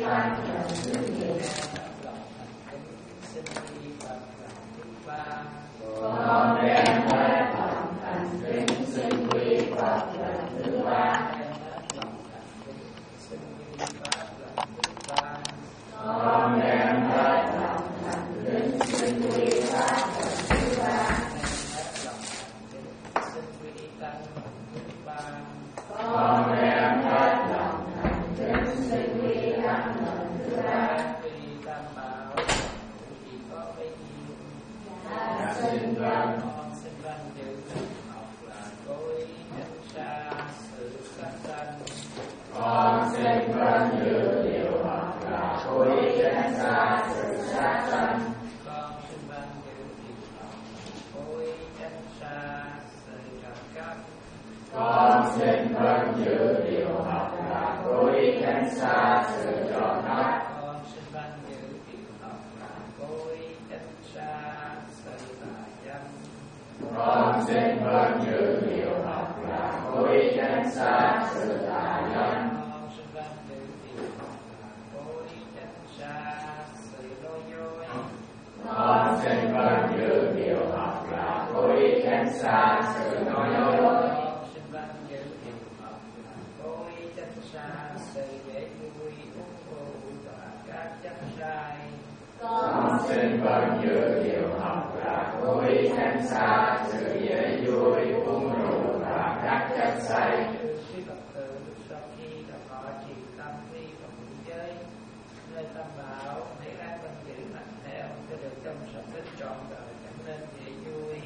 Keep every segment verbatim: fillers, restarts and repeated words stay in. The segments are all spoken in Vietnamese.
ban lần thứ nhiều. Con đem hết lòng thành kính xin quy Phật lần thứ ba. Con đem hết lòng thành kính xin quy Pháp lần thứ ba. Con đem hết lòng thành kính xin quy Tăng lần thứ ba. Dạ xin vâng. Con xin vâng chữ Phật học là cối tránh xa sự sát sanh. Con xin vâng chữ điều học là cối tránh xa sự sát sanh. Con xin vâng chữ điều học là cối tránh xa sự trộm cắp. Con xin vâng chữ điều học là cối tránh xa sự trộm cắp. Con xin vâng chữ điều học là cối tránh xa sự tà dâm. Con xin vâng chữ điều học là cối tránh xa sự tà dâm. Con xin vâng chữ điều học là cối tránh xa sự nói dối. Con xin vâng chữ điều học là cối tránh xa sự nói dối. Con xin vâng chữ điều học là cối tránh xa sự dễ vui uống rượu và các chất sai. Con xin vâng chữ điều học là cối tránh xa sự dễ vui uống rượu và các chất say. Quý Phật tử sau khi đã có trì tâm thi và ngũ giới nơi tâm bảo hãy an văn chữ mạnh theo cho được trong sạch tích trọn đời trở nên dễ vui.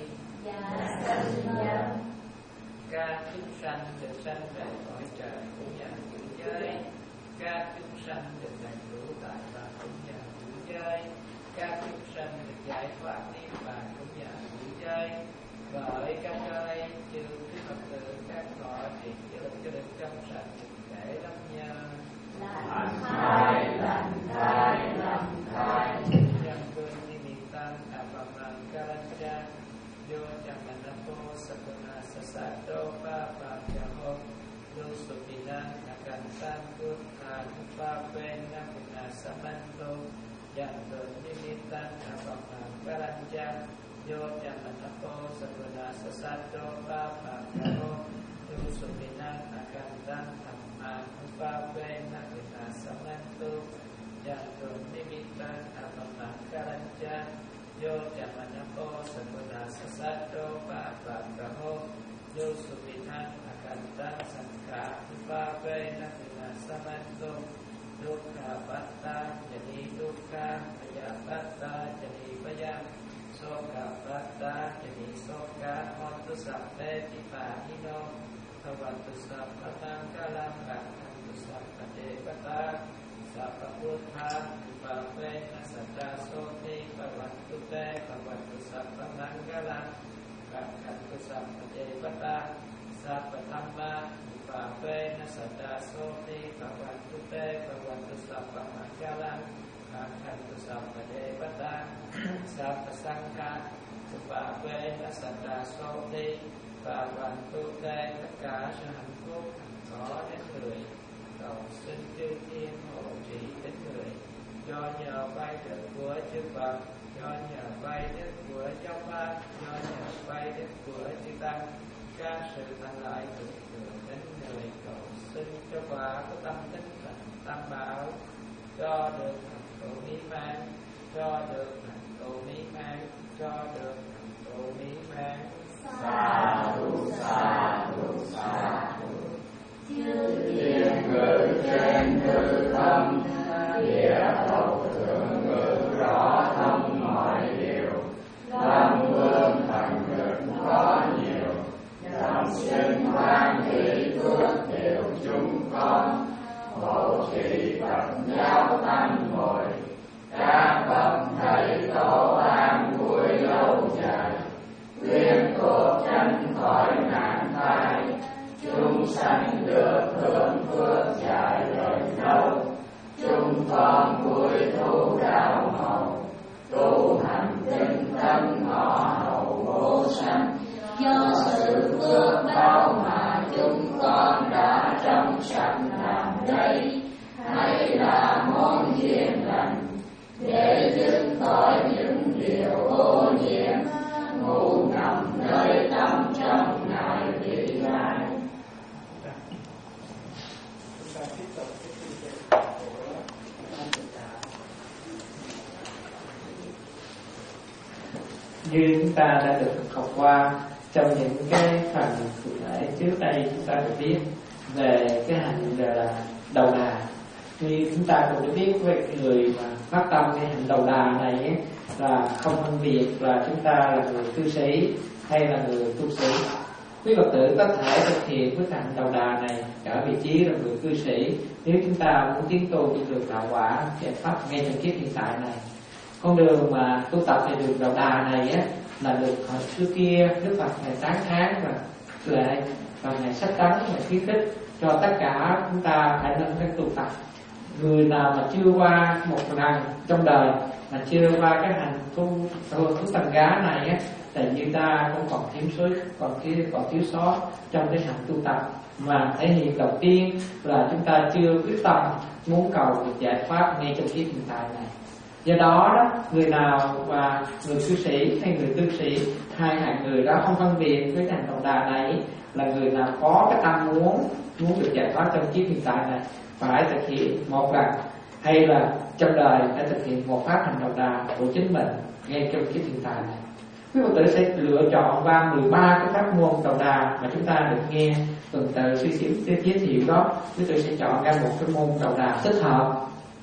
Các chúng sanh được sanh về cõi trời cũng nhờ ngũ giới. Các chúng sanh được đầy đủ tại và cũng nhờ ngũ giới. Các chúng sanh được giải thoát niết bàn cũng nhờ ngũ giới. Bởi các ơi, chư quý Phật tử các thọ trì cho được cho được trong sạch để lắm nhờ. Lành thai, lành thai, lành thai. Yang cương ni miền tam thả phạm bằng ca lan cha. Yo chẳng mạnh nắp vô sạc na sa sa đô ba ba cha hô. Lu su bì nan na can san cương thà ba bên na bì na sa man đô. Yang cương ni miền tam thả phạm bằng ca lan cha. Yo chẳng mạnh nắp vô sạc na sa sa đô ba ba cha hô. Lu su bì nan na can san thả ba bên na bì na sa man đô. Yang cương ni miền tam thả phạm bằng ca lan cha. Yo Jamanapo Sakuna Sasato Papa Kaho Yo Subinan Akantan Sankha Ipape Nakina Samanto Dukha Patta Jadi Dukha Paya Patta Jadi Paya Soka Patta Jadi Soka Hontu Sappe Tipahino Kavantu Sappatang Kalam Kakantu Sappate Pata Sapa Buddha Ipape Nasata Soti Kavantu Te Kavantu Sappamangala Kakantu Sappate Pata Sapa Dhamma Ipape Nasata Soti Kavantu Te Kavantu Sappamangala Kakantu Sappate Pata Sapa Sangha Ipape Nasata Soti Kavantu Te tất cả sự hạnh phúc có đến người. Cầu xin chư thiên hộ trì đến người. Do nhờ vay đức của chư Phật, do nhờ vay đức của giáo pháp, do nhờ vay đức của chư Tăng, các sự thành lợi được được đến người. Cầu xin cho quả của tâm tính thành tam bảo, cho được thành tựu mỹ mãn, cho được thành tựu mỹ mãn, cho được thành tựu mỹ mãn. Sa thu sa thu sa thu. Thiên ngự trên hư không, địa hậu thượng ngự rõ thông mọi điều. Lâm vương thần lực có nhiều, dòng sinh hoan hỷ phước đều chúng con. Hộ trì Phật giáo tăng hội, các bậc thầy tổ an vui lâu dài. Quyên thuộc tránh khỏi nạn tai, chúng sanh được hưởng phước dài đời lâu. Chúng con vui thu đạo hậu, tu hành tinh tấn ngọ hậu vô sanh. Do sự phước báo mà chúng con đã trong sạch làm đây, hay là món duyên lành, để dứt khỏi những điều ô nhiễm ngủ ngầm nơi tâm trong ngài vĩ đại. Như chúng ta đã được học qua trong những cái phần cụ thể trước đây, chúng ta được biết về cái hành gọi là đầu đà. Thì chúng ta cũng được biết về người mà phát tâm cái hành đầu đà này ấy, là không phân biệt là chúng ta là người cư sĩ hay là người tu sĩ. Quý Phật tử có thể thực hiện với hành đầu đà này ở vị trí là người cư sĩ nếu chúng ta muốn tiến tu trên đường đạo quả giải pháp ngay trong kiếp hiện tại này. Con đường mà tu tập về đường đầu đà này á, là được hồi xưa kia Đức Phật ngày tán thán và lệ và ngày sách tấn và khuyến khích cho tất cả chúng ta phải nên cái tu tập. Người nào mà chưa qua một lần trong đời mà chưa qua cái hành tu tu tăng gá này á, thì như ta cũng còn thiếu sót, còn thiếu còn thiếu sót trong cái hành tu tập. Mà thể hiện đầu tiên là chúng ta chưa quyết tâm muốn cầu được giải pháp ngay trong kiếp hiện tại này. Do đó, đó người nào và người cư sĩ hay người tư sĩ, hai hạng người đó không phân biệt với hành đầu đà này, là người nào có cái tâm muốn muốn được giải thoát trong kiếp hiện tại này phải thực hiện một lần, hay là trong đời phải thực hiện một pháp hành đầu đà của chính mình ngay trong kiếp hiện tại này. Quý Phật tử sẽ lựa chọn qua mười ba cái pháp môn đầu đà mà chúng ta được nghe tuần tự suy xíu giới thiệu đó. Quý Phật tử sẽ chọn ra một cái môn đầu đà thích hợp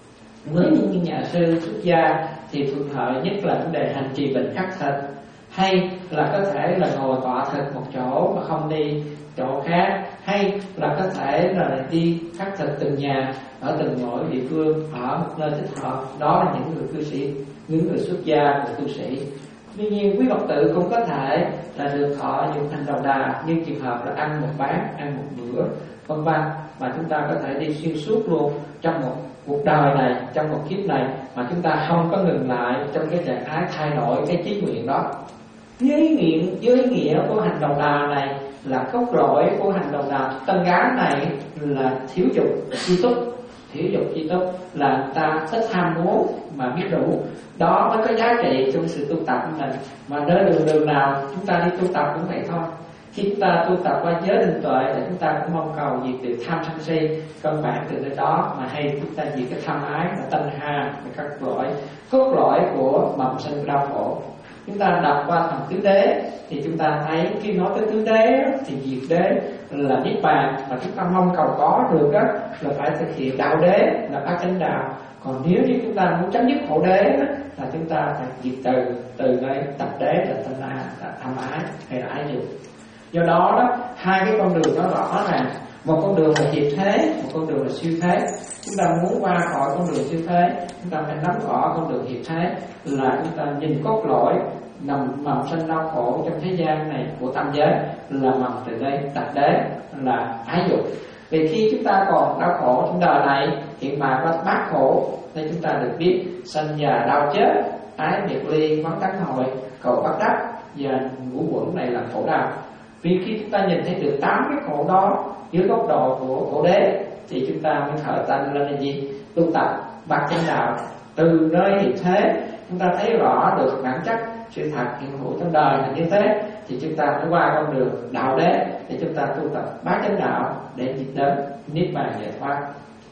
với những nhà sư xuất gia thì thuận lợi nhất là vấn đề hành trì bệnh khắc thịt, hay là có thể là ngồi tọa thực một chỗ mà không đi chỗ khác, hay là có thể là đi khắc thịt từng nhà ở từng mỗi địa phương ở một nơi thích hợp. Đó là những người cư sĩ, những người xuất gia, người tu sĩ. Tuy nhiên quý Phật tử cũng có thể là được thọ dụng hành đầu đà như trường hợp là ăn một bát, ăn một bữa, vân vân, mà chúng ta có thể đi xuyên suốt luôn trong một cuộc đời này, trong một kiếp này, mà chúng ta không có ngừng lại trong cái trạng thái thay đổi cái chí nguyện đó. Với nghĩa, với nghĩa của hành đầu đà này là cốt lõi của hành đầu đà tân gái này là thiếu dục chi túc. Thiếu dục chi túc là ta ít ham muốn mà biết đủ. Đó mới có giá trị trong sự tu tập của mình. Mà đến đường đường nào chúng ta đi tu tập cũng vậy thôi. Khi chúng ta tu tập qua giới định tuệ thì chúng ta cũng mong cầu diệt được tham sân si, căn bản từ nơi đó mà hay chúng ta diệt cái tham ái và tân ha, các loại cốt lõi của mầm sinh đau khổ. Chúng ta đọc qua thần tứ đế thì chúng ta thấy khi nói tới tứ đế thì diệt đế là niết bàn, mà chúng ta mong cầu có được đó là phải thực hiện đạo đế là bát chánh đạo. Còn nếu như chúng ta muốn chấm dứt khổ đế đó, là chúng ta phải diệt từ từ nơi tập đế là tân ha, là tham ái hay là ái dục. Do đó, đó hai cái con đường đó rõ ràng, một con đường là hiệp thế, một con đường là siêu thế. Chúng ta muốn qua khỏi con đường siêu thế, chúng ta phải nắm rõ con đường hiệp thế là chúng ta nhìn cốt lõi nằm mầm sinh đau khổ trong thế gian này của tam giới là mầm từ đây tập đế là ái dục. Vì khi chúng ta còn đau khổ trong đời này, hiện mà có bát khổ nên chúng ta được biết sanh già đau chết, ái biệt ly, quán tán hồi, cầu bắt đắc và ngũ quẩn này là khổ đau. Vì khi chúng ta nhìn thấy được tám cái khổ đó dưới góc độ của khổ đế thì chúng ta mới khởi tâm lên là gì? Tu tập bát chánh đạo. Từ nơi hiện thế chúng ta thấy rõ được bản chất sự thật hiện hữu trong đời là như thế, thì chúng ta phải qua con đường đạo đế để chúng ta tu tập bát chánh đạo để diệt đến niết bàn giải thoát.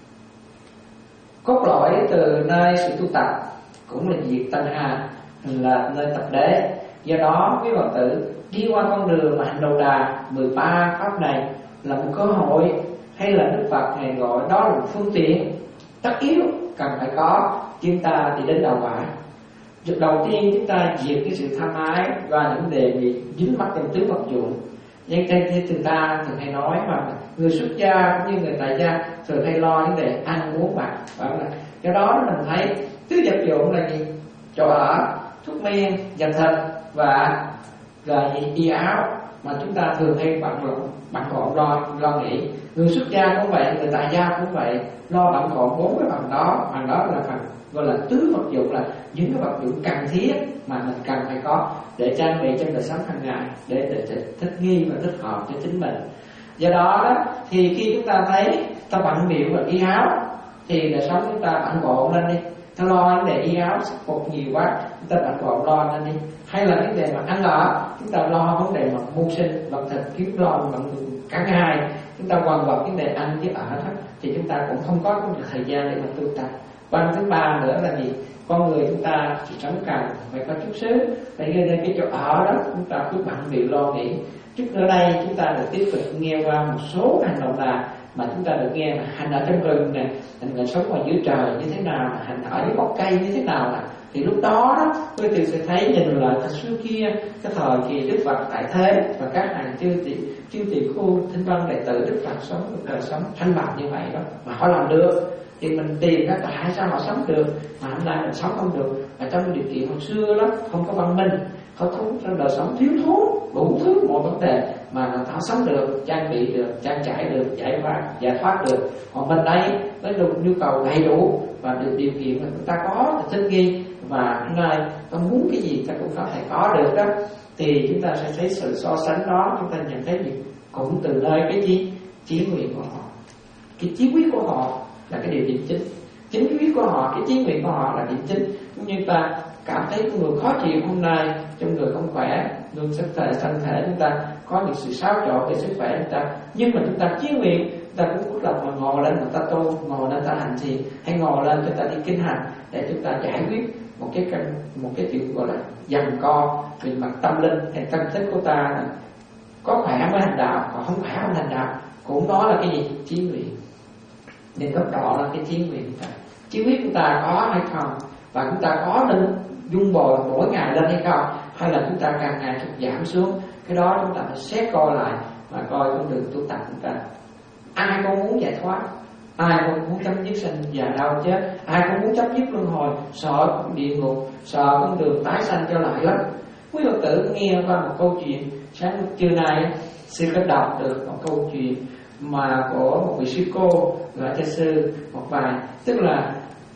Cốt lõi từ nơi sự tu tập cũng là diệt tân hà, là nơi tập đế. Do đó quý Phật tử đi qua con đường mà hành đầu đà mười ba pháp này là một cơ hội, hay là Đức Phật Ngài gọi đó là một phương tiện tất yếu cần phải có chúng ta đi đến đạo quả. Việc đầu tiên chúng ta diệt cái sự tham ái và những đề bị dính mắc trong tứ vật dụng. Nhưng trên chúng ta thường hay nói mà người xuất gia cũng như người tại gia thường hay lo những đề ăn uống mặc. Do đó mình thấy tứ vật dụng là gì? Chỗ ở, thuốc men, dành thịt và là y áo, mà chúng ta thường hay bận rộn bận rộn lo lo nghĩ. Người xuất gia cũng vậy, người tại gia cũng vậy, lo bận rộn bốn cái phần đó, phần đó là phần gọi là tứ vật dụng, là những cái vật dụng cần thiết mà mình cần phải có để trang bị trong đời sống hàng ngày, để, để, để thích nghi và thích hợp cho chính mình. Do đó, đó thì khi chúng ta thấy ta bận bịu và y áo thì đời sống chúng ta bận rộn lên đi, ta lo vấn đề y áo sắc phục nhiều quá, chúng ta bận rộn lo lên đi. Hay là vấn đề mà ăn ở, chúng ta lo vấn đề mà mưu sinh vật thực, kiếm lo bằng cả ngày, chúng ta quằn quật vấn đề ăn với ở đó, thì chúng ta cũng không có được thời gian để mà tu tập. Và thứ ba nữa là gì? Con người chúng ta chỉ sống cần phải có chút xíu, phải gây nên cái chỗ ở đó chúng ta cứ bận bịu lo nghĩ. Trước ở đây chúng ta được tiếp tục nghe qua một số hành động là mà chúng ta được nghe là hành ở trong rừng nè, hành người sống ngoài dưới trời như thế nào, hành ở dưới gốc cây như thế nào nè. Thì lúc đó đó quý vị sẽ thấy nhìn lại thời xưa kia, cái thời kỳ Đức Phật tại thế và các hàng chư tỷ chư tỷ khu thinh văn đệ tử Đức Phật sống một đời sống thanh bạch như vậy đó mà họ làm được. Thì mình tìm ra tại sao họ sống được mà hôm nay mình sống không được. Và trong điều kiện hồi xưa đó không có văn minh, không có trong đời sống thiếu thốn đủ thứ mọi vấn đề mà họ sống được, trang bị được, trang trải được, giải thoát giải thoát được. Còn bên đây với nhu cầu đầy đủ và được điều kiện mà chúng ta có thích nghi, và hôm nay ta muốn cái gì ta cũng có thể có được đó, thì chúng ta sẽ thấy sự so sánh đó. Chúng ta nhận thấy gì cũng từ nơi cái gì chí nguyện của họ, cái chí quyết của họ là cái điều điểm chính, chính quyết của họ, cái chí nguyện của họ là điểm chính. Cũng như ta cảm thấy người khó chịu hôm nay, trong người không khỏe, người sức thể thân thể chúng ta có những sự xáo trộn về sức khỏe chúng ta, nhưng mà chúng ta chí nguyện, chúng ta cũng quyết lòng mà ngồi lên mà ta tu, ngồi lên ta hành trì, hay ngồi lên chúng ta đi kinh hành để chúng ta giải quyết một cái căn một cái chuyện gọi là giằng co về mặt tâm linh hay tâm thức của ta là có khỏe mới hành đạo, còn không khỏe không hành đạo. Cũng đó là cái gì? Chí nguyện. Nên gốc đó là cái chí nguyện của ta, chí quyết của ta có hay không, và chúng ta có nên dung bồi mỗi ngày lên hay không, hay là chúng ta càng ngày sụt giảm xuống. Cái đó chúng ta phải xét coi lại và coi con đường tu tập chúng ta. Ai cũng muốn giải thoát, ai cũng muốn chấm dứt sanh già đau chết, ai cũng muốn chấm dứt luân hồi, sợ địa ngục, sợ con đường tái sanh trở lại lắm. Quý Phật tử nghe qua một câu chuyện sáng trưa nay, sư có đọc được một câu chuyện mà của một vị sư cô gọi cho sư một bài, tức là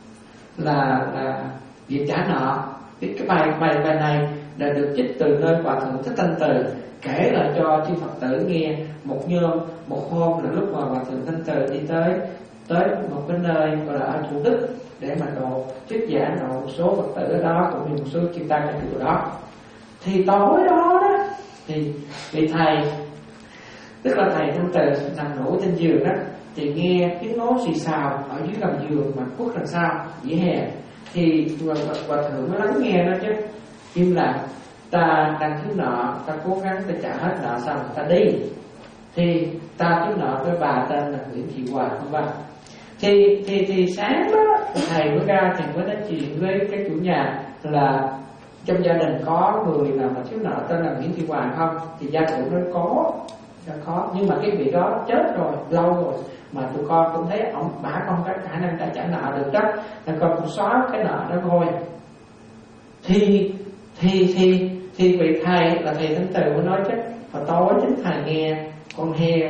là là việc trả nợ. Cái bài bài bài này là được trích từ nơi Hòa Thượng Thích Thanh Từ kể lại cho chư Phật tử nghe. Một nhôm một hôm là lúc mà Hòa Thượng Thanh Từ đi tới tới một cái nơi gọi là ở Thủ Đức để mà độ thuyết giảng độ một số Phật tử ở đó cũng như một số chư tăng ở chùa đó. Thì tối đó đó thì vị thầy, tức là thầy Thanh Từ nằm ngủ trên giường đó, thì nghe tiếng nói xì xào ở dưới gầm giường mà khuất đằng sau vỉa hè. Thì Hòa Thượng mới lắng nghe đó chứ, im lặng. Ta đang thiếu nợ, ta cố gắng ta trả hết nợ xong ta đi. Thì ta thiếu nợ với bà tên là Nguyễn Thị Hòa, không phải? Thì thì thì sáng đó thầy mới ra thì mới nói chuyện với cái chủ nhà là trong gia đình có người nào mà thiếu nợ tên là Nguyễn Thị Hòa không? Thì gia chủ nói có, đã có, nhưng mà cái vị đó chết rồi, lâu rồi, mà tụi con cũng thấy ông bà không có khả năng trả nợ được đó, nên con cũng xóa cái nợ đó thôi. Thì thì thì thì vị thầy là thầy Thanh Từ mới nói chứ, hồi tối chính thầy nghe con heo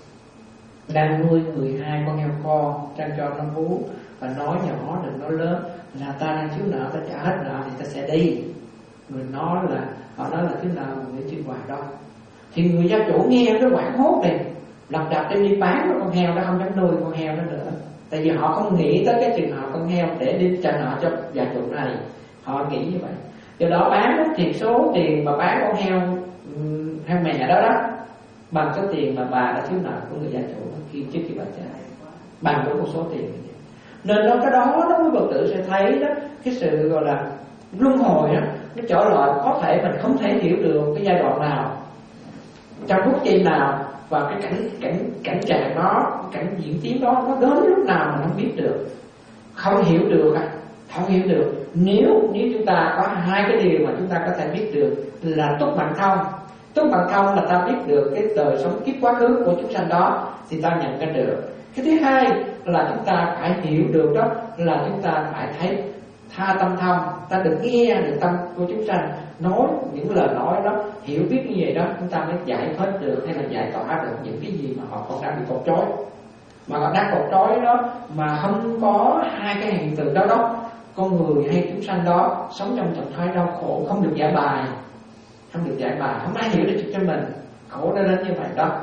đang nuôi mười hai con heo con trang cho nó bú, và nói nhỏ đừng nói lớn là ta đang thiếu nợ, ta trả hết nợ thì ta sẽ đi. Người nói là họ nói là thiếu nợ Nguyễn Thị Hòa đó. Thì người gia chủ nghe nó quảng hốt này, lập đập đem đi bán con heo đó, không dám nuôi con heo đó nữa. Tại vì họ không nghĩ tới cái trường hợp con heo để đi trả nợ cho gia chủ này, họ nghĩ như vậy. Do đó bán thì số tiền mà bán con heo heo mẹ đó đó bằng số tiền mà bà đã thiếu nợ của người gia chủ khi trước khi bà chết, bằng với một số tiền như vậy. Nên đó cái đó đó quý Phật tử sẽ thấy đó, cái sự gọi là luân hồi đó, nó trở lại có thể mình không thể hiểu được cái giai đoạn nào, trong phút giây nào, và cái cảnh cảnh cảnh trạng đó, cảnh diễn tiến đó nó đến lúc nào mình không biết được, không hiểu được à, không hiểu được. Nếu nếu chúng ta có hai cái điều mà chúng ta có thể biết được là túc mạng thông. Túc mạng thông là ta biết được cái đời sống kiếp quá khứ của chúng sanh đó thì ta nhận ra được. Cái thứ hai là chúng ta phải hiểu được đó là chúng ta phải thấy tha tâm thông, ta được nghe được tâm của chúng sanh nói những lời nói đó, hiểu biết như vậy đó, chúng ta mới giải thoát được hay là giải tỏa được những cái gì mà họ còn đang bị cột trói. Mà họ đang cột trói đó mà không có hai cái hiện tượng đó đó, con người hay chúng sanh đó sống trong trạng thái đau khổ, không được giải bài, không được giải bài, không ai hiểu được cho mình, khổ đã đến như vậy đó.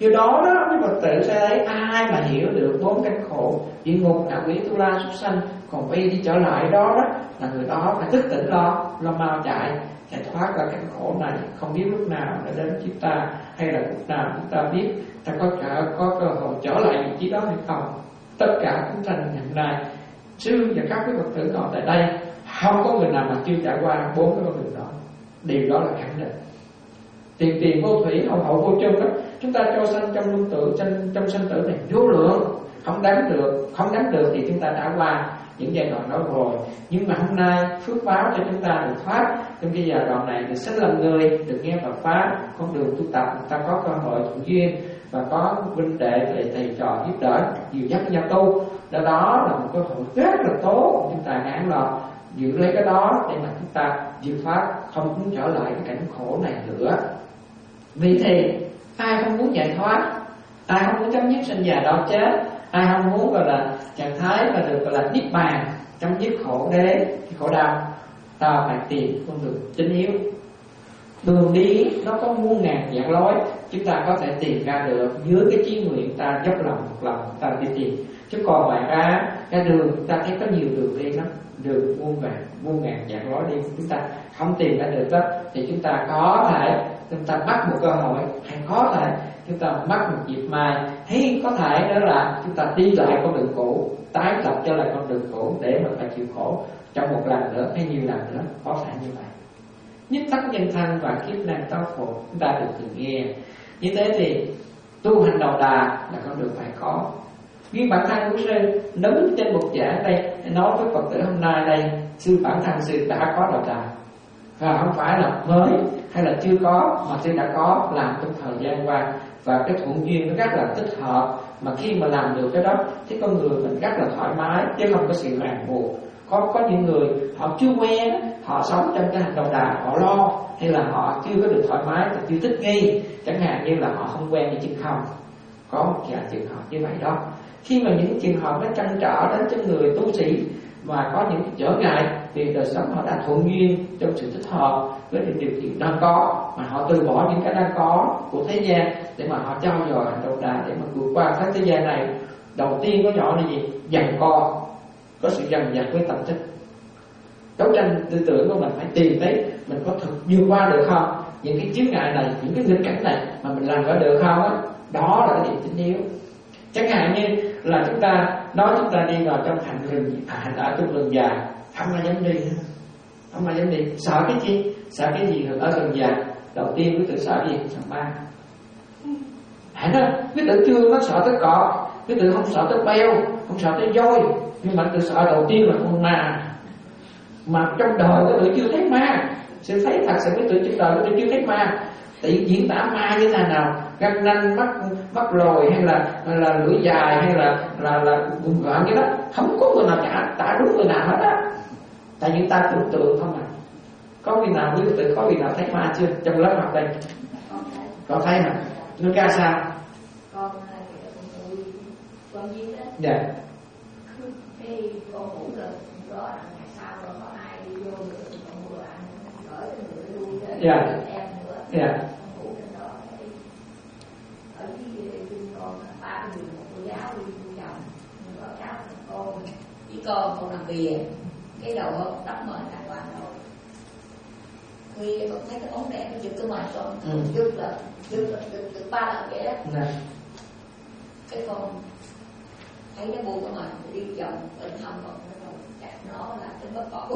Do đó đó quý Phật tử sẽ thấy ai mà hiểu được bốn cảnh khổ, địa ngục, ngạ quỷ, tu la, súc sanh, còn quay đi trở lại đó đó là người đó phải thức tỉnh lo, lo mau chạy, chạy thoát ra cảnh khổ này. Không biết lúc nào nó đến chúng ta, hay là lúc nào chúng ta biết ta có trở, có cơ hội trở lại vị trí đó hay không. Tất cả chúng ta hiện nay, sư và các quý Phật tử ngồi tại đây, không có người nào mà chưa trải qua bốn cái con đường đó. Điều đó là khẳng định. Tiền tiền vô thủy, hậu hậu vô chung đó. Chúng ta cho sanh trong luân tử, trong, trong sanh tử này vô lượng, không đáng được, không đáng được thì chúng ta đã qua những giai đoạn đó rồi. Nhưng mà hôm nay phước báo cho chúng ta được thoát trong cái giai đoạn này, được sinh làm người, được nghe Phật pháp, con đường tu tập, chúng ta có cơ hội thuận duyên và có huynh đệ thầy, thầy trò giúp đỡ, dìu dắt nhau tu. Đó, đó là một cơ hội rất là tốt, chúng ta ngán lòng giữ lấy cái đó để mà chúng ta vượt thoát, không muốn trở lại cái cảnh khổ này nữa. Vì thì ai không muốn giải thoát, ai không muốn chấm dứt sinh già đau chết, ai không muốn gọi là trạng thái và được gọi là niết bàn, chấm dứt khổ đế, khổ đau, ta phải tìm con đường chính yếu. Đường đi nó có muôn ngàn dạng lối, chúng ta có thể tìm ra được dưới cái chí nguyện ta dốc lòng một lòng ta đi tìm. Chứ còn ngoài ra cái đường chúng ta thấy có nhiều đường đi lắm, đường muôn vàng muôn ngàn dạng lối đi, chúng ta không tìm ra được đó thì chúng ta có thể chúng ta bắt một cơ hội, hay có thể chúng ta bắt một dịp mai, hay có thể đó là chúng ta đi lại con đường cũ, tái lập trở lại con đường cũ để mà phải chịu khổ trong một lần nữa hay nhiều lần nữa, có thể như vậy. Nhất tắc nhân thanh và kiếp nạn đau khổ chúng ta được thường nghe. Như thế thì tu hành đầu đà là con đường phải có. Như bản thân của sư đứng trên bục giảng đây nói với Phật tử hôm nay đây, sư bản thân sư đã có đầu đà, và không phải là mới hay là chưa có, mà sư đã có làm trong thời gian qua, và cái thuận duyên nó rất là thích hợp. Mà khi mà làm được cái đó thì con người mình rất là thoải mái, chứ không có sự ràng buộc. Có có những người họ chưa quen, họ sống trong cái hành đầu đà, họ lo, hay là họ chưa có được thoải mái, chưa thích nghi, chẳng hạn như là họ không quen với chữ không. Có một vài trường hợp như vậy đó. Khi mà những trường hợp nó trăn trở đến cho người tu sĩ mà có những trở ngại thì đời sống họ đã thuận duyên trong sự thích hợp với những điều kiện đang có, mà họ từ bỏ những cái đang có của thế gian để mà họ trao dồi hành đầu đà để mà vượt qua cái thế gian này. Đầu tiên có nhỏ là gì? Giằng co, có sự dằn vặt với tâm thức. Đấu tranh tư tưởng của mình phải tìm thấy mình có thực vượt qua được không, những cái chướng ngại này, những cái nghịch cảnh này mà mình làm có được không á. Đó là cái điểm chính yếu. Chẳng hạn như là chúng ta nói chúng ta đi vào trong hành rừng, à, hành ở trong rừng già, không ai dám đi, không ai dám đi. Sợ cái gì? Sợ cái gì ở rừng già? Đầu tiên quý tử sợ gì? Sợ ma. Hãy nói quý tử chưa có sợ tới cọp, quý tử không sợ tới beo, không sợ tới voi, nhưng mà quý tử sợ đầu tiên là con ma. Mà trong đời quý tử chưa thấy ma, sẽ thấy thật sự quý tử trong đời quý tử chưa thấy ma. Tại diễn tả ma như thế nào, răng nanh, mắt mắt lồi, hay là hay là lưỡi dài, hay là là là bụng gọn cái đó, không có người nào cả, tả đúng người nào hết á. Tại vì ta tưởng tượng không à. Có vị nào quý vị có vị nào thấy ma chưa trong lớp học đây? Có thấy hả? Nó ra sao? Con con Duyên đó. Dạ. Cái con ngủ được đó là ngày sau rồi có ai đi vô được con vừa ăn gửi cái người lui ra. Dạ. Em nữa. Dạ. Con ngủ trên đó ở cái con ba người một cô giáo đi cô chồng, nhưng có cháu con với con con làm bìa, cái đầu con đắp mền đàng hoàng rồi. Khi con thấy cái bóng đèn nó giật cái mền con, Ừ. giật là giật là giật giật ba lần vậy đó. Dạ. Cái con thấy nó buông cái mền đi vòng bên hông con nó rồi chặt nó là cái bất cỏ.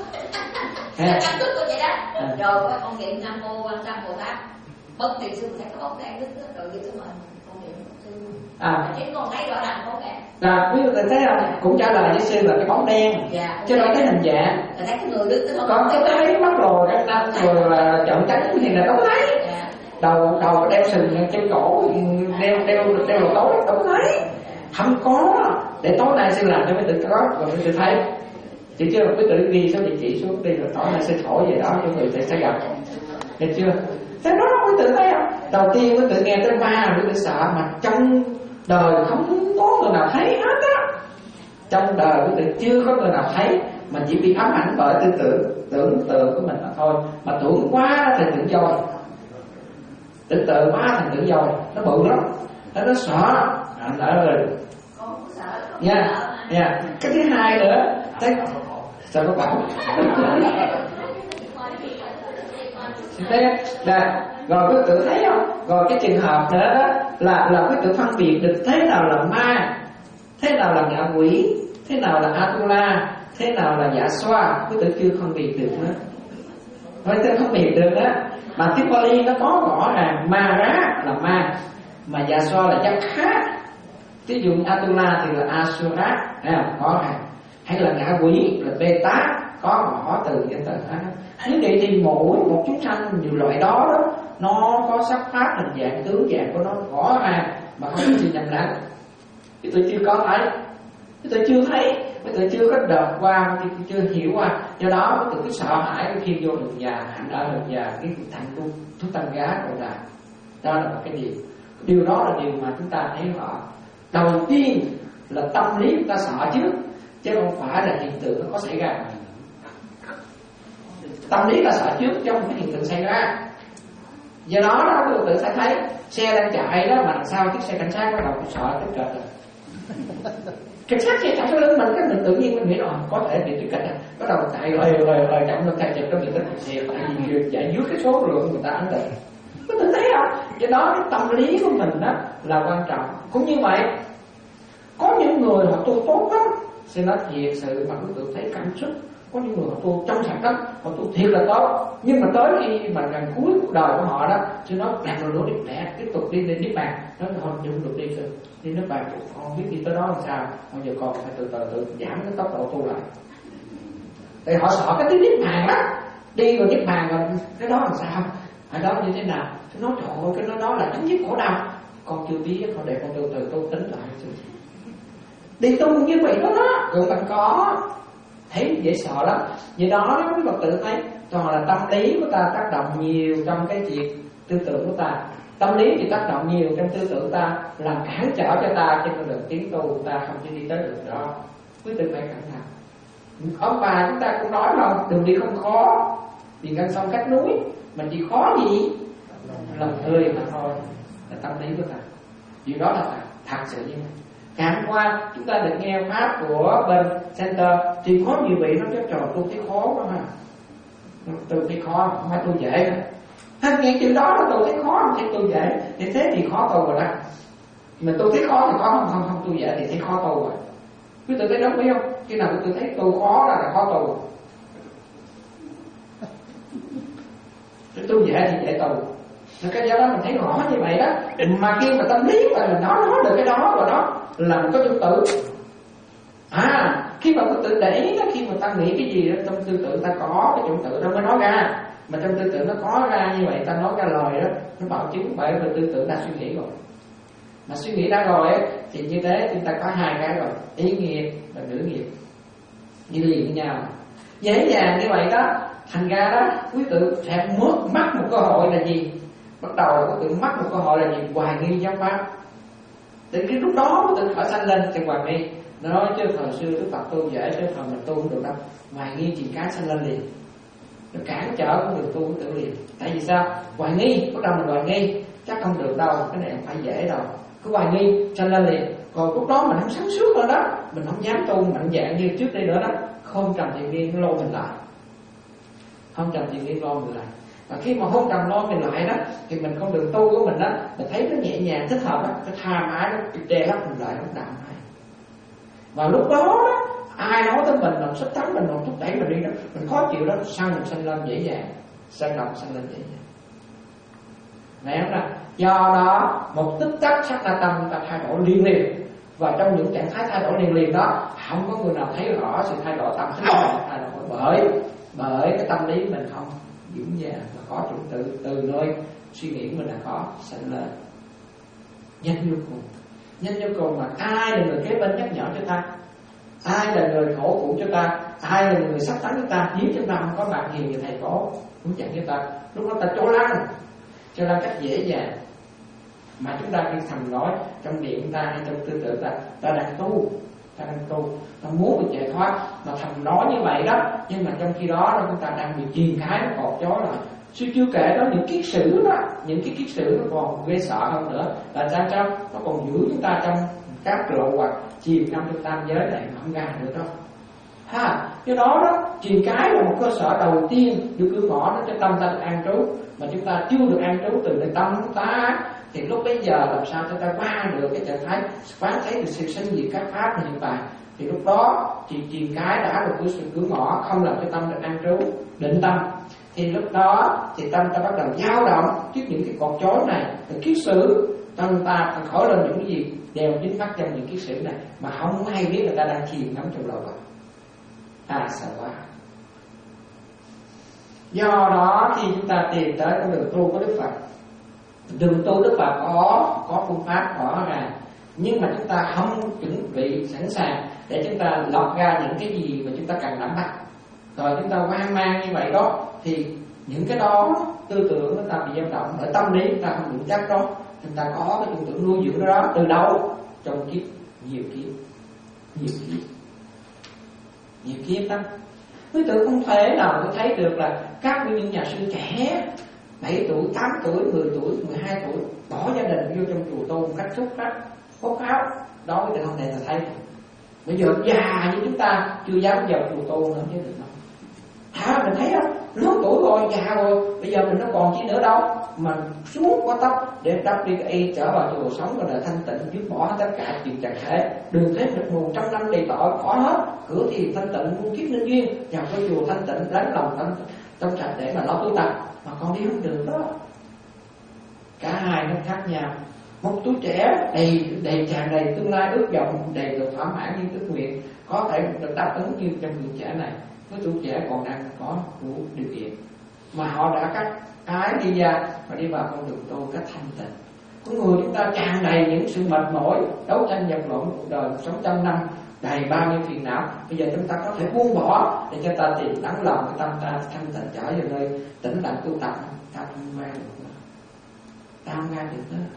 Cắt đứt con vậy đó. À. Rồi con niệm Nam Mô Quan Tâm Bồ Tát. Bất kỳ sư thấy cái bóng đèn đứt rồi giật cái mền con niệm sư. À. Chứ con thấy rõ ràng bóng đèn. Là quý vị thấy không? Cũng trả lời với sư là cái bóng đen, dạ, chứ đâu thấy hình dạng. là thấy cái người đứt cái Còn cái thấy mắt rồi răng nanh rồi là trợn trắng thì là đâu thấy. dạ. Đầu đầu đeo sừng trên cổ, đeo đeo đeo đầu tối đâu thấy. Không có. Để tối nay sư làm cho mấy tự có rồi mấy tự thấy. Chỉ chưa mấy tự ghi số địa chỉ xuống đi rồi tối nay sư thổi về đó cho người ta sẽ gặp. Được chưa? Thế đó mấy tự thấy không? Đầu tiên mấy tự nghe tới ma mấy tự sợ, mà trong đời không có người nào thấy hết á. Trong đời mấy tự chưa có người nào thấy, mà chỉ bị ám ảnh bởi tư tưởng tưởng tượng của mình mà thôi. Mà tưởng quá thì tưởng voi. tự tự quá thành tự dồi, nó bự lắm, nó nó sợ, anh đỡ rồi. Nha, nha. Cái thứ hai nữa, thấy sao các bạn? Thế là rồi quý tự thấy không? Rồi cái trường hợp nữa đó là là quý tự phân biệt được thế nào là ma, thế nào là ngạ quỷ, thế nào là Atula, thế nào là dạ xoa, quý tự chưa phân biệt được nữa. Quý tự phân biệt được đó. Mà tiếng Pali nó có rõ ràng ma rá là ma, mà dạ xoa là giác khác. Ví dụ Atula thì là Asura, có ràng. Hay là ngạ quỷ là Beta, có rõ từ danh từ đó. Như vậy thì mỗi một chúng sanh nhiều loại đó đó, nó có sắc pháp hình dạng tướng dạng của nó rõ ràng mà không có gì nhầm lẫn. Cái tôi chưa có thấy, cái tôi chưa thấy, cái tôi chưa có đợt qua, cái tôi chưa hiểu qua. Do đó cái tôi cứ sợ hãi khi vô đường già, hạnh ở đường già, cái thành tu thuốc tăng gá gọi là đó là một cái điều. Điều đó là điều mà chúng ta thấy rõ. Đầu tiên là tâm lý chúng ta sợ trước, chứ không phải là hiện tượng nó có xảy ra. Tâm lý là sợ trước trong cái hiện tượng xảy ra. Do đó đó quý tự sẽ thấy xe đang chạy đó mà làm sao chiếc xe cảnh sát bắt đầu sợ tức kịch rồi. Cảnh sát xe chạy sau lưng mình, cái mình tự nhiên mình nghĩ là có thể bị tức kịch rồi. Bắt đầu chạy ơi ơi ơi chậm nó chạy chậm nó bị tức kịch xe, tại vì chạy dưới cái số lượng người ta ấn định. Quý tự thấy không? Do đó cái tâm lý của mình đó là quan trọng. Cũng như vậy, có những người họ tu tốt lắm, xin nói thiệt sự mà quý tự thấy cảm xúc. Có những người họ tu trong sạch lắm, họ tu thiệt là tốt, nhưng mà tới khi mà gần cuối cuộc đời của họ đó, chứ nó đạt rồi lỗ điệp lẹ tiếp tục đi lên niết bàn, nó không chịu được đi rồi đi niết bàn, không biết đi tới đó làm sao, bây giờ còn phải từ từ tự giảm cái tốc độ tu lại. Thì họ sợ cái tiếng niết bàn đó, đi vào niết bàn rồi cái đó làm sao, ở đó như thế nào, nó trời ơi cái nó đó là chấm dứt khổ đau, con chưa biết, con để con từ từ tu tính lại, đi tu như vậy đó đó, rồi mình có thấy dễ sợ lắm. Vì đó quý Phật tử thấy toàn là tâm lý của ta tác động nhiều trong cái việc tư tưởng của ta. Tâm lý thì tác động nhiều trong tư tưởng ta, làm cản trở cho ta trên con đường tiến tu, ta không thể đi tới được đó. Quý tử phải cẩn thận. Ông bà chúng ta cũng nói không, đường đi không khó, vì gần sông cách núi, mình chỉ khó gì lòng người mà thôi, là tâm lý của ta. Điều đó là thật, thật sự như vậy. Ngày hôm qua chúng ta được nghe pháp của bên center thì có nhiều vị nó cho trò tu thấy khó quá ha, tu thấy khó không phải tu dễ. Hết nghe chữ đó nó tu thấy khó không thấy tu dễ, thì thế thì khó tu rồi đó. Mình tu thấy khó thì khó không không không tu dễ thì thấy khó tu rồi. Quý tự thấy đúng biết không? Khi nào tôi thấy tu khó là, là khó tu. Tu dễ thì dễ tu. Cái do đó mình thấy rõ như vậy đó. Mà khi mà tâm lý mà mình nói nói được cái đó rồi đó là mình có tương tự. À khi mà có tự để ý đó, khi mà ta nghĩ cái gì đó trong tư tưởng ta có cái tương tự đó mới nói ra. Mà trong tư tưởng nó có ra như vậy ta nói ra lời đó, nó bảo chứng bởi vì tư tưởng ta suy nghĩ rồi. Mà suy nghĩ ra rồi ấy, thì như thế chúng ta có hai cái rồi, ý nghiệp và ngữ nghiệp đi liền với nhau, dễ dàng như vậy đó. Thành ra đó quý tự sẽ mất mất một cơ hội là gì? Bắt đầu quý tự mất một cơ hội là gì? Hoài nghi giáo pháp. Từ cái lúc đó quý tự khởi sanh lên thì hoài nghi. Nó nói chứ thời xưa Đức Phật tu dễ, chứ thời mình tu không được đâu. Hoài nghi chuyện cái sanh lên liền, nó cản trở con đường tu quý tự liền. Tại vì sao? Hoài nghi, bắt đầu mình hoài nghi chắc không được đâu, cái này không phải dễ đâu, cứ hoài nghi sanh lên liền. Còn lúc đó mình không sáng suốt nữa đó, mình không dám tu mạnh dạng như trước đây nữa đó. Không trầm thiền viên nó lôi mình lại, không trầm thiền viên lôi mình lại. Và khi mà không trầm lôi mình lại đó thì mình con đường tu của mình đó, mình thấy nó nhẹ nhàng thích hợp đó, cái tha mái nó che lấp mình lại, nó đậm này. Và lúc đó đó ai nói tới mình làm sách tánh mình, làm thúc đẩy mình đi đó, mình khó chịu đó, sao mình sanh lên dễ dàng, sanh động sanh lên dễ dàng. Này không nào? Do đó một tích tắc sát na tâm ta thay đổi liên liền, và trong những trạng thái thay đổi liên liền đó không có người nào thấy rõ sự thay đổi tâm thức thay đổi, bởi bởi cái tâm lý mình không vững vàng và có chủng tự từ nơi suy nghĩ của mình là có sanh lên nhanh vô cùng, nhanh vô cùng. Mà ai là người kế bên nhắc nhở cho ta, ai là người khổ phụ cho ta, ai là người sắp tánh cho ta, nếu chúng ta không có bạn hiền như thầy có hướng dẫn cho ta, lúc đó ta trố lăn cho nên cách dễ dàng. Mà chúng ta khi thầm nói trong điện ta hay trong tư tưởng ta, ta đang tu, ta đang tu, ta muốn được giải thoát, mà thầm nói như vậy đó, nhưng mà trong khi đó chúng ta đang bị chìm cái nó cột chối lại, Sư chưa kể đó những kiết sử đó, những cái kiết sử nó còn ghê sợ hơn nữa, là sao sao nó còn giữ chúng ta trong các lộ hoặc chìm trong trong tam giới này mà không ra được đâu ha. Do đó đó truyền cái là một cơ sở đầu tiên được cửa ngõ nó cho tâm ta được an trú, mà chúng ta chưa được an trú từ nơi tâm chúng ta, thì lúc bấy giờ làm sao chúng ta qua được cái trạng thái quán thấy được sự sinh diệt các pháp này hiện tại, thì lúc đó thì truyền cái đã được cửa cửa ngõ không làm cho tâm được an trú định tâm, thì lúc đó thì tâm ta bắt đầu dao động trước những cái cột chối này, rồi kiết sử tâm ta khởi lên những cái gì đều dính mắc trong những kiết sử này mà không hay biết người ta đang chìm ngắm trong lòng. À sợ quá. Do đó khi chúng ta tìm tới con đường tu của Đức Phật, đường tu Đức Phật có có phương pháp rõ ràng, nhưng mà chúng ta không chuẩn bị sẵn sàng để chúng ta lọc ra những cái gì mà chúng ta cần nắm bắt, rồi chúng ta hoang mang như vậy đó, thì những cái đó tư tưởng chúng ta bị dao động, ở tâm lý chúng ta không vững chắc đó, chúng ta có cái tư tưởng nuôi dưỡng đó từ đâu trong kiếp nhiều kiếp nhiều kiếp nhiều kiếp đó. Quý tử không thể nào tôi thấy được là các những nhà sư trẻ bảy tuổi, tám tuổi, mười tuổi, mười hai tuổi bỏ gia đình vô trong chùa tu một cách xúc sắc, khốt áo. Đó quý tử không thể nào thấy. Bây giờ già như chúng ta chưa dám vào chùa tu nữa chứ được đâu. Hả, mình thấy không? Lớn tuổi rồi, già rồi, bây giờ mình nó còn chi nữa đâu mà xuống quá tóc để đắp đi cái y trở vào chùa sống và đời thanh tịnh, dứt bỏ tất cả chuyện trần thế, đừng thế được nguồn trăm năm đầy tội, khỏi hết cửa thì thanh tịnh, muôn kiếp nên duyên, vào cái chùa thanh tịnh đánh lòng thanh trong sạch để mà lo tu tập, mà con đi không được đó. Cả hai nó khác nhau. Một tuổi trẻ đầy đầy tràn đầy tương lai ước vọng, đầy được thỏa mãn những ước nguyện, có thể được đáp ứng như trong người trẻ này. Với tuổi trẻ còn đang có đủ điều kiện mà họ đã cắt ái đi ra và đi vào con đường tu cách thanh tịnh. Con người chúng ta tràn đầy những sự mệt mỏi, đấu tranh vật lộn cuộc đời sống trăm năm, đầy bao nhiêu phiền não. Bây giờ chúng ta có thể buông bỏ để cho ta tìm lắng lòng cái tâm ta thanh tịnh, trở về nơi tĩnh lặng tu tập. Ta không nghe được nữa, ta không nghe được nữa.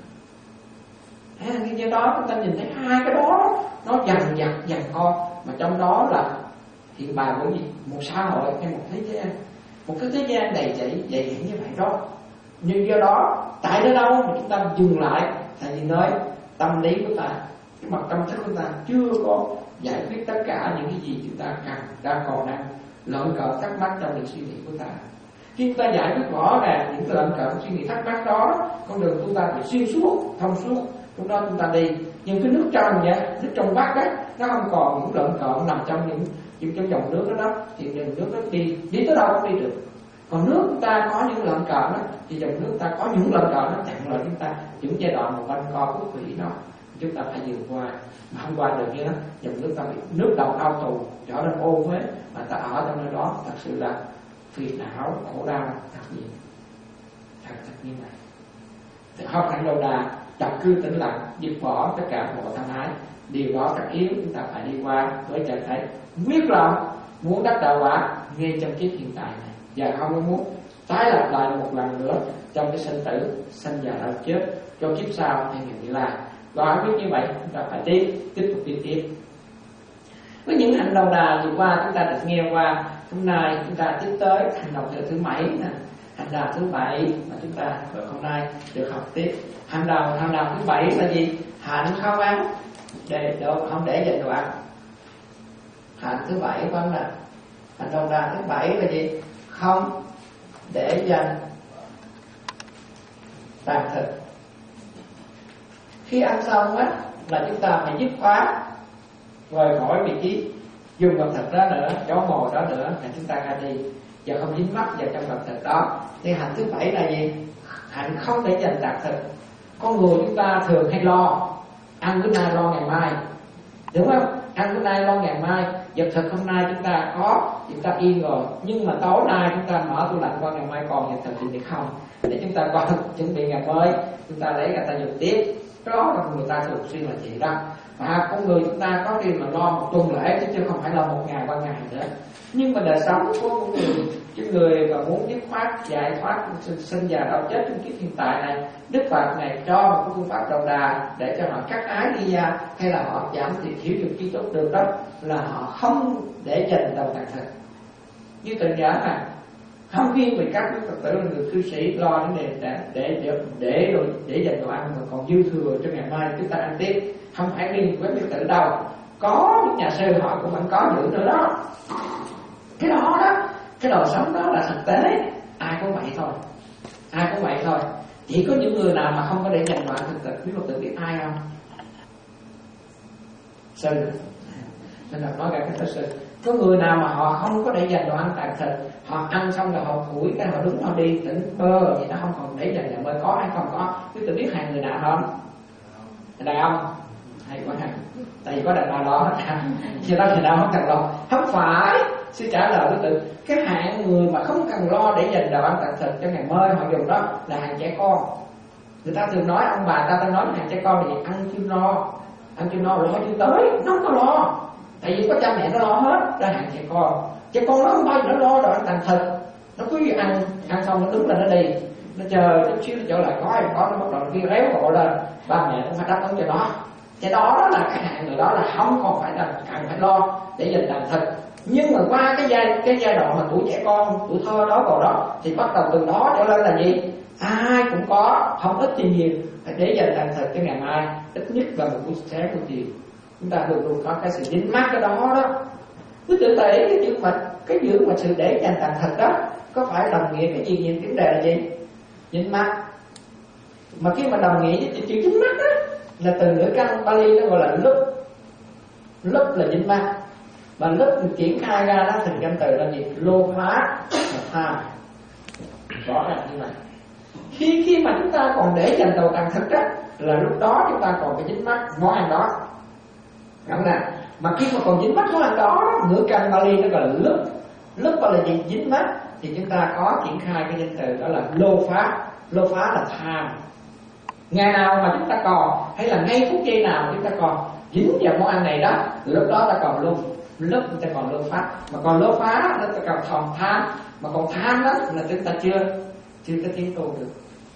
À, do đó chúng ta nhìn thấy hai cái đó nó dằn vặt dằn co, mà trong đó là hiện bài của gì? Một xã hội hay một thế gian, một cái thế gian đầy dẫy dày hiện như vậy đó. Nhưng do đó tại nơi đâu mà chúng ta dừng lại, tại vì nơi tâm lý của ta, cái mặt tâm thức của ta chưa có giải quyết tất cả những cái gì chúng ta cần, đang còn đang lợn cợn thắc mắc trong những suy nghĩ của ta. Khi chúng ta giải quyết rõ ràng những lợn cợn suy nghĩ thắc mắc đó, con đường chúng ta bị xuyên suốt, thông suốt, lúc đó chúng ta đi. Nhưng cái nước trong vậy, nước trong bát á, nó không còn những lợn cợn nằm trong những những trong dòng nước đó, đó thì dòng nước nó đi đi tới đâu cũng đi được. Còn nước chúng ta có những lợn cợn đó, thì dòng nước ta có những lợn cợn nó chặn lại chúng ta những giai đoạn một quanh co của quỷ đó, chúng ta phải vượt qua. Mà không qua được như đó, dòng nước ta bị nước động ao tù, trở nên ô uế, mà ta ở trong nơi đó thật sự là phiền não, khổ đau thật nhiều, thật thật như vậy. Thì học hành lâu đà, tập cư tĩnh lặng, dứt bỏ tất cả mọi tham ái, điều đó tất yếu chúng ta phải đi qua với trạng thái quyết lòng muốn đắc đạo quả ngay trong kiếp hiện tại này, và không có muốn tái lặp lại một lần nữa trong cái sinh tử sanh già đau chết cho kiếp sau hay ngày vị lai. Và biết như vậy chúng ta phải tiếp tiếp tục đi tiếp với những hành đầu đà vừa qua. Chúng ta được nghe qua, hôm nay chúng ta tiếp tới hành đầu đà thứ bảy nè, hành đà thứ bảy mà chúng ta hôm nay được học tiếp. Hành đầu hành đà thứ bảy là gì? Hạnh không ăn để đâu không để dành đồ ăn. Hạnh thứ bảy vâng là hành đầu đà thứ bảy là gì? Không để dành tàn thực. Khi ăn xong á là chúng ta phải dứt khoát rời khỏi vị trí dùng vật thực đó nữa, chỗ ngồi đó nữa, là chúng ta ra đi và không dính mắc vào trong vật thực đó. Thì hạnh thứ bảy là gì? Hạnh không để dành tàn thực. Con người chúng ta thường hay lo ăn bữa nay lo ngày mai, đúng không? Ăn bữa nay lo ngày mai, vật thực hôm nay chúng ta có, chúng ta yên rồi, nhưng mà tối nay chúng ta mở tủ lạnh qua ngày mai còn vật thực thì được không? Để chúng ta còn chuẩn bị ngày mới, chúng ta lấy ra ta dùng tiếp. Đó là người ta thường xuyên là vậy đó. Mà con người chúng ta có khi mà lo một tuần lễ chứ không phải lo một ngày ba ngày nữa. Nhưng mà đời sống của con người, cái người mà muốn dứt khoát giải thoát sinh, sinh già đau chết trong kiếp hiện tại này, Đức Phật này cho một cái phương pháp đầu đà để cho họ cắt ái đi ra, hay là họ giảm thiểu thiểu được chi tốt được đó, là họ không để dành đầu tàn thực. Như từng nhớ là không riêng về các quý Phật tử là người cư sĩ lo vấn đề để để để để rồi để dành đồ ăn, mà còn dư thừa cho ngày mai chúng ta ăn tiếp. Không phải riêng với Phật tử đâu, có những nhà sư họ cũng vẫn có giữ nữa đó. Cái đó đó, cái đời sống đó là thực tế, ai cũng vậy thôi, ai cũng vậy thôi. Chỉ có những người nào mà không có để dành đồ ăn thực thực, quý Phật tử biết ai không? Sư, nên là nói cả cái sư, có người nào mà họ không có để dành đồ ăn tàn thịt, họ ăn xong rồi họ phủi cái họ đứng họ đi tỉnh bơ vậy, nó không còn để dành, là mới có hay không có. Quý tự biết hàng người nào không? Đàn ông hay quá ha, tại vì có đàn bà lo hết ha, chứ đó thì đâu không cần lo. Không phải, sư trả lời quý tự, cái hạng người mà không cần lo để dành đồ ăn tàn thịt cho ngày mai họ dùng đó là hàng trẻ con. Người ta thường nói, ông bà ta ta nói hàng trẻ con thì ăn chưa no, ăn chưa no lo chưa tới, nó không có lo. Tại vì có cha mẹ nó lo hết, ra hàng trẻ con. Trẻ con nó không bao giờ nó lo đồ ăn tàn thịt, nó cứ ăn ăn xong nó đứng lên nó đi, nó chờ chút xíu nó trở lại có hay có, nó bắt đầu kia réo bộ lên, ba mẹ cũng phải đáp ứng cho nó. Cái đó đó là cái hạng người đó là không còn phải là cần phải lo để dành tàn thịt. Nhưng mà qua cái giai cái giai đoạn mà tuổi trẻ con, tuổi thơ đó còn đó, thì bắt đầu từ đó trở lên là gì? Ai cũng có, không ít thì nhiều, phải để dành tàn thịt cho ngày mai, ít nhất là một buổi sáng một chiều. Chúng ta luôn luôn có cái sự dính mắc cái đó đó. Cứ tự thể cái chuyện mà cái giữ mà sự để dành tàn thịt đó có phải đồng nghĩa cái gì? Nhìn vấn đề là gì? Dính mắc. Mà khi mà đồng nghĩa với chữ dính mắc đó là từ ngữ căn Pali nó gọi là lúc. Lúc là dính mắc. Và lúc mình triển khai ra đó thành danh từ là gì? Lô phá và tham. Rõ ràng như vậy. Khi khi mà chúng ta còn để dành đầu tàn thịt đó là lúc đó chúng ta còn cái dính mắc món ăn đó. Đúng nè. Mà khi mà còn dính mắc món ăn đó, ngữ căn Pali nó gọi là lúc. Lúc là gì? Dính mắc. Thì chúng ta có triển khai cái danh từ đó là lô phá. Lô phá là tham. Ngày nào mà chúng ta còn, hay là ngay phút giây nào mà chúng ta còn dính vào món ăn này đó, lúc đó ta còn luôn. Lúc chúng ta còn lô phá. Mà còn lô phá nó ta còn còn tham. Mà còn tham đó là chúng ta chưa chưa có tiến tu được.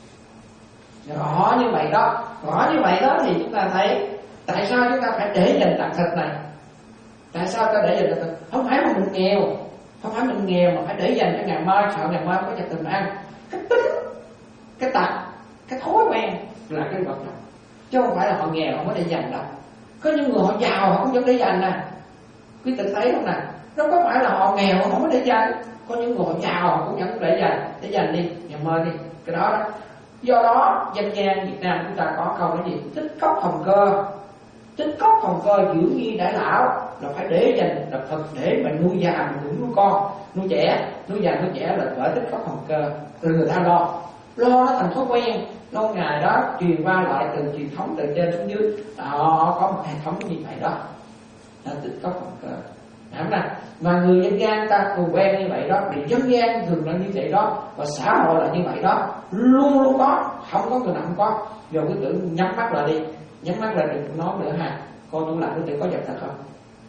Rõ như vậy đó, rõ như vậy đó thì chúng ta thấy tại sao chúng ta phải để dành tàn thịt này? Tại sao ta để dành tàn thịt? Không phải là mình nghèo, không phải mình nghèo mà phải để dành cho ngày mai, sợ ngày mai có cho tình ăn. Cái tính, cái tật, cái thói quen là cái vật đó. Chứ không phải là họ nghèo không có để dành đâu. Có những người họ giàu họ không dám để dành nè. Quý vị thấy không nè? Nó có phải là họ nghèo họ không có để dành. Có những người họ giàu họ cũng chẳng để dành. Để dành đi, ngày mai đi. Cái đó đó. Do đó dân gian Việt Nam chúng ta có câu nói gì? Tích cốc hồng cơ. Tích cốc hồng cơ dưỡng nhi đại lão là phải để dành là thật để mà nuôi già, nuôi nuôi con, nuôi trẻ, nuôi già nuôi trẻ là phải tích cốc hồng cơ. Rồi người ta lo, lo nó thành thói quen. Lâu ngày đó truyền qua lại từ truyền thống từ trên xuống dưới, đó có một hệ thống như vậy đó, là tích cốc hồng cơ. Đúng không? Mà người dân gian ta thường quen như vậy đó, vì dân gian thường là như vậy đó, và xã hội là như vậy đó, luôn luôn có, không có người nào không có. Giờ cứ tưởng nhắm mắt lại đi, nhắm mắt lại đừng nói nữa ha. Con tu làm cái tự có vật thật không?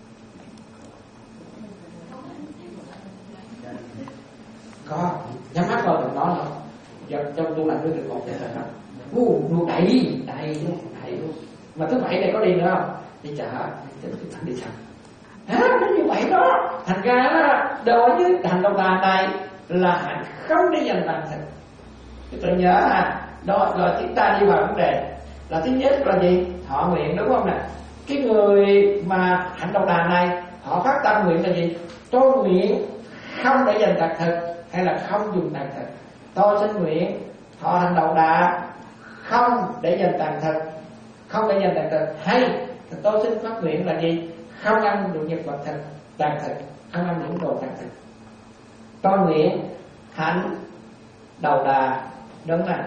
Có, nhắm mắt rồi đừng nói nữa. Giờ trong tu làm cái tự có vật thật không? Ú, nu đầy, đầy luôn, đầy luôn. Mà thứ bảy này có đi nữa không? Đi chợ, đi chợ. À, nó như vậy đó. Thành ra đối với hành động đà này là hạnh không để dành tàn thịt. Chúng tôi nhớ à, đó rồi chúng ta đi vào vấn đề là thứ nhất là gì? Thọ nguyện, đúng không nè? Cái người mà hạnh đầu đà này họ phát tâm nguyện là gì? Tôi nguyện không để dành tàn thịt hay là không dùng tàn thịt. Tôi xin nguyện thọ hành đầu đà không để dành tàn thịt, không để dành tàn thịt, hay tôi xin phát nguyện là gì? Không ăn đồ vật vật thịt, tàn thịt, không ăn những đồ tàn thịt. Tôi nguyện hạnh đầu đà, đúng là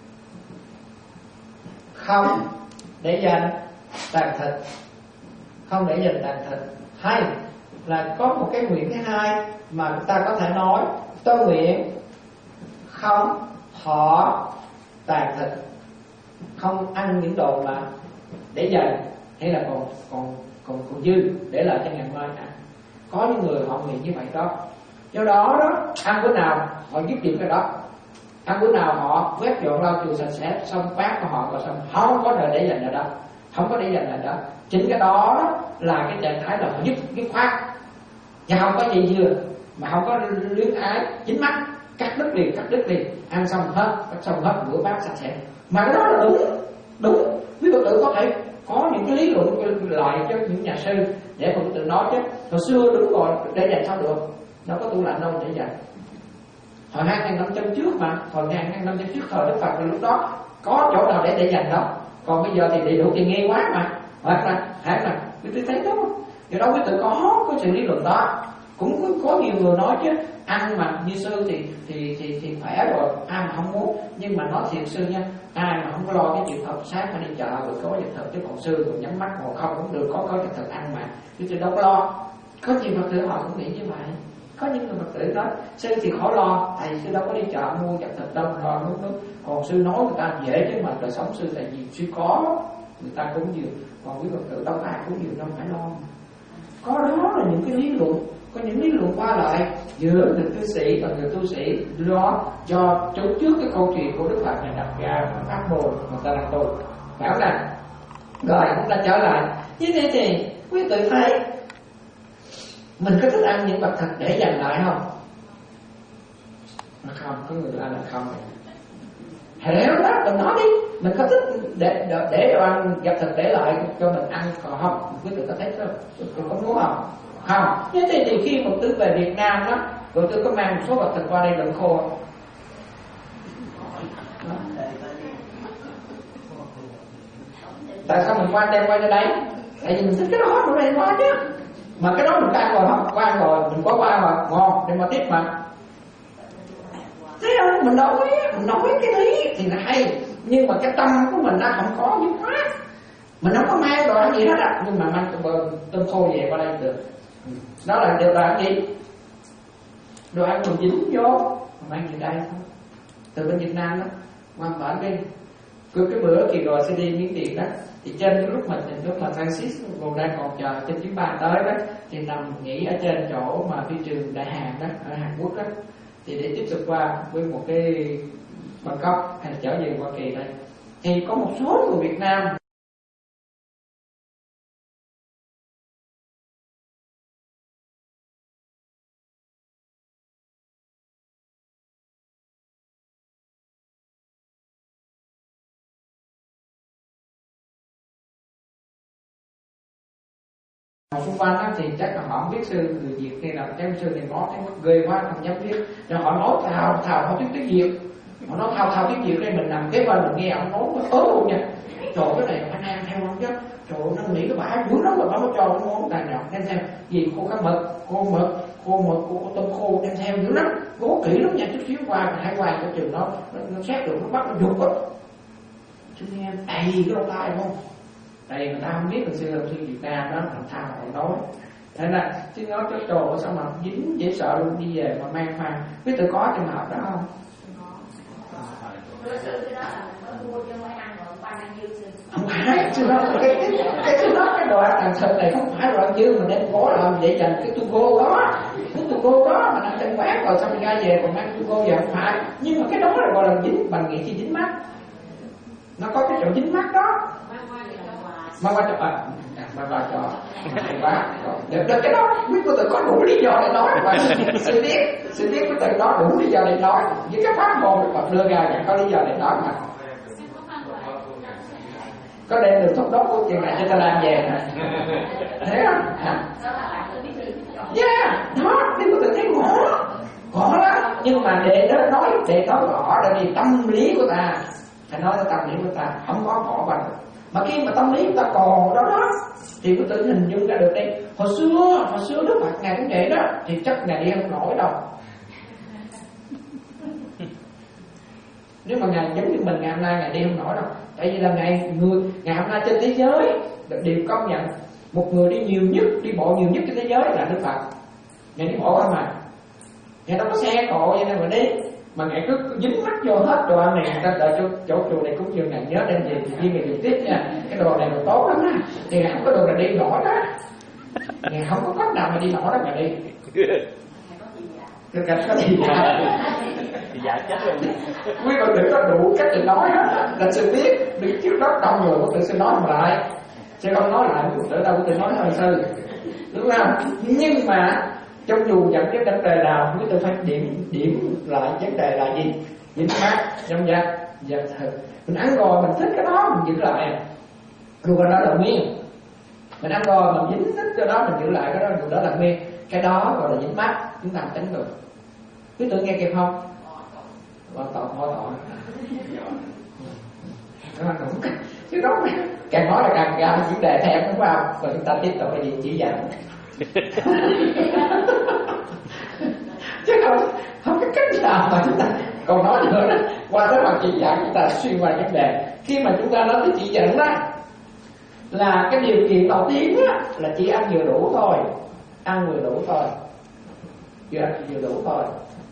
không để dành tàn thịt, không để dành tàn thịt. Hay là có một cái nguyện thứ hai mà chúng ta có thể nói, tôi nguyện không thọ tàn thịt, không ăn những đồ mà để dành hay là còn còn còn còn dư để lại cho ngày mai ăn. Có những người họ nguyện như vậy đó. Do đó đó, ăn bữa nào họ dứt điểm cái đó, ăn bữa nào họ quét dọn lau chùi sạch sẽ xong bát của họ, rồi xong không có đời để dành ở đó, không có để dành ở đó. Chính cái đó, đó là cái trạng thái là họ dứt dứt khoát, và không có gì dừa mà không có luyến ái dính mắt, cắt đứt liền, cắt đứt liền, ăn xong hết, cắt xong hết, rửa bát sạch sẽ. Mà cái đó là đúng, đúng. Quý Phật tử có thể có những cái lý luận lại cho những nhà sư để Phật tử nói chứ. Hồi xưa đúng rồi, để dành sao được, đâu có tủ lạnh đâu để dành. Hồi hai ngàn năm trăm trước mà, hồi hai ngàn năm trăm trước thời Đức Phật thì lúc đó có chỗ nào để để dành đâu. Còn bây giờ thì đầy đủ tiền nghe quá mà, hoặc là, hoặc là quý tử thấy đó. Do đó quý tử có có sự lý luận đó. Cũng có, có nhiều người nói chứ ăn mà như sư thì thì thì thì khỏe rồi, ai mà không muốn. Nhưng mà nói thiệt sư nha, ai mà không có lo cái chuyện học sáng mà đi chợ rồi có vật thực, chứ còn sư còn nhắm mắt ngồi không cũng được, có có vật thực ăn mà chứ sư đâu có lo. Có nhiều Phật tử họ cũng nghĩ như vậy. Có những người Phật tử nói sư thì khỏi lo, thầy sư đâu có đi chợ mua vật thực đâu, lo nước nước. Còn sư nói người ta dễ chứ mà đời sống sư tại vì sư có, người ta cũng nhiều. Còn quý Phật tử đâu có ai cũng nhiều đâu phải lo. Có đó là những cái lý luận, có những lý luận qua lại giữa người cư sĩ và người tu sĩ. Đó cho chống trước cái câu chuyện của Đức Phật này đặt ra phát bồ người ta đang tu bảo rằng rồi chúng ta trở lại như thế thì quý tự thấy mình có thích ăn những vật thật để dành lại không? Mà không, có người ăn là không. Hiểu đó, mình nói đi, mình có thích để để, để đồ ăn vật thật để lại cho mình ăn còn không? Quý tự có thấy không? Tôi có muốn không? Không. Thế thì, thì khi một thứ về Việt Nam đó, rồi tôi có mang một số vật thực qua đây đựng khô. Tại sao mình qua đem qua cho đấy? Tại vì mình thích cái đó, mình đem qua chứ. Mà cái đó mình ăn rồi không? Qua rồi, mình có qua rồi, ngon, đem qua tiếp mà. Thế không? Mình nói, mình nói cái lý thì là hay. Nhưng mà cái tâm của mình nó không có dứt khoát. Mình không có mang đồ ăn gì hết á, nhưng mà mang cái bờ tôm khô về qua đây được. Đó là điều đồ ăn gì? Đồ ăn mình dính vô, mang về đây không? Từ bên Việt Nam đó, quan toàn đi. Cứ cái bữa kỳ rồi sẽ đi Miến Điện đó, thì trên cái lúc mà lúc mà Francis còn đang còn chờ trên chuyến bay tới đó, thì nằm nghỉ ở trên chỗ mà phi trường Đại Hàn đó, ở Hàn Quốc đó, thì để tiếp tục qua với một cái Bangkok hay là trở về Hoa Kỳ đây, thì có một số người Việt Nam xung quanh đó, thì chắc là họ không biết sư người Việt hay là cái sư này nói tiếng ghê quá không dám biết, rồi họ nói thào thào họ tiếng tiếng Việt, họ nói thào thào tiếng Việt đây mình nằm kế bên mình nghe ông nói nó ớn luôn nha. Trời cái này anh ăn theo không chứ, trời nó nghĩ cái bả dữ lắm rồi nó cho nó món này nọ đem theo gì khô cá mực, khô mực, khô mực, khô tôm khô đem theo dữ lắm, cố kỹ lắm nha, chút xíu qua hai qua cho trường nó nó, nó xét được nó bắt nó dục á, chứ nghe đầy cái lỗ tai không. Đây người ta không biết mình xưa là sư Việt Nam đó, làm thao họ nói. Thế là chứ nói cho trồ sao mà dính dễ sợ luôn, đi về mà mang mang. Biết tự có trường hợp đó không? Không phải, sư nói cái cái sư nói cái đồ ăn thằng thật này không phải đồ ăn dư mà đem cố làm vậy dành cái tu cô đó, cái tu cô đó mà ăn trên quán rồi xong mình ra về còn mang tu cô về không phải. Nhưng mà cái đó là gọi là dính, bằng nghĩ chi dính mắt. Nó có cái chỗ dính mắt đó. Mà qua cho à, mà qua cho hay quá. Được, được cái đó quý cô tự có đủ lý do để nói mà sự biết, sự biết quý tự đó đủ lý do để nói. Với cái pháp môn mà đưa ra là có lý do để nói mà. Có đem được thuốc đốt của chuyện này cho ta làm về nè. Thấy không? Hả? Yeah, đó, quý cô tự thấy ngỏ, ngỏ lắm. Nhưng mà để đó nói, để nói rõ là vì tâm lý của ta. Phải nói là tâm lý của ta không có bỏ bằng. Mà khi mà tâm lý của ta còn đó đó thì có tự hình dung ra được đây. Hồi xưa, hồi xưa Đức Phật Ngài cũng vậy đó, thì chắc Ngài đi không nổi đâu. Nếu mà Ngài giống như mình ngày hôm nay Ngài đi không nổi đâu. Tại vì là Ngài người ngày hôm nay trên thế giới đều công nhận một người đi nhiều nhất, đi bộ nhiều nhất trên thế giới là Đức Phật. Ngài đi bộ không mà. Ngài đâu có xe cộ vậy nên mà đi. Mà Ngài cứ dính mắt vô hết đồ ăn này, người ta đợi cho chỗ chùa này cũng nhiều Ngài nhớ đem về thì viên Ngài dùng tiếp nha. Cái đồ này đồ tốt lắm á, thì Ngài không có đồ là đi nổi đó. Ngài không có cách nào mà đi nổi đó mà đi. Cái cách có gì dạ? Dạ chết rồi. Quý Phật tử có đủ cách để nói hết, là sư biết, đứng trước đó đông người Phật tử sẽ nói lại, sẽ không nói lại Phật tử đâu, Phật tử nói hơi sư, đúng không? Nhưng mà Trong dù dẫn cái vấn đề nào quý tự phải điểm điểm lại vấn đề là gì? Dính mát trong da, da thịt. Mình ăn rồi mình thích cái đó mình giữ lại, luôn cái đó là nguyên. Mình ăn rồi mình dính thích cái đó mình giữ lại cái đó, đó là nguyên. Cái đó gọi là dính mát, chúng ta tránh được. Quý tự nghe kịp không? Hoàn toàn khó tỏ. Chứ đó càng nói là càng ra vấn đề theo đúng không? Và chúng ta tiếp tục cái gì chỉ dẫn. Chứ không không có cách nào mà chúng ta còn nói nữa đó. Qua tới mặt chỉ dẫn chúng ta xuyên qua vấn đề. Khi mà chúng ta nói tới chỉ dẫn đó là cái điều kiện đầu tiên á, là chỉ ăn vừa đủ thôi, ăn vừa đủ thôi, vừa ăn vừa đủ thôi,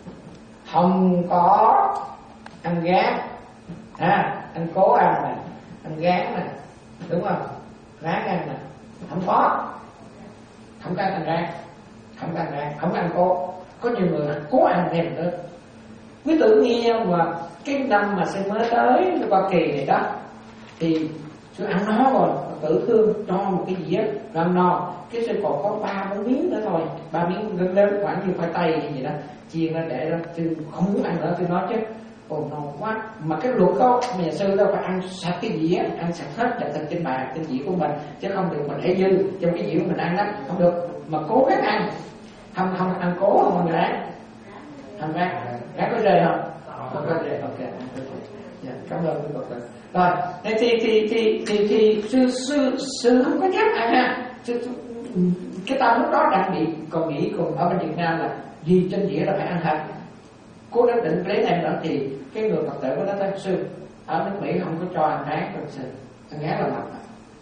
không có ăn gán, à, ăn cố ăn nè, ăn gán nè, đúng không? Ráng ăn nè, không có, không có ăn ráng, không có ăn ráng, không có ăn cố. Có nhiều người là cố ăn thêm nữa. Quý tự nghe mà cái năm mà sẽ mới tới Hoa Kỳ này đó thì tôi ăn nó rồi, tự thương cho một cái gì á, ăn no, cái sẽ còn có ba bốn miếng nữa thôi, ba miếng lớn lớn khoảng như khoai tây hay gì đó, chiên ra để đó, tôi không muốn ăn nữa, tôi nói chứ, ồ no quá, mà cái luật đó, nhà sư đâu phải ăn sạch cái gì á, ăn sạch hết chặt thịt trên bàn, trên dĩa của mình, chứ không được mình để dư trong cái dĩa của mình ăn đó, không được, mà cố gắng ăn, không không ăn cố không ăn ráng, ăn ráng, ráng có rơi không? Không có rơi, ok, dạ, cảm ơn quý Phật tử. Rồi, thì thì thì thì thì, thì sư sư sư không có dám ăn ha. Sư, cái tâm lúc đó đang bị còn nghĩ còn ở bên Việt Nam là gì trên dĩa là phải ăn thịt. Cô đã định lấy em đó thì cái người Phật tử của nó nói sư ở nước Mỹ không có cho ăn rán đâu sư, ăn rán là mập.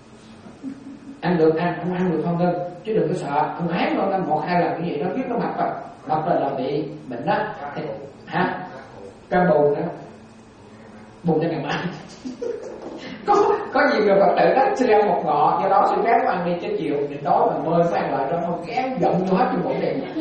Ăn được ăn, không ăn được không ngưng, chứ đừng có sợ, ăn rán nó ăn một hai lần cái gì nó biết nó mập rồi, mập là, là bị bệnh đó, thì, hả? Căng bù nữa. Bù cho ngày mai. có có nhiều người Phật tử đó sư ăn một ngọ, do đó sư ráng ăn đi chứ chiều thì tối mà mời phải ăn lại đó không kém giận vô hết trong bụng này.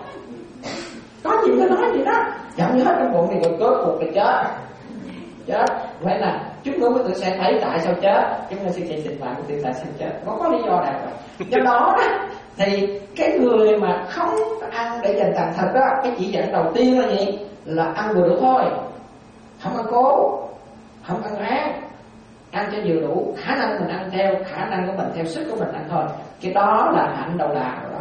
Có nhiều người nói gì đó, giận vô hết trong bụng thì rồi cướp cuộc thì chết, chết. Vậy là chúng tôi mới tự sẽ thấy tại sao chết, chúng tôi sẽ chạy trình bày tự tại sao chết, nó có lý do nào rồi. Do đó đó thì cái người mà không ăn để dành tàn thịt đó, cái chỉ dẫn đầu tiên là gì? Là ăn vừa đủ thôi, không ăn cố, không ăn ráng, ăn cho vừa đủ, khả năng mình ăn theo khả năng của mình, theo sức của mình ăn thôi. Cái đó là hạnh đầu đà rồi đó,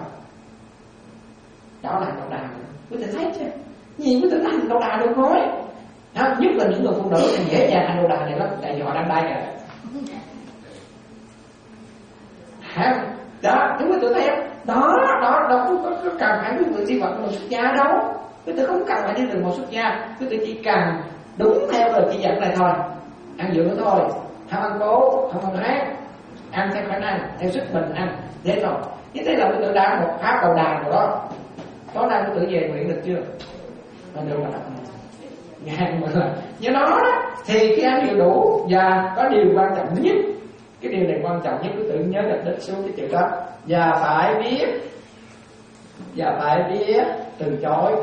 đó là hạnh đầu đà rồi. Quý vị thấy chưa? Gì quý vị thấy hạnh đầu đà được nói, à, nhất là những người phụ nữ thì dễ dàng hạnh đầu đà này lắm, tại vì họ đang đai rồi. Hả? Đó, chúng quý vị thấy không? Đó, đó, đâu có, có, có cần phải quý vị đi vào một xuất gia đâu. Quý vị không cần phải đi từ một xuất gia, quý vị chỉ cần đúng theo lời chỉ dẫn này thôi, ăn vừa nữa thôi, không ăn cố, không ăn ráng, ăn theo khả năng, theo sức mình ăn, thế rồi. Như thế là quý vị đã một phá đầu đà rồi đó. Tối nay quý vị về nguyện được chưa? Mình được rồi. Ngàn mà là như nó đó, thì cái ăn vừa đủ và có điều quan trọng nhất, cái điều này quan trọng nhất quý vị nhớ đặt đến xuống cái chữ đó, và phải biết, và phải biết từ chối.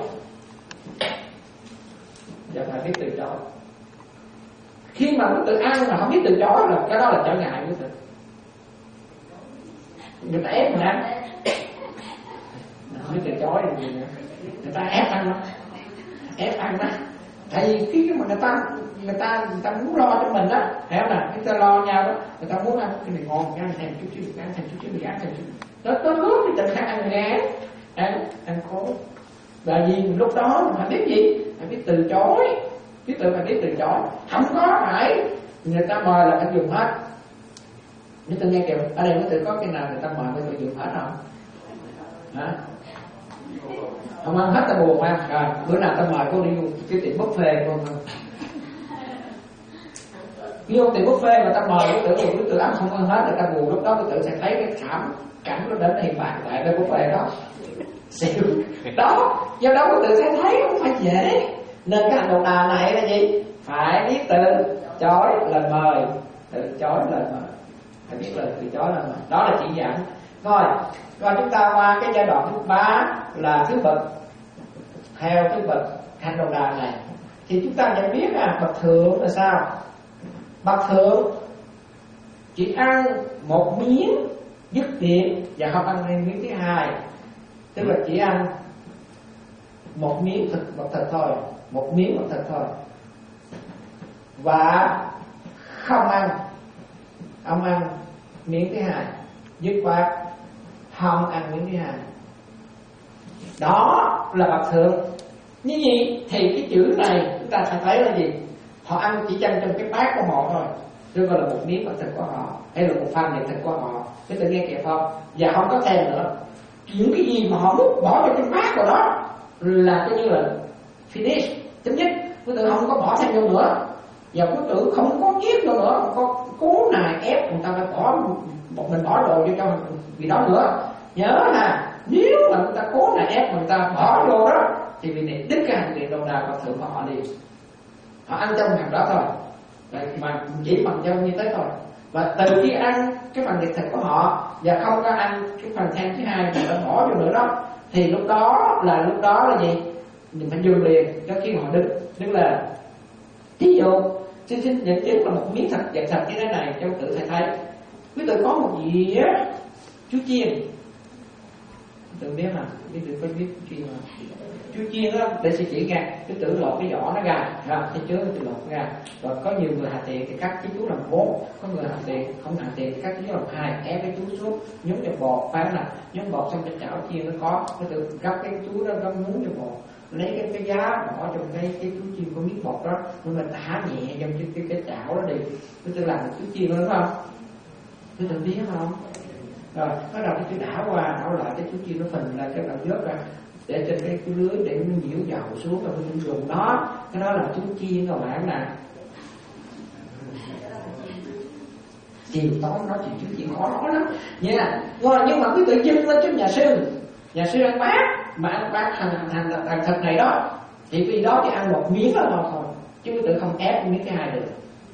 Và phải biết từ chối. Khi mà quý tự ăn mà không biết từ chối là cái đó là trở ngại quý tự. Người ta ép mà ăn, không biết từ chối thì gì nữa. Người ta ép ăn đó, ép ăn đó. Tại vì khi mà người ta người ta người ta muốn lo cho mình đó, hiểu không nào? Người ta lo nhau đó, người ta muốn ăn cái này ngon, ăn thêm chút xíu, ăn thêm chút xíu, ăn thêm chút. Đó tới lúc thì tự khả ăn ngán, ăn ăn cố. Và vì lúc đó mình phải biết gì? Phải biết từ chối. Biết tự phải biết từ chối. Không có phải người ta mời là phải dùng hết. Nếu tôi nghe kìa, ở đây có tự có cái nào người ta mời người ta dùng hết không? Hả? Không ăn hết ta buồn ha. Rồi, bữa nào ta mời cô đi cái tiệm buffet con. Vô tiệm buffet mà ta mời cái tự cái tự ăn không ăn hết là ta buồn, lúc đó cái tự sẽ thấy cái thảm cảnh nó đến hiện bạn tại đây buffet đó. Xỉu. Đó, do đó có tự sẽ thấy không phải dễ. Nên cái hành động đà này là gì? Phải biết từ chối lời mời, từ chối lời mời, phải biết lời từ chối lời mời. Đó là chỉ dẫn. Rồi, rồi chúng ta qua cái giai đoạn thứ ba là thứ bậc. Theo thứ bậc hành động đà này thì chúng ta nhận biết là bậc thượng là sao? Bậc thượng chỉ ăn một miếng dứt tiện và không ăn miếng thứ hai, tức là chỉ ăn một miếng thịt vật thịt thôi, một miếng vật thịt thôi, và không ăn. Ông ăn miếng thứ hai, dứt khoát không ăn miếng thứ hai. Đó là bậc thượng. Như vậy thì cái chữ này chúng ta sẽ thấy là gì? Họ ăn chỉ chân trong cái bát của họ thôi, chứ gọi là một miếng vật thịt của họ, hay là một phần thịt của họ. Cái tự nghe kịp không? Và không có thêm nữa. Những cái gì mà họ muốn bỏ vào trong bát của đó là coi như là finish, chấm dứt. Quý tử không có bỏ thêm vô nữa, và quý tử không có giết nữa nữa, không có cố nài ép người ta phải bỏ một mình bỏ đồ vô trong vì đó nữa. Nhớ là nếu mà người ta cố nài ép người ta bỏ vô đó thì vì này đứt cái hành điện đầu đà Phật thượng của họ đi. Họ ăn trong hàng đó thôi, mà chỉ bằng trong như thế thôi. Và từ khi ăn cái phần thịt của họ và không có ăn cái phần than thứ hai mà đã bỏ vô nữa đó, thì lúc đó là lúc đó là gì? Mình phải dừng liền cho khi họ đứng đứng lên. Ví dụ xin xin nhận chứng là một miếng thịt dạng thịt như thế này, trong tự thầy thấy quý tử có một dĩa chú chiên. Tự biết mà, quý tử có biết chú chiên mà. Chú chiên đó, để sẽ chỉ ra, quý tử lột cái vỏ nó ra, ra cái chứa quý tử lột ra. Rồi có nhiều người hạ tiền thì cắt cái chú làm bốn, có người hạ tiền không hạ tiền thì cắt cái chú làm hai, ép cái chú xuống, nhúng vào bột, phán là nhúng bột xong cái chảo chiên nó có, quý tử gấp cái chú đó, gấp nhúng vào bột, lấy cái cái giá bỏ trong cái cái chú chiên có miếng bột đó, nhưng mà thả nhẹ trong cái cái, cái chảo đó đi, quý tử làm một chú chiên đó, đúng không? Quý tử biết không? Rồi bắt đầu cái chú đảo qua đảo lại, cái chú chiên nó phình ra cái đầu vớt ra, để trên cái, cái lưới để nó nhiễu dầu xuống, rồi mình dùng đó, cái đó là chú chiên các bạn nè. Chiều tối nói chuyện chú chiên khó nói lắm nha. Rồi nhưng mà quý tự dưng lên trước nhà sư, nhà sư ăn bát mà ăn bát thành thành thành thịt này đó, thì vì đó thì ăn một miếng là thôi thôi, chứ quý tự không ép miếng thứ hai được.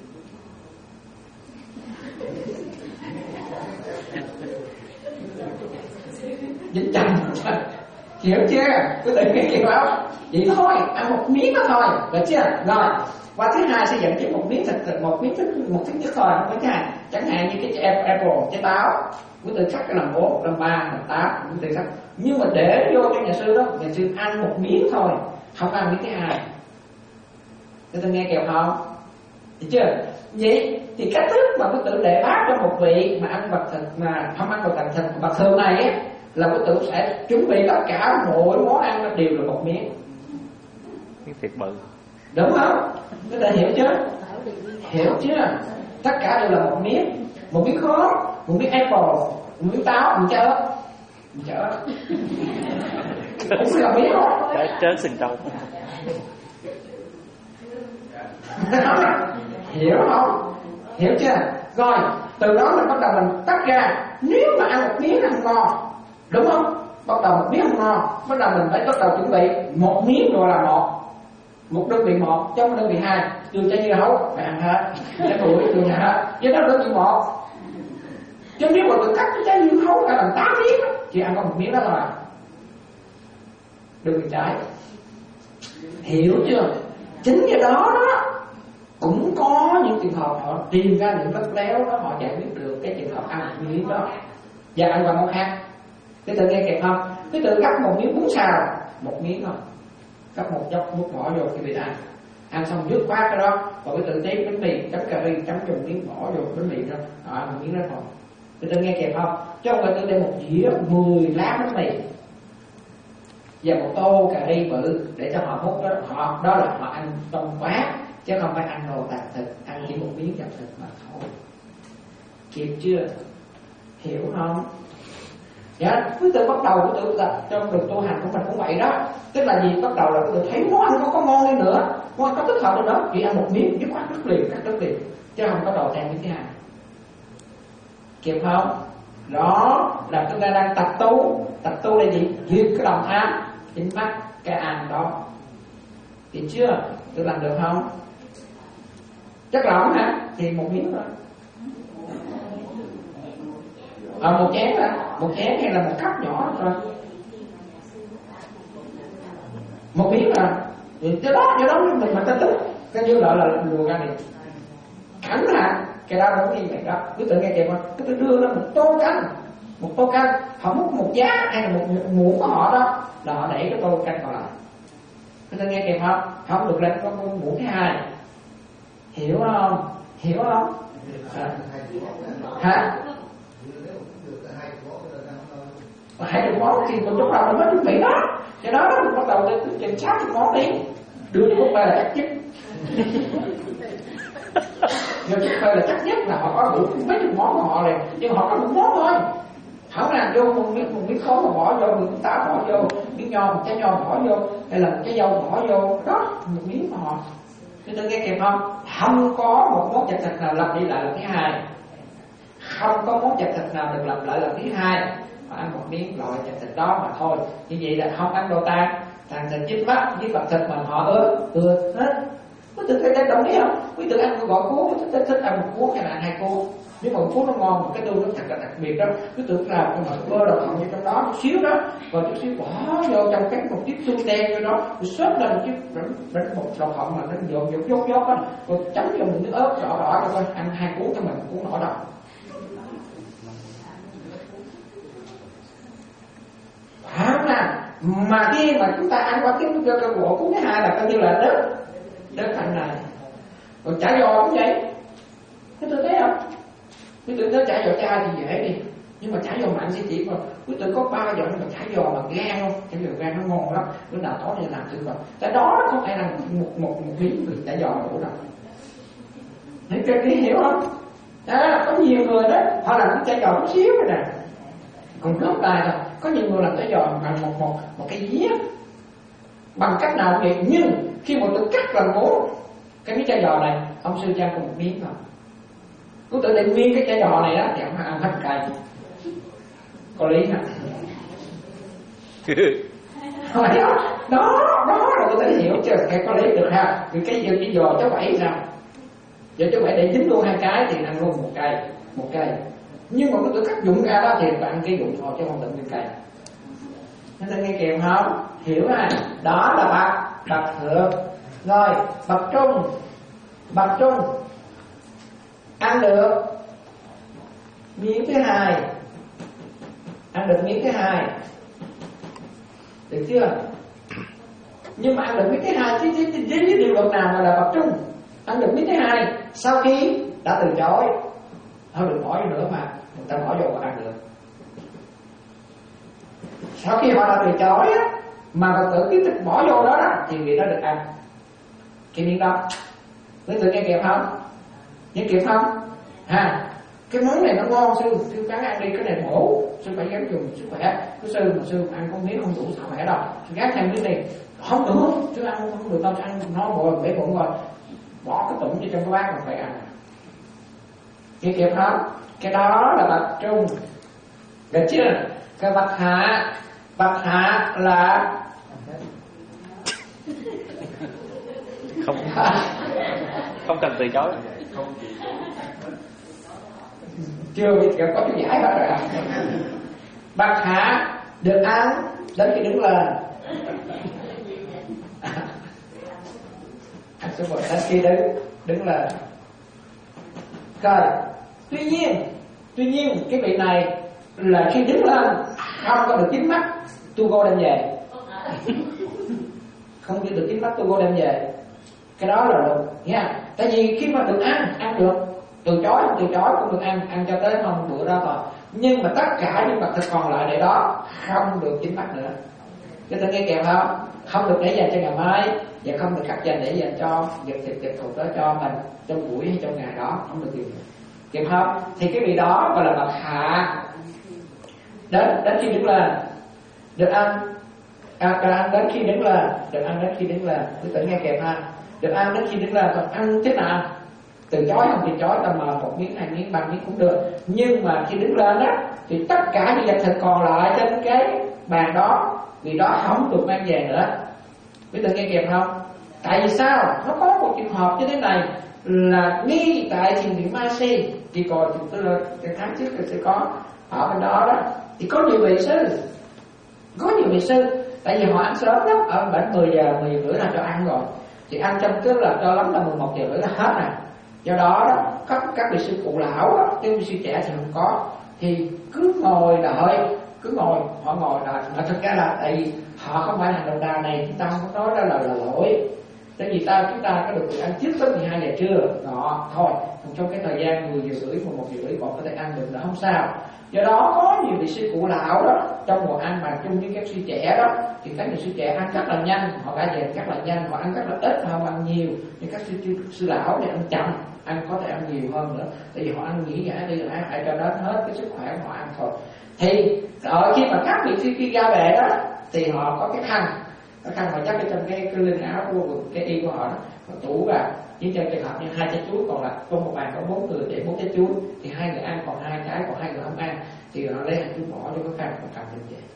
Dính chồng hiểu chưa? Quý tự nghe kịp không? Vậy thôi, ăn một miếng đó thôi, được chưa? Rồi, và thứ hai sẽ dẫn đến một miếng thịt, một miếng thịt, một thứ nhất thôi, không phải thứ hai. Chẳng hạn như cái apple, trái táo, quý tự cắt cái làm bốn, làm ba, làm tám, quý tự cắt. Nhưng mà để vô cho nhà sư đó, nhà sư ăn một miếng thôi, không ăn miếng thứ hai. Quý tự nghe kịp không? Hiểu chưa? Vậy thì cách thức mà quý tự để bát cho một vị mà ăn vật thịt mà không ăn vật thịt thịt vật thường này á, là quý tử sẽ chuẩn bị tất cả mỗi món ăn nó đều là một miếng. Miếng thịt bự. Đúng không? Quý tử hiểu chưa? Hiểu chưa? Tất cả đều là một miếng. Một miếng khóm, một miếng apple, một miếng táo, một miếng ớt. Một miếng ớt. Cũng sẽ là miếng không? Để trớn sừng trâu. Hiểu không? Hiểu chưa? Rồi, từ đó mình bắt đầu mình tách ra. Nếu mà ăn một miếng ăn ngon, đúng không? Bắt đầu một miếng ăn ngon, bắt đầu mình phải bắt đầu chuẩn bị một miếng gọi là một, một đơn vị một, trong đơn vị hai. Từ trái dưa hấu phải ăn hết, trái bưởi từ nhà hết, với đó đơn vị một. Chứ nếu mà tự cắt cái trái dưa hấu ra làm tám miếng, chỉ ăn có một miếng đó thôi. Đơn vị trái. Hiểu chưa? Chính cái đó đó cũng có những trường hợp họ tìm ra những vết léo đó, họ giải quyết được cái trường hợp ăn một miếng đó và ăn vào món khác. Cái tự nghe kịp không? Cái tự cắt một miếng bún xào, một miếng thôi, cắt một dốc múc bỏ vô cái vị ăn, ăn xong dứt khoát cái đó, rồi cái tự chế bánh mì chấm cà ri chấm dùng miếng bỏ vô bánh mì đó, à, một miếng đó thôi. Cái tự nghe kịp không? Cho người tự đem một dĩa mười lá bánh mì và một tô cà ri bự để cho họ múc đó, họ đó là họ ăn trong bát chứ không phải ăn đồ tạp thịt, ăn chỉ một miếng tạp thịt mà thôi. Kịp chưa? Hiểu không? Dạ, quý tử bắt đầu quý tử là trong đường tu hành của mình cũng vậy đó. Tức là gì? Bắt đầu là quý tử thấy món ăn không có ngon lên nữa, món ăn có thích hợp lên đó, chỉ ăn một miếng, dứt khoát đứt liền, cắt đứt liền, chứ không có đồ thêm miếng thứ hai. Kịp không? Đó là chúng ta đang tập tu. Tập tu là gì? Diệt cái lòng tham, chính mắt cái ăn đó. Kịp chưa? Tôi làm được không? Chắc lỏng hả? Thì một miếng thôi. À, một chén hả? Một chén hay là một cốc nhỏ thôi. Một miếng à? Cái đó, cái đó mình mình ta tính cái như lợi là lùa ra đi. Cảnh hả? Cái đó không như vậy đó. Cứ tự nghe kịp không? Cứ tự đưa nó một tô canh, một tô canh. Họ múc một giá hay là một muỗng của họ đó, là họ đẩy cái tô canh vào lại. Người ta nghe kịp không? Không được lên có muỗng thứ hai. Hiểu không? Hiểu không? À. Hả? Hai chục món thì mình lúc đầu mình mới chuẩn bị đó. Cái đó mình bắt đầu từ chừng sáu chục món đi. Đưa cho búp bê là chắc nhất. Vô búp bê là chắc nhất là họ có đủ mấy chục món của họ này, nhưng họ có một món thôi. Không làm vô một miếng một miếng khóm mà bỏ vô, một miếng táo bỏ vô, miếng nho một trái nho bỏ vô, hay là một trái dâu bỏ vô, đó một miếng mà họ. Chúng ta nghe kịp không? Không có một món chặt thịt nào lặp đi lại lần thứ hai. Không có món chặt thịt nào được lặp lại lần thứ hai. Mà ăn một miếng loại chặt thịt đó mà thôi. Như vậy là không ăn đồ tan. Thằng thịt chích mắt với vật thịt mà họ ưa ưa hết. Quý tự thấy đồng ý không? Quý tự ăn gọi cuốn, thích, thích, thích ăn một cuốn hay là ăn hai cuốn. Nếu mà một cuốn nó ngon, một cái tương nó thật là đặc biệt đó, quý tự làm cho mọi bơ đậu phộng như trong đó chút xíu đó, rồi chút xíu bỏ vô trong cái một chiếc xương đen vô đó, rồi xếp lên một chiếc bánh một đậu phộng mà nó dồn dột dốt dốt đó, rồi chấm vô một nước ớt đỏ đỏ cho coi, ăn hai cuốn cho mình một cuốn nổi đâu. Phải là mà khi mà chúng ta ăn qua cái cái, cái bộ cuốn thứ hai là coi như là đất đất cạnh này, rồi chả giò cũng vậy. Cái tôi thấy không? Quý tự nói chả giò cha thì dễ đi, nhưng mà chả giò mạnh sẽ chỉ mà quý tự có ba giò nhưng mà chả giò mà gan không, chả giò gan nó ngon lắm, bữa nào tối nay làm thử rồi. Tại đó nó không phải là một một một miếng người chả giò đủ đâu. Hiểu chưa? Kỹ hiểu không? Đó, có nhiều người đó họ làm cái chả giò một xíu rồi nè, còn cướp tài rồi. Có nhiều người làm chả giò bằng một một một cái dĩa bằng cách nào cũng vậy, nhưng khi một tự cắt làm bốn cái miếng chả giò này, ông sư cha có một miếng thôi. Cứ tự định nguyên cái chả giò này đó thì ông ăn hết cay. Có lý hả? Phải không? Đó, đó là tôi thấy hiểu chưa? Cái có lý được ha. Vì cái cái giò cháu bảy sao? Giờ cháu bảy để dính luôn hai cái thì ăn luôn một cây, một cây. Nhưng mà cái tự cắt dụng ra đó thì bạn ăn cái dụng thôi chứ không định nguyên cây. Nên ta nghe kịp không? Hiểu ha? Đó là bậc bậc thượng. Rồi bậc trung, bậc trung ăn được miếng thứ hai, ăn được miếng thứ hai, được chưa? Nhưng mà ăn được miếng thứ hai chứ chứ chứ điều luật nào mà là bậc trung? Ăn được miếng thứ hai sau khi đã từ chối, không được bỏ vô nữa mà người ta bỏ vô mà ăn được. Sau khi họ đã từ chối á, mà Phật tử tiếp tục bỏ vô đó, đó thì vị đó được ăn cái miếng đó. Quý tự nghe kịp không? Nghe kịp không? Ha, cái món này nó ngon sư, sư gắng ăn đi, cái này bổ, sư phải gắng dùng sức khỏe. Cái sư mà sư ăn con miếng không đủ sức khỏe đâu, sư gắng thêm miếng này không được, sư ăn không được đâu, sư ăn nó bội bể bụng rồi, bỏ cái tụng cho trong cái bát mà phải ăn. Nghe kịp không? Cái đó là bậc trung, được chưa? Cái bậc hạ, bậc hạ là không không cần từ chối. Chưa biết có cái giải hết rồi. Bậc hạ được ăn đến khi đứng lên. Ăn số một đến khi đứng đứng lên. Rồi, tuy nhiên, tuy nhiên cái vị này là khi đứng lên không có được kính mắt tu cô đem về, không được kính mắt tu cô đem về. Cái đó là được nha. Tại vì khi mà được ăn, ăn được, từ chối không từ chối cũng được ăn, ăn cho tới không bữa đó thôi. Nhưng mà tất cả những vật thực còn lại để đó không được chính mắt nữa. Cái ta nghe kèm không? Không được để dành cho ngày mai, và không được cắt dành để dành cho vật thịt thịt thuộc đó cho mình trong buổi hay trong ngày đó, không được kịp. Kịp không? Thì cái vị đó gọi là bậc hạ. Đến đến khi đứng lên được ăn, à, ăn đến khi đứng lên, được ăn đến khi đứng lên. Quý tử nghe kèm ha. Được ăn đến khi đứng lên, còn ăn thế nào? Từ chối không từ chối, tầm một miếng, hai miếng, ba miếng cũng được. Nhưng mà khi đứng lên đó thì tất cả những vật thịt còn lại trên cái bàn đó, vì đó không được mang về nữa. Quý tử nghe kịp không? Tại vì sao? Nó có một trường hợp như thế này là ngay tại thiền viện Ma Si, chị coi tức là cái tháng trước thì sẽ có ở bên đó đó, thì có nhiều vị sư, có nhiều vị sư, tại vì họ ăn sớm lắm, ở bệnh mười giờ, mười rưỡi là cho ăn rồi, thì ăn trong tức là cho lắm là mười một giờ rưỡi là hết rồi. Do đó, đó các các vị sư cụ lão đó, chứ vị sư trẻ thì không có, thì cứ ngồi đợi, cứ ngồi, họ ngồi đợi. Mà thực ra là tại vì họ không phải hành đầu đà này, chúng ta không có nói ra lời là lỗi. Tại vì ta chúng ta có được ăn trước tới mười hai giờ trưa, đó thôi. Còn trong cái thời gian mười giờ rưỡi, mười một giờ rưỡi bọn có thể ăn được là không sao. Do đó có nhiều vị sư cụ lão đó trong mùa ăn mà chung với các sư trẻ đó, thì các vị sư trẻ ăn rất là nhanh, họ đã dệt rất là nhanh, họ ăn rất là ít, họ ăn nhiều. Nhưng các sư sư lão thì ăn chậm, ăn có thể ăn nhiều hơn nữa, tại vì họ ăn nghỉ ngã đi lại hại cho đến hết cái sức khỏe họ ăn thôi. Thì ở khi mà các vị sư khi ra về đó thì họ có cái khăn, cái khăn mà chắc ở trong cái cái lưng áo của cái y của họ đó, họ tủ vào. Nhưng trong trường hợp như hai trái chuối còn lại, trong một bàn có bốn người để bốn trái chuối, thì hai người ăn còn hai cái, còn hai người không ăn, thì họ lấy hạt chuối bỏ cho cái khăn và cầm lên về.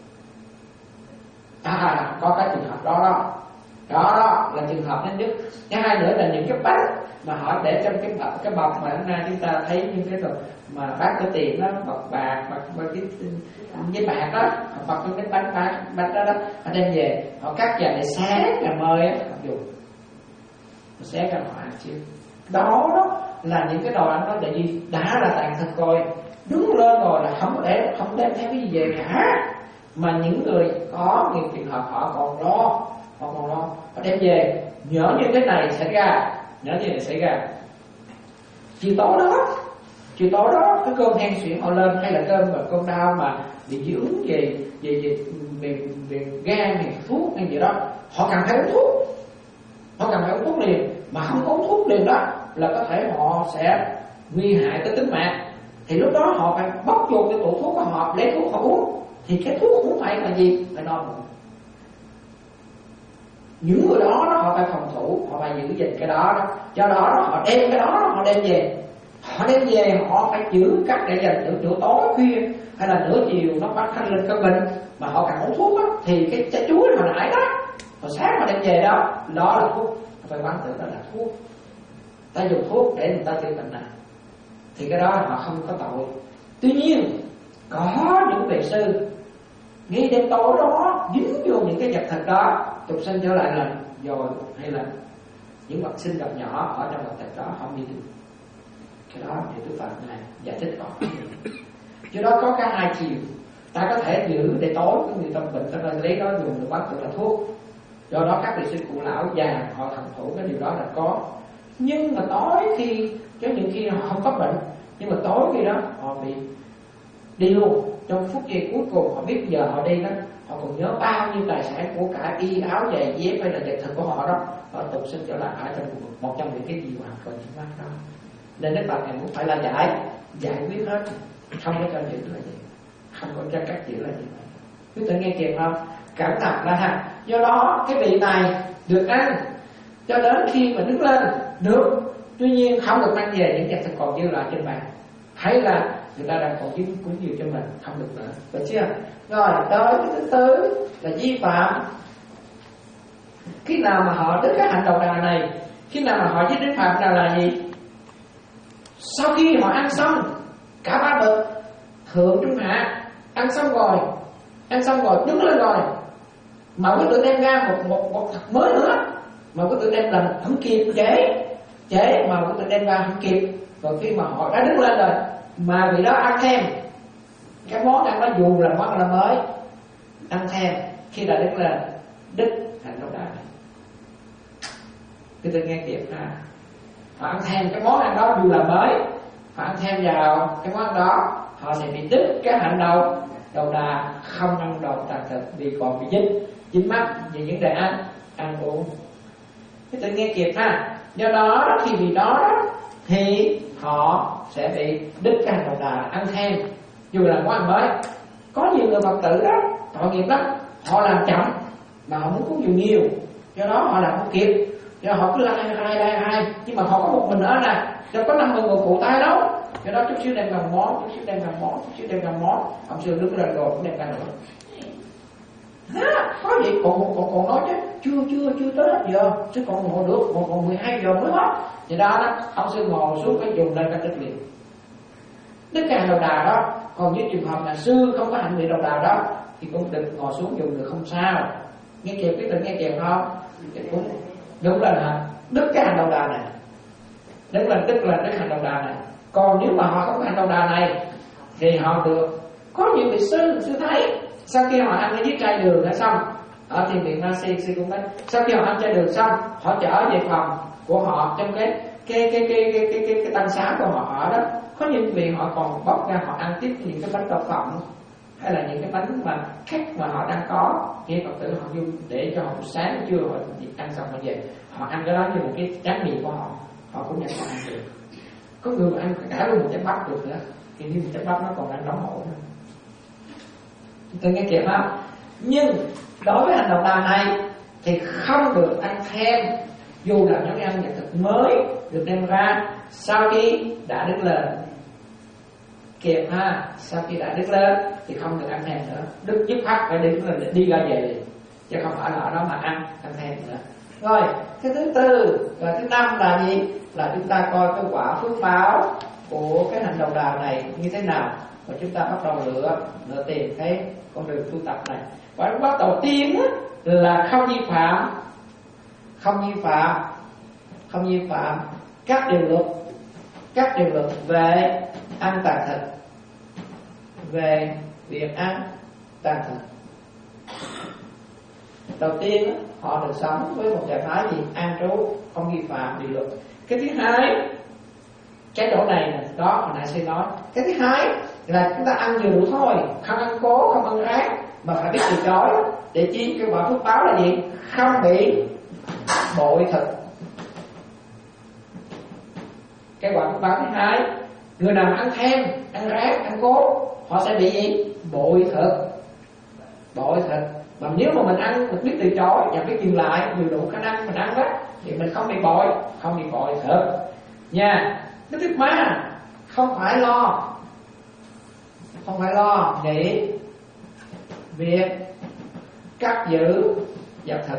À, có cái trường hợp đó đó, đó đó là trường hợp thứ nhất. Thứ hai nữa là những cái bát mà họ để trong cái bọc, cái bọc mà hôm nay chúng ta thấy những cái đồ mà bát có tiền đó, bọc bạc, bọc cái với bạc đó, họ bọc những cái bánh bánh bánh đó đó, họ đem về, họ cắt vào để xé cà mơi á, họ dùng xé ra họ ăn chứ. Đó đó là những cái đồ ăn đó, tại vì đã là tàn thực rồi, đứng lên rồi là không để không đem theo cái gì về cả. Mà những người có những trường hợp họ còn lo, họ còn lo, họ đem về. Nhỡ như thế này xảy ra, nhỡ như thế này xảy ra, chiều tối đó, chiều tối đó cái cơn hen suyễn họ lên, hay là cơn mà cơn đau mà bị dị ứng về về về về, về gan hay thuốc hay gì đó, họ cần phải uống thuốc, họ cần phải uống thuốc liền. Mà không uống thuốc liền đó là có thể họ sẽ nguy hại tới tính mạng. Thì lúc đó họ phải bóc vô cái tủ thuốc của họ, lấy thuốc họ uống. Thì cái thuốc uống phải là gì? Phải no bụng. Những người đó, đó họ phải phòng thủ, họ phải giữ gìn cái đó, đó. Do đó, đó họ đem cái đó, đó họ đem về, họ đem về họ phải giữ cách để dành từ nửa tối khuya hay là nửa chiều nó phát thanh lên cơn bệnh mà họ cần uống thuốc đó, thì cái trái chuối hồi nãy đó hồi sáng họ đem về đó, đó là thuốc, phải quán tưởng đó là thuốc. Ta dùng thuốc để người ta chữa bệnh này, thì cái đó họ không có tội. Tuy nhiên có những vị sư ngay đêm tối đó dính vô những cái vật thật đó, tục sinh trở lại là dồi hay là những vật sinh vật nhỏ ở trong vật thật đó không đi được. Cái đó thì Đức Phật này giải thích rõ. Chứ đó có cả hai chiều. Ta có thể giữ để tối cái người tâm bệnh, ta lấy đó dùng để bán tự là thuốc. Do đó các vị sư cụ lão già họ thần thủ cái điều đó là có. Nhưng mà tối khi, chứ những khi họ không có bệnh, nhưng mà tối khi đó họ bị đi luôn. Trong phút giây cuối cùng họ biết giờ họ đi đó, họ còn nhớ bao nhiêu tài sản của cả y áo giày dép hay là vật thực của họ đó, họ tục sinh trở lại ở trong một trong những cái gì hoàn còn những mắt đó. Nên Đức Phật này muốn phải là giải giải quyết hết, không có cho chữ là gì, không có cho các chữ là gì. Quý vị nghe kịp không? Cẩn thận là ha. Do đó cái vị này được ăn cho đến khi mà đứng lên được, tuy nhiên không được mang về những vật thực còn dư lại trên bàn, hay là người ta đang còn cúng cúng nhiều cho mình, không được nữa, được chưa? Rồi tới cái thứ tư là vi phạm. Khi nào mà họ đến cái hành đầu đà này, khi nào mà họ với Đức Phật là là gì? Sau khi họ ăn xong cả ba bậc thượng trung hạ, ăn xong rồi, ăn xong rồi đứng lên rồi, mà quý tự đem ra một một một thật mới nữa, mà quý tự đem làm không kịp, trễ trễ mà quý tự đem ra không kịp. Rồi khi mà họ đã đứng lên rồi mà vị đó ăn thêm cái món ăn đó, dù là món là mới, ăn thêm khi đã đứng lên đích hành đầu đà này. Quý tự nghe kịp ha. Họ ăn thêm cái món ăn đó dù là mới, họ ăn thêm vào cái món ăn đó, họ sẽ bị đứt cái hạnh đầu đầu đà, không ăn đồ tàn thực vì còn bị dính dính mắt vì những đề ăn ăn uống. Cái tự nghe kịp ha. Do đó khi vì đó thì họ sẽ bị đứt cái hạnh đầu đà ăn thêm dù là món ăn mới. Có nhiều người Phật tử đó tội nghiệp lắm, họ làm chậm mà họ muốn cúng nhiều nhiều, do đó họ làm không kịp. Do họ cứ lai lai lai lai, nhưng mà họ có một mình ở nè, đâu có năm mươi người phụ tay đâu. Do đó chút xíu đem làm món, chút xíu đem làm món, chút xíu đem làm món. Ông sư đứng lên rồi cũng đem ra nữa. Ha, có gì còn còn còn nói chứ chưa chưa chưa tới hết giờ, chứ còn ngồi được, còn còn mười hai giờ mới hết. Vậy đó, đó ông sư ngồi xuống cái dùng lên cái đất liền. Đức cái hành đầu đà đó, còn với trường hợp là sư không có hành vị đầu đà đó thì cũng được ngồi xuống dùng được không sao. Nghe kịp cái tự nghe kịp không? Cũng đúng là hả? Đức cái hành đầu đà này, đức là tức là đức hành đầu đà này. Còn nếu mà họ không có hành đầu đà này thì họ được. Có nhiều vị sư sư thấy sau khi họ ăn cái dưới chay đường đã xong, ở thiền viện Ma Si Si cũng nói sau khi họ ăn chay đường xong, họ trở về phòng của họ trong cái cái cái cái cái cái cái, cái tăng xá của họ ở đó, có những vị họ còn bóc ra họ ăn tiếp những cái bánh đậu phộng hay là những cái bánh mà khác mà họ đang có, kia Phật tử họ dùng để cho họ sáng trưa họ ăn xong họ về, họ ăn cái đó như là cái tráng miệng của họ, họ cũng nhận họ ăn được. Có người mà ăn cả luôn một trái bắp được nữa, thì như một trái bắp nó còn đang nóng hổi nữa. Tôi nghe kịp không? Nhưng đối với hành đầu đà này thì không được ăn thêm, dù là những ăn nhật thực mới được đem ra sau khi đã đứng lên. Kịp ha, sau khi đã đứng lên thì không được ăn thêm nữa. Đức dứt khoát phải đứng lên để đi ra về liền, chứ không phải là ở đó mà ăn ăn thêm nữa. Rồi cái thứ tư và thứ năm là gì? Là chúng ta coi cái quả phước báo của cái hành đầu đà này như thế nào, và chúng ta bắt đầu lựa lựa tìm cái con đường tu tập này. Quả phước báo đầu tiên á, là không vi phạm, không vi phạm, không vi phạm các điều luật, các điều luật về ăn tàn thịt, về việc ăn tàn thịt. Đầu tiên họ được sống với một trạng thái gì? An trú, không vi phạm điều luật. Cái thứ hai, cái chỗ này nè, đó hồi nãy sẽ nói. Cái thứ hai là chúng ta ăn vừa đủ thôi, không ăn cố, không ăn rác, mà phải biết từ chối. Để chi? Cái quả phước báo là gì? Không bị bội thực. Cái quả phước báo thứ hai, người nào ăn thêm, ăn rác, ăn cố, họ sẽ bị gì? Bội thực. Bội thực. Mà nếu mà mình ăn, mình biết từ chối và biết dừng lại, vừa đủ khả năng mình ăn đó, thì mình không bị bội, không bị bội thực nha. Cái thứ ba, không phải lo, không phải lo nghĩ việc cắt giữ vật thực,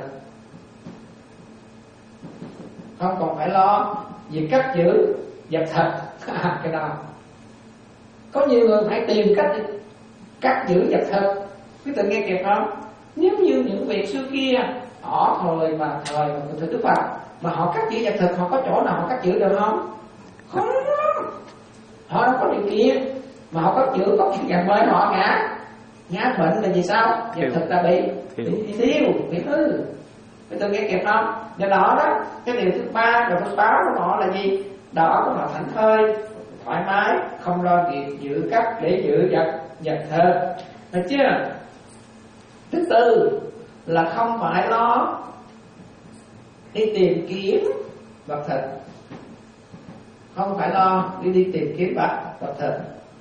không còn phải lo việc cắt giữ vật thực. Cái đó có nhiều người phải tìm cách cắt giữ vật thực. Quý vị nghe kịp không? Nếu như những việc xưa kia họ thời mà thời mà thời Đức Phật mà họ cắt giữ vật thực, họ có chỗ nào họ cắt giữ được không? Không. Họ đâu có điều kiện mà họ cắt giữ, có chuyện gần bên họ ngã ngã bệnh là gì sao? Vật thực ta bị bị tiêu, bị hư. Quý vị nghe kịp không? Do đó đó, cái điều thứ ba và thứ báo của họ là gì? Đó của họ thảnh thơi, thoải mái, không lo việc giữ cắt để giữ vật vật thực, được chưa? Thứ tư là không phải lo đi tìm kiếm vật thực, không phải lo đi đi tìm kiếm vật vật thực.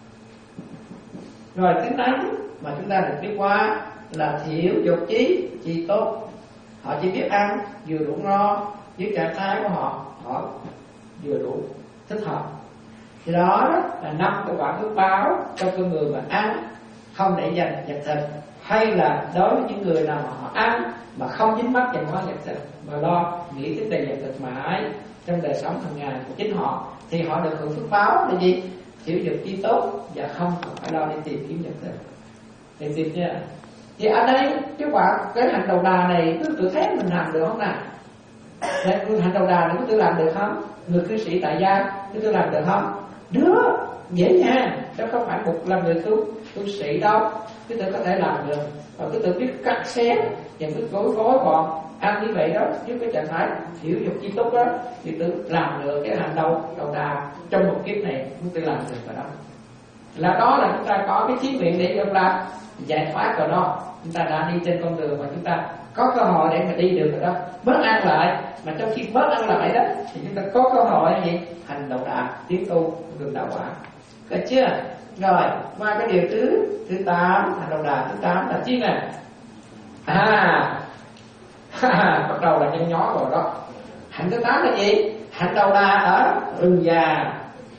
Rồi thứ năm mà chúng ta được biết qua là thiểu dục chí chi tốt. Họ chỉ biết ăn vừa đủ no với trạng thái của họ, họ vừa đủ thích hợp. Thì đó, đó là năm cái quả phước báo cho con người mà ăn không để dành vật thực, hay là đối với những người nào mà họ ăn mà không dính mắc vào món vật thực mà lo nghĩ tới đầy vật thực mãi trong đời sống hàng ngày của chính họ, thì họ được hưởng phước báo là gì? Thiểu dục chi tốt và không phải lo đi tìm kiếm vật thực. Thì tìm chưa? Thì ở đây cái quả cái hành đầu đà này cứ tự thấy mình làm được không nào? Hành đầu đà này cứ tự làm được không? Người cư sĩ tại gia cứ tự làm được không? Được, dễ dàng, chứ không phải một làm người tu tu sĩ đâu. Cứ tự có thể làm được, và cứ tự biết cắt xén và cứ gói gói gọn ăn như vậy đó, với cái trạng thái thiểu dục chi tốt đó, thì tự làm được cái hành đầu đầu đà trong một kiếp này chúng tự làm được rồi đó. Là đó là chúng ta có cái chí nguyện để được là giải thoát rồi đó. Chúng ta đã đi trên con đường mà chúng ta có cơ hội để mà đi được rồi đó. Bớt ăn lại, mà trong khi bớt ăn lại đó thì chúng ta có cơ hội gì? Hành đầu đà, tiến tu đường đạo quả. Được chưa? Rồi, qua cái điều thứ thứ tám, hành đầu đà thứ tám là chi nè? À, bắt đầu là nhân nhó rồi đó. Hạnh thứ tám là gì? Hạnh đầu đà ở rừng già.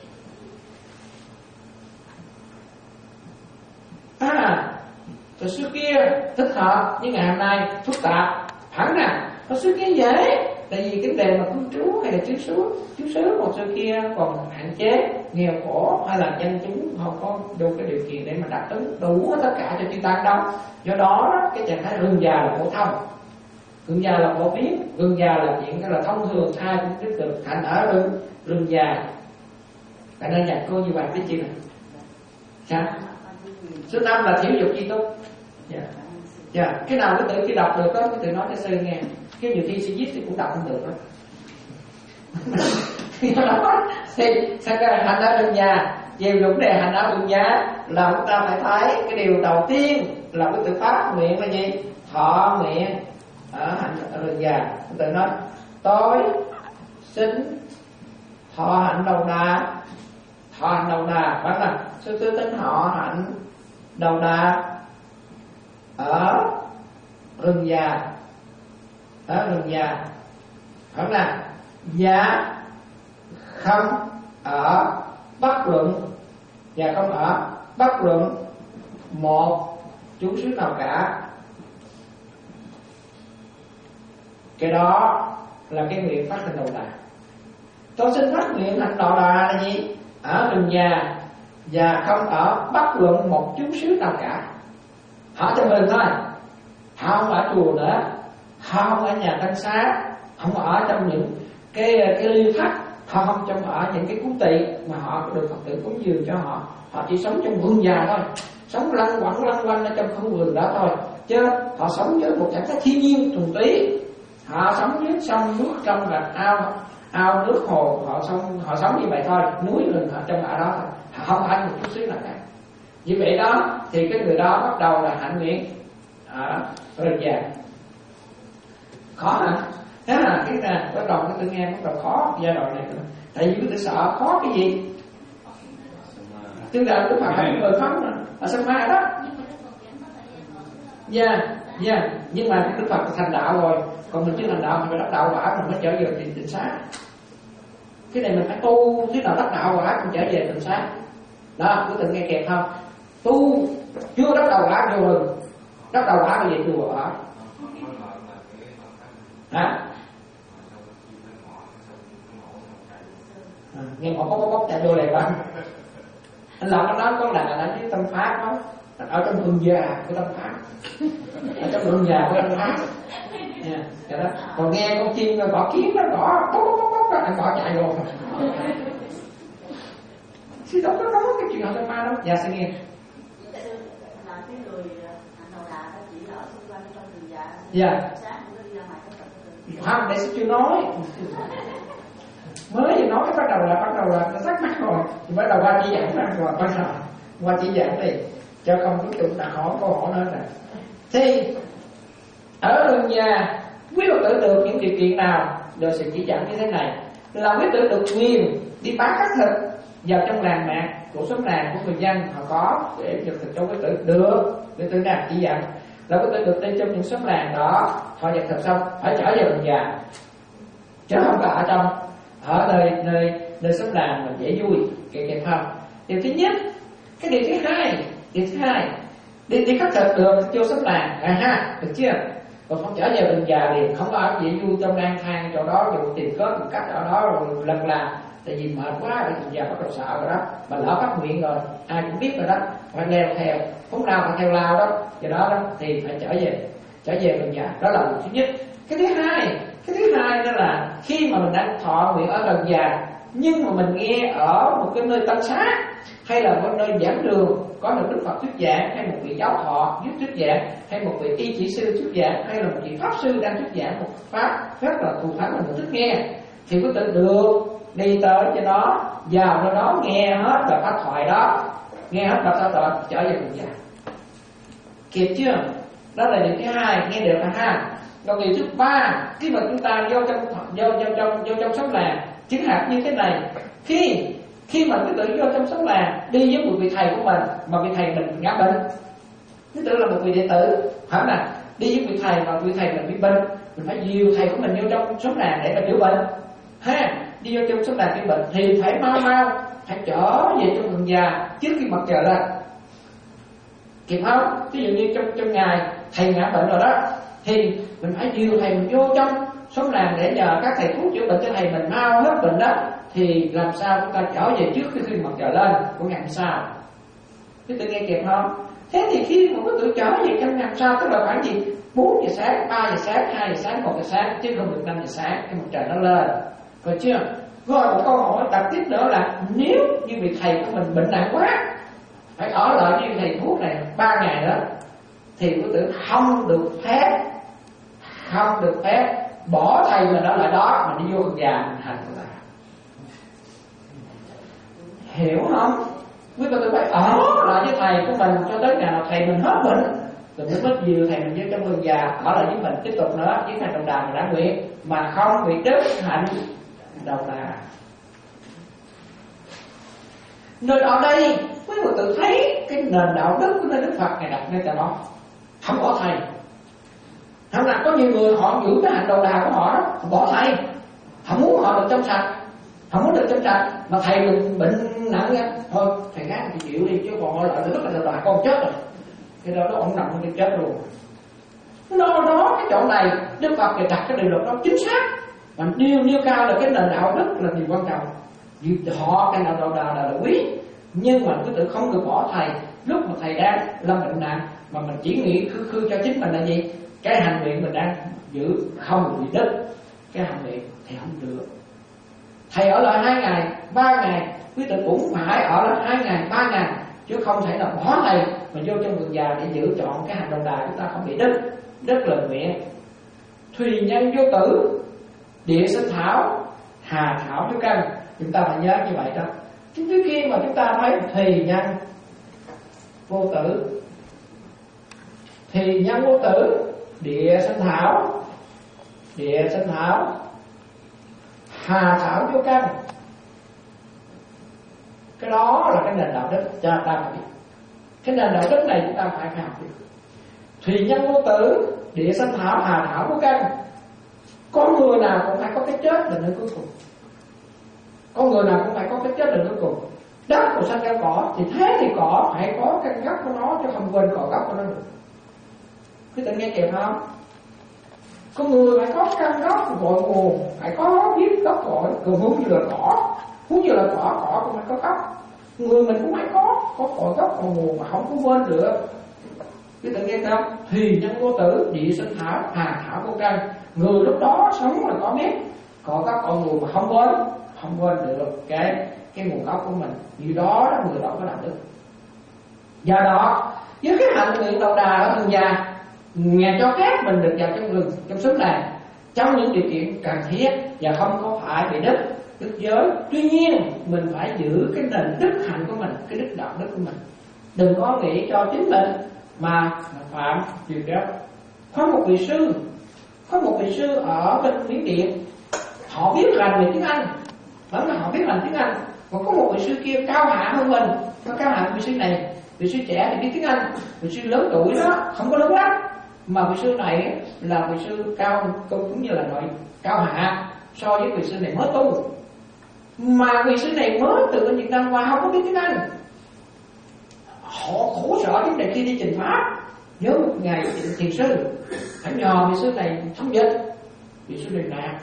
À, từ xưa kia thích hợp, nhưng ngày hôm nay phức tạp, hẳn nè. Hồi xưa kia dễ, tại vì cái đề mà cư trú hay là trú xứ, trú xứ hồi xưa kia còn hạn chế, nghèo khổ hay là dân chúng không có đủ cái điều kiện để mà đáp ứng đủ tất cả cho chư tăng đâu. Do đó cái trạng thái rừng già là phổ thông, rừng già là phổ biến, rừng già là chuyện cái là thông thường, ai cũng biết được. Thành ở rừng rừng già, tại nên nhà cô như vậy biết chưa? Sao? Số năm là thiểu dục chi tốt. Yeah. Yeah. Cái nào cái tự khi đọc được đó, cái tự nói cho sư nghe. Cái nhiều khi sư viết thì cũng đọc không được đó. Thì sao cái hành ở đường nhà, về vấn đề hành ở đường nhà là chúng ta phải thấy cái điều đầu tiên là cái tự phát nguyện là gì? Thọ nguyện ở hành ở đường nhà. Tự nói tôi xin thọ hạnh đầu đà, thọ hạnh đầu đà, phải là sư tư tính họ hạnh đầu đà ở rừng già, ở rừng già, phải là và không ở bất luận, và không ở bất luận một chú xứ nào cả. Cái đó là cái nguyện phát hành đầu đà. Tôi xin phát nguyện hành đầu đà là gì? Ở rừng già và không ở bất luận một chú xứ nào cả. Họ trong rừng thôi, họ không ở chùa nữa, họ không ở nhà tăng xá, không ở trong những cái cái liêu thất, họ không trong ở những cái cúng tỵ mà họ được Phật tử cúng dường cho họ. Họ chỉ sống trong vườn già thôi, sống lăn quẩn lăn quanh ở trong không vườn đó thôi, chứ họ sống với một trạng thái thiên nhiên thuần túy. Họ sống dưới sông nước, trong rạch ao ao nước hồ, họ sống họ sống như vậy thôi, núi rừng họ trong ở đó thôi, họ không ở một chút xíu nào cả. Như vậy đó thì cái người đó bắt đầu là hạnh nguyện ở rừng già. Khó hả? Thế là cái này bắt đầu cái tự nghe bắt đầu khó giai đoạn này. Tại vì tôi sợ khó cái gì? Tức là Đức Phật hành người không ở sân ma đó. Dạ, dạ. Nhưng mà Đức Phật thành đạo rồi, còn mình chưa thành đạo mình phải đắc đạo quả mình mới trở về tịnh tịnh xá. Cái này mình phải tu thế nào đắc đạo quả mình trở về tịnh xá. Đó, cứ tự nghe kẹp không? Tu chưa đắc đạo quả vô rừng, đắc đạo quả về chùa ở. Hả? À, nghe họ bốc bốc bốc chạy vô này bạn. Anh làm cái đó có là ở với tâm pháp đó, ở trong vườn già của tâm pháp, ở trong vườn già của tâm pháp. Nha, cái đó. Còn nghe con chim rồi bỏ kiến nó bỏ bốc bốc bốc bốc anh bỏ chạy vô. Chứ đâu có nói cái chuyện họ tâm pháp đâu. Dạ sẽ nghe. Dạ. Không, để sẽ chưa nói. Mới vừa nói cái bắt đầu là bắt đầu là nó thắc mắc rồi, thì bắt đầu qua chỉ giảng ra rồi, bắt đầu qua chỉ giảng đi, cho không có chúng ta hỏi câu hỏi nữa nè. Thì ở rừng nhà quý Phật tử được những điều kiện nào? Rồi sự chỉ giảng như thế này là quý tử được quyền đi bán các thịt vào trong làng mạc của xóm làng của người dân họ có để nhập thịt cho quý tử được. Quý tử nào chỉ dặn là quý tử được đi trong những xóm làng đó, họ nhập thịt xong phải trở về rừng già, chứ không có ở trong ở nơi nơi nơi xóm làng mà dễ vui kệ kệ không. Điều thứ nhất, cái điều thứ hai, điều thứ hai đi đi khắc thực được vô xóm làng à ha, được chưa? Còn không trở về rừng già liền, không có ở dễ vui trong lang thang chỗ đó rồi tìm cớ một cách ở đó rồi lần là tại vì mệt quá ở rừng già bắt đầu sợ rồi đó, mà lỡ phát nguyện rồi ai cũng biết rồi đó, phải leo theo không nào phải theo lao đó, do đó đó thì phải trở về trở về rừng già. Đó là điều thứ nhất. Cái thứ hai, cái thứ hai đó là khi mà mình đang thọ nguyện ở rừng già nhưng mà mình nghe ở một cái nơi tăng xá hay là một nơi giảng đường có được Đức Phật thuyết giảng, hay một vị giáo thọ giúp thuyết giảng, hay một vị y chỉ sư thuyết giảng, hay là một vị pháp sư đang thuyết giảng một pháp rất là thù thắng mà mình thích nghe, thì có thể được đi tới cho nó vào nơi đó nghe hết bài pháp thoại đó, nghe hết bài pháp thoại trở về rừng già. Kịp chưa? Đó là điều thứ hai, nghe được ha. Còn điều thứ ba, khi mà chúng ta vô trong vô vô trong vô trong xóm làng, chứng hạt như thế này, khi khi mà cái tự vô trong xóm làng đi với một vị thầy của mình mà vị thầy mình ngã bệnh, cái tự là một vị đệ tử, phải là đi với vị thầy mà vị thầy mình bị bệnh, mình phải dìu thầy của mình vô trong xóm làng để mà chữa bệnh, ha, đi vô trong xóm làng chữa bệnh thì phải mau mau phải trở về trong rừng già trước khi mặt trời lên, kịp không? Ví dụ như trong trong ngày thầy ngã bệnh rồi đó, thì mình phải dìu thầy mình vô trong xóm làng để nhờ các thầy thuốc chữa bệnh cho thầy mình mau hết bệnh đó, thì làm sao chúng ta trở về trước khi, khi mặt trời lên của ngày hôm sau. Cái tự nghe kịp không? Thế thì khi mà có tự trở về trong ngày hôm sau, tức là khoảng gì? bốn giờ sáng, ba giờ sáng, hai giờ sáng, một giờ sáng, chứ không được năm giờ sáng khi mặt trời nó lên. Rồi chưa? Rồi một câu hỏi đặt tiếp nữa là nếu như vị thầy của mình bệnh nặng quá, phải ở lại với thầy thuốc này ba ngày đó, thì quý tử không được phép không được phép bỏ thầy mình ở lại đó mà đi vô Phật già mình hành Phật. Hiểu không? Quý Phật tử phải ở lại với thầy của mình cho tới ngày nào thầy mình hết bệnh rồi mới mất dìu thầy mình với trong Phật già ở lại với mình tiếp tục nữa với hành đầu đà mình đã nguyện mà không bị đứt hạnh đầu đà. Nơi ở đây quý Phật tử thấy cái nền đạo đức của nơi Đức Phật ngày đặt ngay tại đó, không bỏ thầy. Không là có nhiều người họ giữ cái hạnh đầu đà của họ đó, họ bỏ thầy, họ muốn họ được trong sạch, họ muốn được trong sạch mà thầy mình bệnh nặng nha, thôi thầy gái thì chịu đi chứ còn lại rất là đầu đà con chết rồi, cái đó đó ông nằm cái chết luôn. Nó đó cái chỗ này Đức Phật thì đặt cái điều luật đó chính xác, mà nêu nêu cao là cái nền đạo đức là điều quan trọng. Vì họ cái nào đầu đà là, là quý, nhưng mà cứ tự không được bỏ thầy lúc mà thầy đang lâm bệnh nặng mà mình chỉ nghĩ khư khư cho chính mình là gì? Cái hành nguyện mình đang giữ không bị đứt, cái hành nguyện thì không được. Thầy ở lại hai ngày, ba ngày, quý tử cũng phải ở lại hai ngày, ba ngày, chứ không thể là bỏ thầy mà vô trong vườn già để giữ chọn cái hành đầu đà chúng ta không bị đứt. Đứt lời nguyện. Thùy nhân vô tử, địa sinh thảo, hà thảo vô căn. Chúng ta phải nhớ như vậy đó. Chứ khi mà chúng ta thấy thùy nhân vô tử, thì nhân vô tử, địa sinh thảo, địa sinh thảo, hà thảo vô căn. Cái đó là cái nền đạo đức cho ta phải biết. Cái nền đạo đức này chúng ta phải học được. Thùy nhân vô tử, địa sinh thảo, hà thảo vô căn. Có người nào cũng phải có cái chết là nơi cuối cùng. Có người nào cũng phải có cái chết là cuối cùng. Đất của sanh ra cỏ thì thế thì cỏ phải có căn gốc của nó, chứ không quên cỏ gốc của nó được. Quý vị nghe kịp không? Có người phải có căn gốc cội nguồn, phải có biết gốc cội, còn huống như là cỏ, huống như là cỏ, cỏ cũng phải có gốc. Người mình cũng phải có, có cội gốc cội nguồn mà không có quên được. Quý vị nghe không? Thì nhân vô tử, địa sinh thảo, hà thảo vô căn. Người lúc đó sống là có biết, có các cội nguồn mà không quên, không quên được cái cái nguồn gốc của mình. Vì đó đó người đó có đạo đức. Do đó với cái hạnh nguyện đầu đà ở Phật già, Ngài cho phép mình được vào trong rừng, trong xứ này trong những điều kiện cần thiết và không có phải bị đứt đức giới. Tuy nhiên mình phải giữ cái nền đức hạnh của mình, cái đức đạo đức của mình. Đừng có nghĩ cho chính mình mà phạm điều đó. Có một vị sư, có một vị sư ở bên Miến Điện, họ biết làm về tiếng Anh, vẫn là họ biết làm tiếng Anh. Còn có một vị sư kia cao hạ hơn mình, có cao hạ vị sư này. Vị sư trẻ thì biết tiếng Anh, vị sư lớn tuổi đó không có lớn lắm, mà vị sư này là vị sư cao cũng như là loại cao hạ so với vị sư này mới tu. Mà vị sư này mới từ bên Việt Nam qua không có biết tiếng Anh, họ khổ sở vấn đề khi đi trình pháp. Nhớ một ngày thiền sư phải nhờ vị sư này thông dịch. Vị sư này nạt,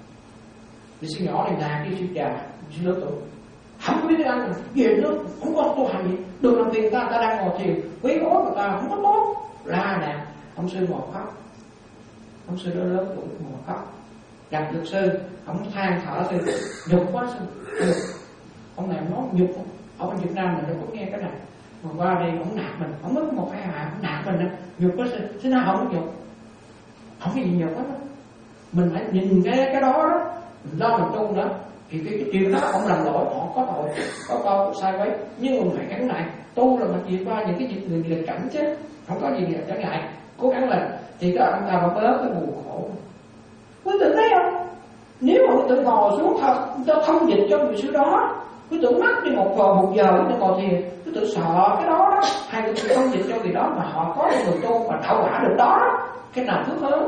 vị sư nhỏ này nạt với sư già, vị sư lớn tuổi không có biết tiếng Anh, về nó không có tu hành gì, được làm tiền ta ta đang ngồi thiền, quý báu người ta không có tốt, la nè. Ông sư ngồi khóc, ông sư đó lớn tuổi ngồi khóc, gặp được sư, ông than thở sư, nhục quá sư, nhục. Ông này nói nhục, ở bên Việt Nam mình đâu có nghe cái này, mà qua đây ông nạt mình, ông mất một hai hạ, ông nạt mình đó, nhục quá sư, thế nào không có nhục, không có gì nhục hết đó. Mình phải nhìn cái cái đó đó, mình lo mình tu nữa. Thì cái, cái chuyện đó ông làm lỗi, họ có tội, có câu sai quấy, nhưng mình phải gắn lại tu là mình vượt qua những cái việc người nghịch cảnh chứ, không có gì trở ngại, cố gắng lên thì đó ông ta mới bớt cái buồn khổ. Quý tử thấy không? Nếu mà quý tử ngồi xuống thật, ta thông dịch cho người sư đó, quý tử mất đi một giờ một giờ quý tử ngồi thiền, quý tử sợ cái đó đó, hay quý tử thông dịch cho người đó mà họ có người tu mà đạo quả được đó, cái nào thứ hơn?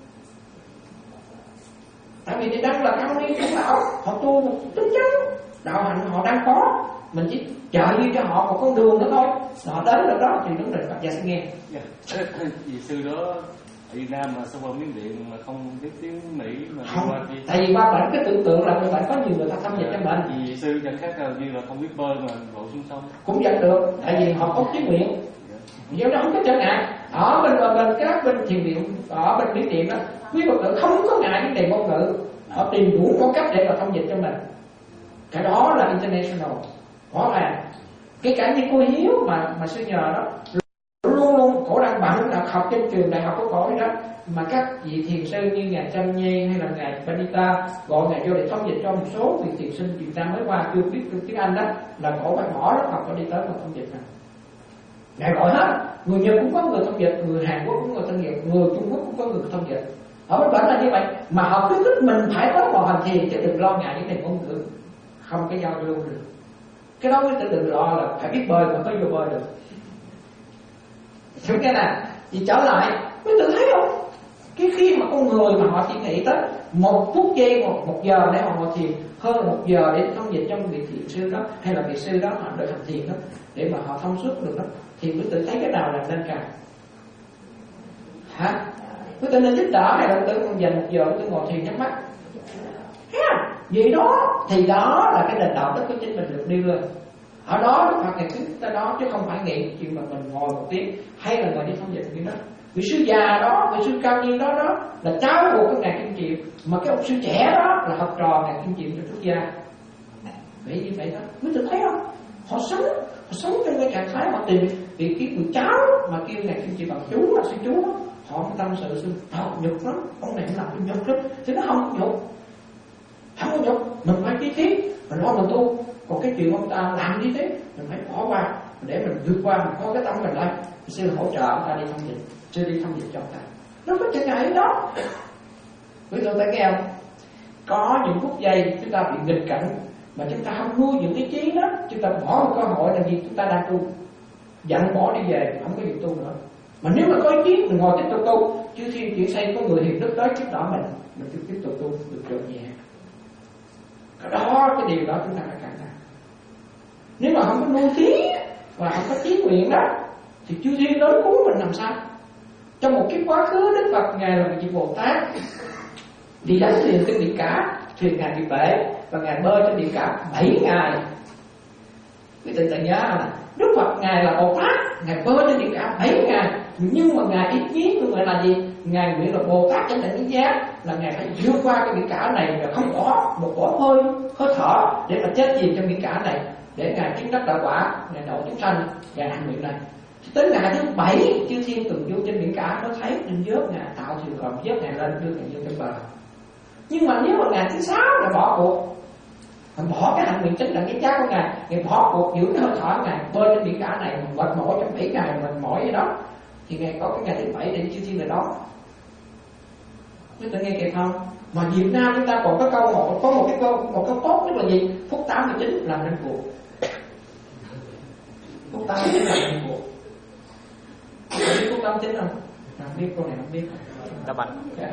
Tại vì thì đang là cao ni trưởng đạo, họ tu tính chất đạo hạnh họ đang có, mình chỉ trợ đi cho họ một con đường nữa thôi, họ đến được đó thì đúng rồi Phật gia sẽ nghe. Vì sư đó ở Việt Nam mà sao qua Miến Điện mà không biết tiếng Mỹ mà không, qua đi. tại vì qua bệnh cái tưởng tượng là người bệnh có nhiều người ta thâm nhập cho bệnh. Vì sư chẳng khác nào như là không biết bơi mà lội xuống sông Cũng vẫn được, tại vì họ có chí nguyện, do đó không có trở ngại. Ở bên bên các bên thiền viện, ở bên Miến Điện đó, quý Phật tử không có ngại vấn đề ngôn ngữ, họ tìm đủ có cách để mà thông dịch cho mình. Cái đó là international, rõ ràng. Cái cả như cô Hiếu mà mà sư nhờ đó luôn luôn cổ đang bận là học trên trường đại học của cổ đó, mà các vị thiền sư như ngài Chanh Nhi hay là ngài Panita gọi ngài vô để thông dịch cho một số vị thiền sinh Việt Nam mới qua chưa biết tiếng Anh đó, là cổ phải bỏ lớp học để đi tới một thông dịch này. Ngài gọi hết, người Nhật cũng có người thông dịch, người Hàn Quốc cũng có người thông dịch, người Trung Quốc cũng có người thông dịch. Ở bên bản là như vậy, mà họ khuyến khích mình phải có một hành thiền, chứ đừng lo ngại những này ngôn ngữ không cái giao lưu được. Cái đó mới đừng lo là phải biết bơi mà có vô bơi được. Hiểu cái nào? Thì trở lại, mới tự thấy không? Cái khi mà con người mà họ chỉ nghĩ tới một phút giây, một, một giờ để họ ngồi thiền, hơn một giờ để thông dịch cho vị thiền sư đó, hay là vị sư đó họ được hành thiền đó, để mà họ thông suốt được đó, thì mới tự thấy cái nào là nên càng. Hả? Mới tự nên giúp đỡ hay là tự dành một giờ để ngồi thiền nhắm mắt. Ha? Vậy đó, thì đó là cái nền đạo đức của chính mình được nêu lên. Ở đó Đức Phật ngày khuyến ta đó, chứ không phải nghĩ chuyện mà mình ngồi một tiếng hay là ngồi đi thông dịch như đó. Vị sư già đó, vị sư cao niên đó đó là cháu của cái ngài Kim Chiệm, mà cái ông sư trẻ đó là học trò ngài Kim Chiệm trong quốc gia. Vậy như vậy đó, mới tự thấy không? Họ sống, họ sống trong cái trạng thái họ tìm vì cái người cháu mà kêu ngài Kim Chiệm bằng chú là sư chú đó, họ mới tâm sự sư, họ nhục lắm, ông này làm cái nhục lắm, chứ nó không có nhục, không có nhục, mình phải chi tiết, mình lo mình tu. Còn cái chuyện ông ta làm như thế mình phải bỏ qua để mình vượt qua, mình có cái tâm mình đây, sư hỗ trợ ông ta đi thông dịch, sư đi thông dịch cho ông ta, nó có chừng ngại đó. Quý vị thấy nghe không? Có những phút giây chúng ta bị nghịch cảnh mà chúng ta không nuôi những cái trí đó, chúng ta bỏ một cơ hội là gì? Chúng ta đang tu, dặn bỏ đi về không có việc tu nữa. Mà nếu mà có ý chí mình ngồi tiếp tục tu, chứ thiên chuyển xây có người hiền đức tới giúp đỡ mình, mình cứ tiếp tục tu được trọn nhẹ. Cái đó, cái điều đó chúng ta phải cẩn thận. Nếu mà không có nuôi trí và không có trí nguyện đó, thì chư thiên đến cứu mình làm sao? Trong một cái quá khứ, Đức Phật ngài là một vị Bồ Tát đi đánh thuyền trên biển cả, thuyền ngài bị bể và ngài bơi trên biển cả bảy ngày. Quý vị tự nhớ là Đức Phật ngài là Bồ Tát, ngài bơi trên biển cả bảy ngày, nhưng mà ngài ý chí của ngài là gì? Ngài nguyện là Bồ Tát trên đỉnh giác, là ngài phải vượt qua cái biển cả này và không có một bỏ hơi hơi thở để mà chết chìm trong biển cả này, để ngài chứng đắc đạo quả, ngài độ chúng sanh, ngài hành nguyện này. Tới ngày thứ bảy, chư thiên từng vô trên biển cả nó thấy nên vớt ngài, tạo thuyền còn vớt ngài lên đưa ngài vô trên bờ. Nhưng mà nếu mà ngày thứ sáu là bỏ cuộc, mình bỏ cái hành nguyện chính là cái giác của ngài, ngài bỏ cuộc giữ cái hơi thở ngài bơi trên biển cả này, mình mệt mỏi trong bảy ngày mình mỏi vậy đó, thì ngài có cái ngày thứ bảy để chư thiên này đó. Chúng ta nghe kịp không? Mà Việt Nam chúng ta còn có câu một có một cái câu một câu tốt nhất là gì? Phút tám mươi chín làm nên cuộc. Phút tám mươi chín làm nên cuộc. Biết phút tám mươi chín không? Không biết, câu này không biết. Đá banh.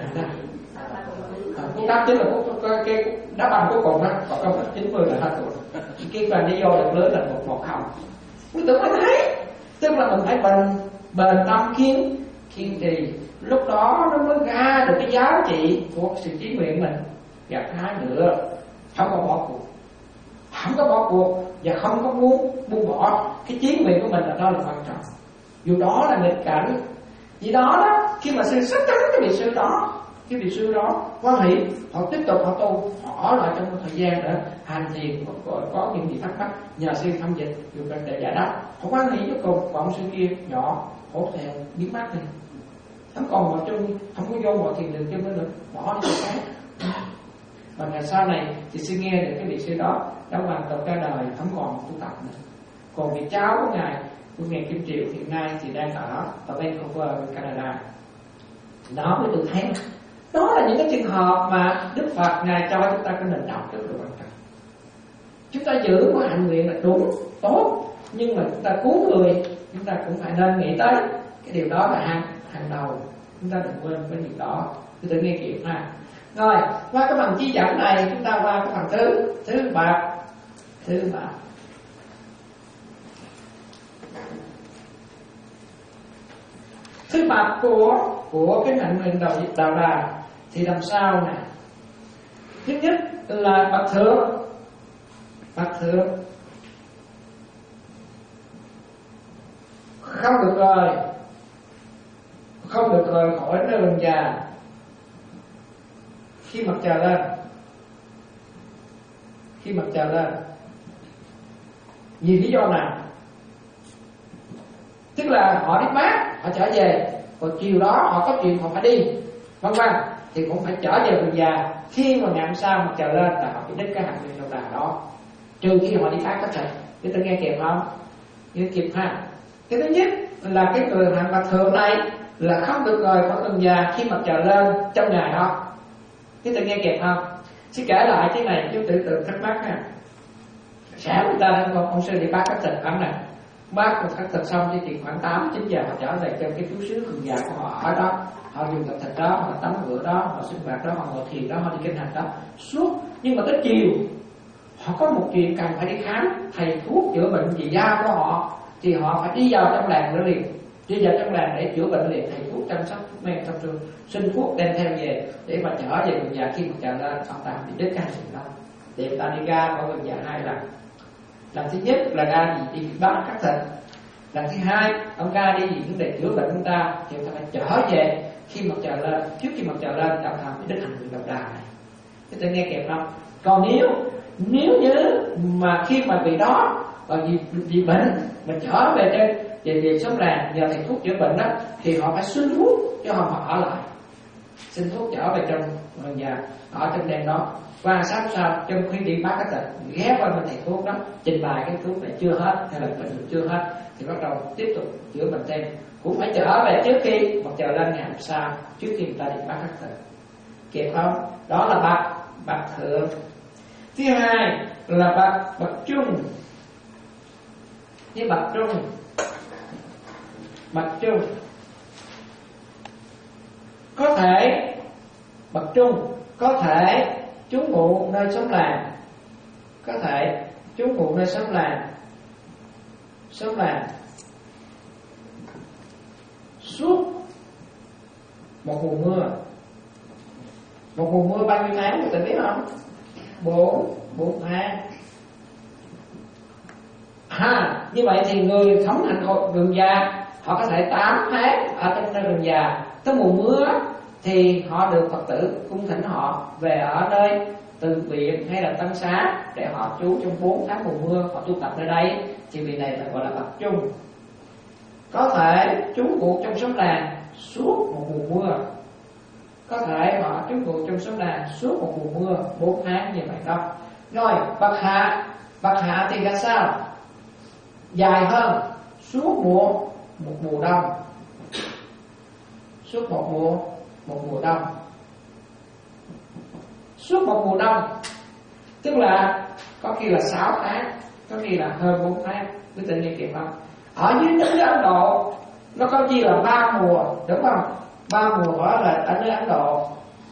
Phút tám mươi chín là phút cái đá banh cuối cùng á, còn câu chín mươi là hết rồi. Cái bàn đi vô được lớn là một một không. Quý tưởng phải thấy, tức là mình phải bền bền tâm kiên kiên trì. Lúc đó nó mới ra được cái giá trị của sự chí nguyện mình. Và hai nữa, không có bỏ cuộc, không có bỏ cuộc và không có muốn buông bỏ cái chí nguyện của mình, là đó là quan trọng. Dù đó là nghịch cảnh vì đó đó, khi mà sư sắp tánh cái vị sư đó, cái vị sư đó quan hệ, họ tiếp tục họ tu, họ ở lại trong một thời gian để hành thiền, có, có những gì thắc mắc nhờ sư thăm dịch dù cần để giải đáp. Họ quan hệ với cùng, còn sư kia nhỏ hổ thẹn biến mất đi, không còn vào chung, không có vô vào thiền đường chung nữa, bỏ đi cái. Và ngày sau này thì sư nghe được cái vị sư đó đã hoàn toàn cả đời không còn tu tập nữa. Còn vị cháu của ngài, của ngài Kim Triều hiện nay thì đang ở ở Vancouver, Canada. Đó mới được thấy. Đó là những cái trường hợp mà Đức Phật ngài cho chúng ta cái nền đạo rất là quan trọng. Chúng ta giữ cái hạnh nguyện là đúng, tốt, nhưng mà chúng ta cứu người, chúng ta cũng phải nên nghĩ tới cái điều đó là hàng hàng đầu. Chúng ta đừng quên cái việc đó. Tôi tự nghe kịp ha. Rồi, qua cái bằng chi dẫn này chúng ta qua cái phần thứ thứ ba, thứ ba. Thứ ba của của cái hạnh nguyện đầu đạo đà thì làm sao nè? Thứ nhất là bậc thượng, bậc thượng không được rời, không được rời khỏi nơi rừng già khi mặt trời lên, khi mặt trời lên. Vì lý do nào? Tức là họ đi mát, họ trở về, còn chiều đó họ có chuyện họ phải đi, vân vân, thì cũng phải trở về rừng già. Khi mà ngày hôm sau mặt trời lên là họ bị đứt cái hạt nguyên đầu đà đó, trừ khi họ đi phá cách thịt. Chúng ta nghe kịp không? Nghe kịp ha. Cái thứ nhất là cái người hạng bậc thượng này là không được rời khỏi rừng già khi mặt trời lên trong ngày đó. Chúng ta nghe kịp không? Xin kể lại cái này chú tự tự thắc mắc ha. Sáng người ta đang còn ông sư đi bác cách thịt ấm này, bác một cách thịt xong chỉ chuyện khoảng tám chín giờ họ trở về trong cái chú xứ rừng già của họ ở đó. Họ dùng tập thịt đó, họ tắm rửa đó, họ sinh hoạt đó, họ ngồi thiền đó, họ đi kinh hành đó suốt. Nhưng mà tới chiều họ có một chuyện cần phải đi khám thầy thuốc chữa bệnh vì da của họ, thì họ phải đi vào trong làng để liền, đi vào trong làng để chữa bệnh liền. Thầy thuốc chăm sóc thuốc men xong rồi xin thuốc đem theo về để mà trở về rừng già. Khi mà trở lên ông ta bị đứt cái hành đó, thì ông ta đi ra khỏi rừng già hai lần. Lần thứ nhất là ra gì đi bắt cắt thịt, lần thứ hai ông ca đi vì vấn đề chữa bệnh ông ta, thì ông ta phải trở về khi mặt trời lên, trước khi mặt trời lên ông ta bị đứt hành đầu đà này. Chúng ta nghe kịp không? Còn nếu nếu như mà khi mà bị đó và vì, vì bệnh mình trở về trên về về xóm làng nhờ thầy thuốc chữa bệnh đó, thì họ phải xin thuốc cho họ mà ở lại, xin thuốc trở về trong nhà ở trong đêm đó. Và sáng sau trong khi đi bắt cái tật ghé qua bên thầy thuốc đó trình bày cái thuốc này chưa hết hay là bệnh chưa hết, thì bắt đầu tiếp tục chữa bệnh thêm, cũng phải trở về trước khi mặt trời lên ngày hôm sau, trước khi người ta đi bắt cái tật. Kịp không? Đó là bậc bậc thượng. Thứ hai là bậc bậc trung. Với bậc trung, bậc trung có thể bậc trung có thể trú ngụ nơi xóm làng, có thể trú ngụ nơi xóm làng, xóm làng suốt một mùa mưa. Một mùa mưa bao nhiêu tháng người ta biết không? Bốn bốn tháng. Ha, như vậy thì người sống hành rừng già họ có thể tám tháng ở trong nơi rừng già. Tới mùa mưa thì họ được Phật tử cung thỉnh họ về ở nơi từ viện hay là tân xá để họ trú trong bốn tháng mùa mưa, họ tu tập nơi đây, thì vị này là gọi là bậc trung. Có thể trú ngụ trong xóm làng suốt một mùa mưa, có thể họ trú ngụ trong xóm làng suốt một mùa mưa bốn tháng như vậy đó. Rồi bậc hạ, bậc hạ thì ra sao? Dài hơn, suốt mùa một mùa đông, suốt một mùa một mùa đông, suốt một mùa đông, tức là có khi là sáu tháng, có khi là hơn bốn tháng. Quý vị nghe kịp không? Ở dưới nước Ấn Độ nó có chi là ba mùa, đúng không? Ba mùa đó là ở nước Ấn Độ: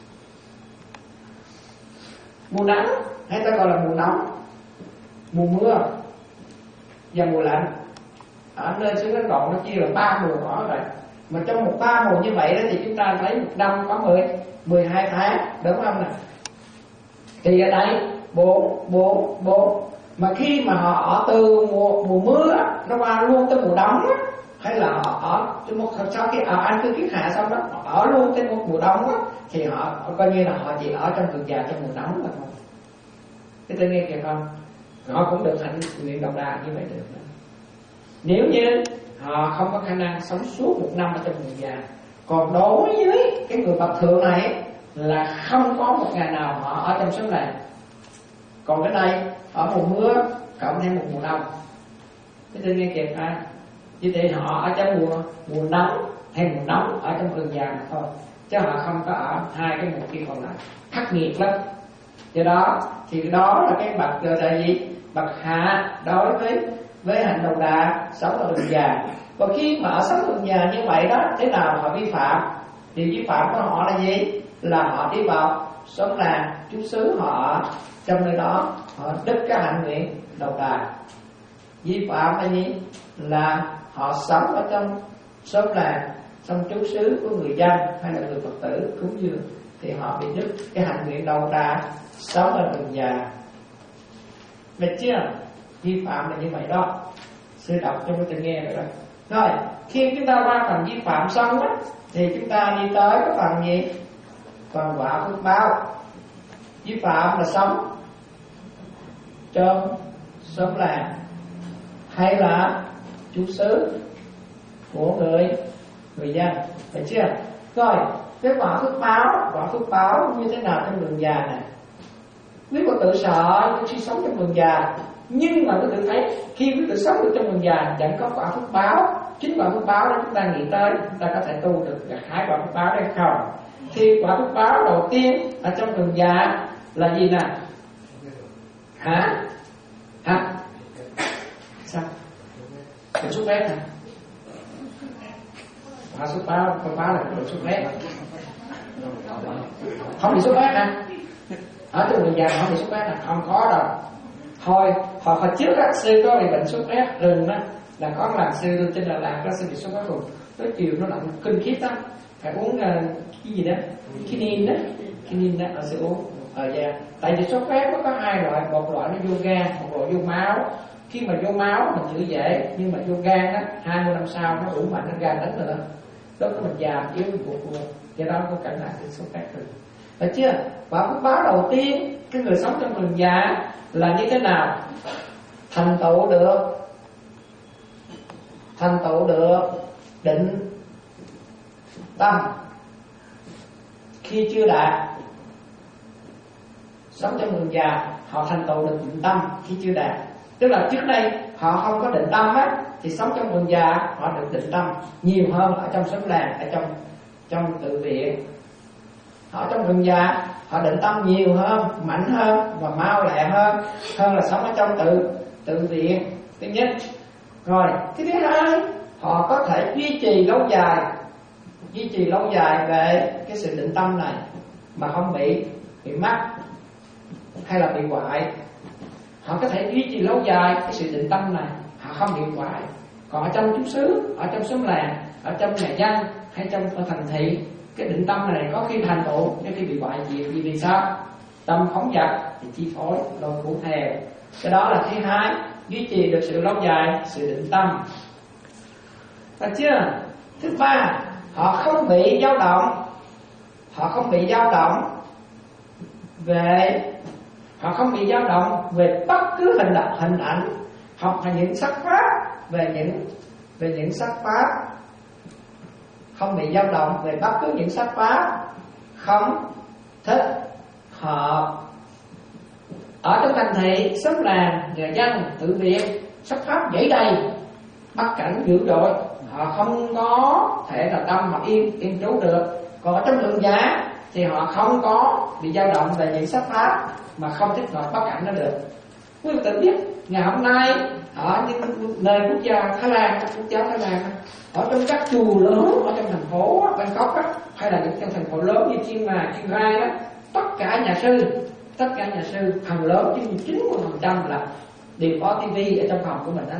mùa nắng hay ta gọi là mùa nóng, mùa mưa và mùa lạnh. Ở nơi xứ Ấn Độ nó chia là ba mùa đó rồi. Mà trong một ba mùa như vậy đó thì chúng ta thấy một năm có mười mười hai tháng, đúng không nè? Thì ở đây bốn bốn bốn. Mà khi mà họ ở từ mùa mùa mưa nó qua luôn tới mùa đông á, hay là họ ở một sau khi ở Anh cư kiết hạ xong đó họ ở luôn tới một mùa đông á, thì họ, họ coi như là họ chỉ ở trong rừng già trong mùa nóng mà thôi. Cái tự nghe kìa không? Họ cũng được hạnh nguyện đồng đà như vậy được. Nếu như họ không có khả năng sống suốt một năm ở trong rừng già. Còn đối với cái người bậc thượng này là không có một ngày nào họ ở trong xóm làng. Còn cái này ở mùa mưa cộng thêm một mùa đông. Cái tự nghe kìa ha. Chỉ để họ ở trong mùa mùa nóng hay mùa nóng ở trong rừng già mà thôi, chứ họ không có ở hai cái mùa kia còn lại, khắc nghiệt lắm. Do đó thì đó là cái bậc gọi là gì? Bậc hạ đối với với hạnh đầu đà sống ở rừng già. Và khi mà ở sống rừng già như vậy đó, thế nào họ vi phạm? Điều vi phạm của họ là gì? Là họ đi vào xóm làng trú xứ họ trong nơi đó, họ đứt cái hạnh nguyện đầu đà. Vi phạm là gì? Là họ sống ở trong xóm làng, trong trú xứ của người dân hay là người Phật tử cúng dường, thì họ bị đứt cái hạnh nguyện đầu đà sống ở rừng già. Được chưa? Vi phạm là như vậy đó. Sư đọc cho quý vị nghe rồi đó. Rồi, khi chúng ta qua phần vi phạm xong á, thì chúng ta đi tới cái phần gì? Phần quả phước báo. Vi phạm là sống trong xóm làng hay là trú xứ của người người dân, phải chưa? Rồi cái quả phước báo, quả phước báo như thế nào trong đường già này? Quý cô tự sợ khi sống trong đường già, nhưng mà quý tự thấy khi quý tự sống được trong đường già chẳng có quả phước báo. Chính quả phước báo đó chúng ta nghĩ tới, chúng ta có thể tu được hai quả phước báo đây không? Thì quả phước báo đầu tiên ở trong đường già là gì nè? Hả? Hả? Sao? Bị sốt rét hả? Quả phước báo, phước báo là bị sốt rét. Không bị sốt rét hả? Ở trong đường già không bị sốt rét hả? Không có đâu. Thôi, hồi, hồi trước á, sư có bị bệnh sốt rét rừng á, là có làm sư lên trên Đà Lạt, có sư bị sốt rét rừng. Tới chiều nó lạnh kinh khiếp đó, phải uống uh, cái gì đó, kinin đó, kinin đó, là sư uống. Ờ dạ, tại vì sốt rét nó có hai loại, một loại nó vô gan, một loại vô máu. Khi mà vô máu mình chữa dễ, nhưng mà vô gan á, hai mươi năm sau nó đủ mạnh, nó gan đánh rồi đó. Đó có mình già, yếu, mình buộc luôn. Do đó có cảnh lại cái sốt rét rừng. Phải chưa? Quả phước báo đầu tiên cái người sống trong rừng già là như thế nào? Thành tựu được thành tựu được định tâm. Khi chưa đạt, sống trong rừng già họ thành tựu được định tâm khi chưa đạt. Tức là trước đây họ không có định tâm á, thì sống trong rừng già họ được định tâm nhiều hơn ở trong xóm làng, ở trong trong tự viện. Ở trong rừng già họ định tâm nhiều hơn, mạnh hơn và mau lẹ hơn hơn là sống ở trong tự tự viện. Thứ nhất. Rồi cái thứ hai, họ có thể duy trì lâu dài, duy trì lâu dài về cái sự định tâm này mà không bị bị mắc hay là bị hoại. Họ có thể duy trì lâu dài cái sự định tâm này, họ không bị hoại. Còn ở trong chúng xứ, ở trong xóm làng, ở trong nhà dân hay trong thành thị, cái định tâm này có khi thành tựu, có khi bị hoại diệt. Vì vì sao? Tâm phóng dật thì chi phối lôi cuốn theo. Cái đó là thứ hai, duy trì được sự lâu dài, sự định tâm. Được chưa? Thứ ba, họ không bị dao động, họ không bị dao động về, họ không bị dao động về bất cứ hình ảnh, hình ảnh hoặc là những sắc pháp, về những về những sắc pháp, không bị dao động về bất cứ những sắc pháp không thích hợp. Ở trong thành thị, xóm làng, nhà dân, tự viện, sắc pháp dãy đầy, bắt cảnh dữ dội, họ không có thể là tâm mà yên yên trú được. Còn ở trong rừng già thì họ không có bị dao động về những sắc pháp mà không thích hợp bắt cảnh nó được. Quý vị tự biết ngày hôm nay ở những nơi quốc gia Thái Lan, quốc gia Thái Lan, ở trong các chùa lớn ở trong thành phố Bangkok á, hay là những trong thành phố lớn như Chiang Mai, Chiang Rai á, tất cả nhà sư, tất cả nhà sư phần lớn chín chín mươi phần trăm là đều có tivi ở trong phòng của mình đó.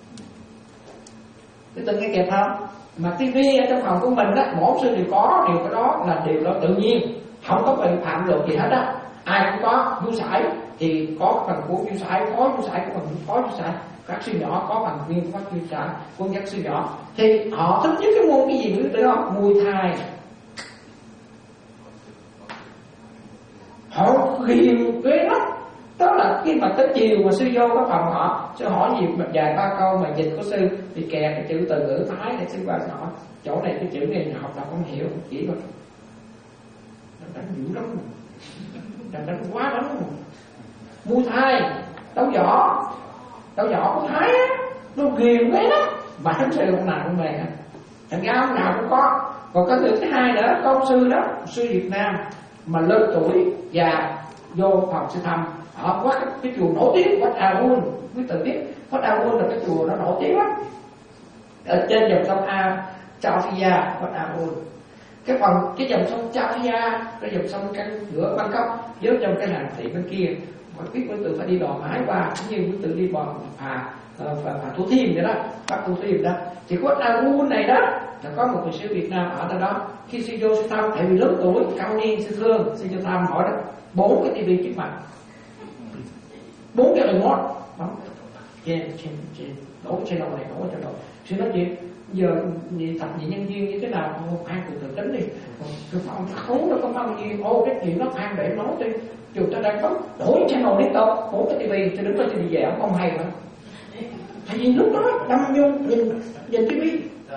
Cái từng nghe kịp không? Mà tivi ở trong phòng của mình đó, mỗi sư đều có, đều có đó là điều đó tự nhiên, không có bị phạm luật gì hết đó. Ai cũng có du sải thì có phần của du sải, có du sải của phần có du sải, các sư nhỏ có phần viên của các du sải, của các sư nhỏ. Thì họ thích nhất cái môn cái gì nữa tự đó, mùi thai. Họ ghiền ghê lắm. Đó là khi mà tới chiều mà sư vô cái phòng họ, sư hỏi gì mà vài ba câu mà dịch của sư thì kèm cái chữ từ ngữ Thái để sư qua hỏi chỗ này cái chữ này học đọc không hiểu, chỉ mà đánh dữ lắm, đánh đánh quá lắm. Mua thai đấu võ, đấu võ của Thái á, nó ghiền ghê lắm. Mà thánh sư ông nào cũng về, thành ra ông nào cũng có. Còn cái thứ hai nữa, có ông sư đó, sư Việt Nam mà lớn tuổi và vô phòng sư thăm ở quá cái, cái chùa nổi tiếng Wat Arun, quý tự biết Wat Arun là cái chùa nó nổi tiếng lắm ở trên dòng sông A Chao Phraya, Wat Arun. Cái phần cái dòng sông Chao Phraya, cái dòng sông căn giữa Bangkok với trong cái làng thị bên kia, mà biết quý tự phải đi đò mái qua, cũng như quý tự đi bò phà phà, phà Thủ Thiêm vậy đó, bắt Thủ Thiêm đó. Thì Wat Arun này đó là có một người sư Việt Nam ở đó đó. Khi sư vô sư thăm, tại vì lớn tuổi cao niên sư thương, sư vô thăm hỏi đó bốn cái tivi trước mặt, bốn cái remote bấm trên trên trên đổ cái channel này, đổ cái channel. Sư nói chuyện giờ tập nhị nhân viên như thế nào, ăn từ từ tính đi. Sư phạm khốn đâu có bao nhiêu, ô cái chuyện nó ăn để nói đi. Chùa ta đang bấm đổi channel liên tục, bốn cái tivi, cho đứng đó thì về không hay nữa. Tại vì lúc đó đâm vô nhìn nhìn tivi,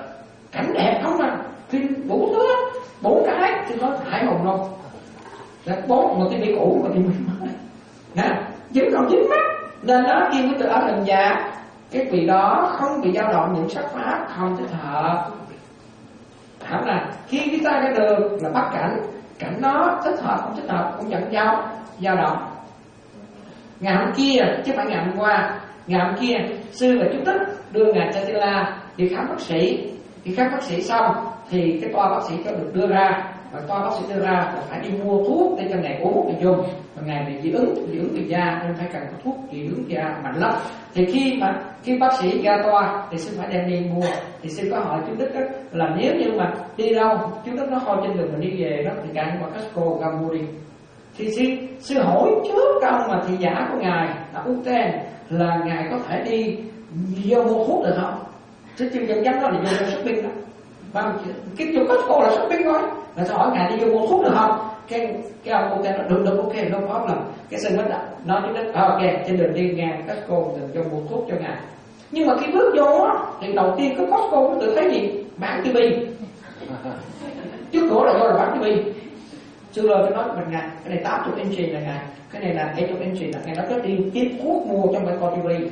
cảnh đẹp không à, phim đủ thứ bốn cái thì có hại hồn đâu. Bốn một tivi cũ một tivi mới nè, dính còn dính mắt. Nên đó khi quý tự ở lần già, cái vị đó không bị dao động những sắc pháp không thích hợp. Hẳn là khi chúng ta ra đường là bắt cảnh, cảnh đó thích hợp không thích hợp cũng dẫn dao dao động. Ngày hôm kia chứ phải ngày hôm qua, ngày hôm kia sư và chú Tích đưa ngài Chatila đi khám bác sĩ. Khi khám bác sĩ xong thì cái toa bác sĩ cho được đưa ra, và toa bác sĩ đưa ra là phải đi mua thuốc để cho ngài uống để dùng. Và ngài bị dị ứng, dị ứng từ da nên phải cần có thuốc dị ứng da mạnh lắm. Thì khi mà khi bác sĩ ra toa thì sư phải đem đi mua. Thì sư có hỏi chú Tích là nếu như mà đi đâu chú Tích nó thôi trên đường mình đi về đó thì càng qua Costco ra mua đi. Thì sư, sư hỏi trước ông mà thị giả của ngài là Uten là ngài có thể đi vô mua thuốc được không? Chứ chưa dân dân đó là vô shopping đó. Bao cái chỗ Costco là shopping thôi. Là sao hỏi ngài đi vô mua thuốc được không? Cái cái ông Uten nói được được ok no problem. Cái sư mới nói chú Tích ok trên đường đi ngang Costco đừng vô mua thuốc cho ngài. Nhưng mà khi bước vô á thì đầu tiên có Costco nó tự thấy gì? Bán tivi. Trước cửa là vô là bán tivi. Sư lời tôi nói mình ngài, cái này tám mươi inch là ngài, cái này là hai mươi inch là ngài, nó có đi tiếp thuốc mua trong cái coi tivi.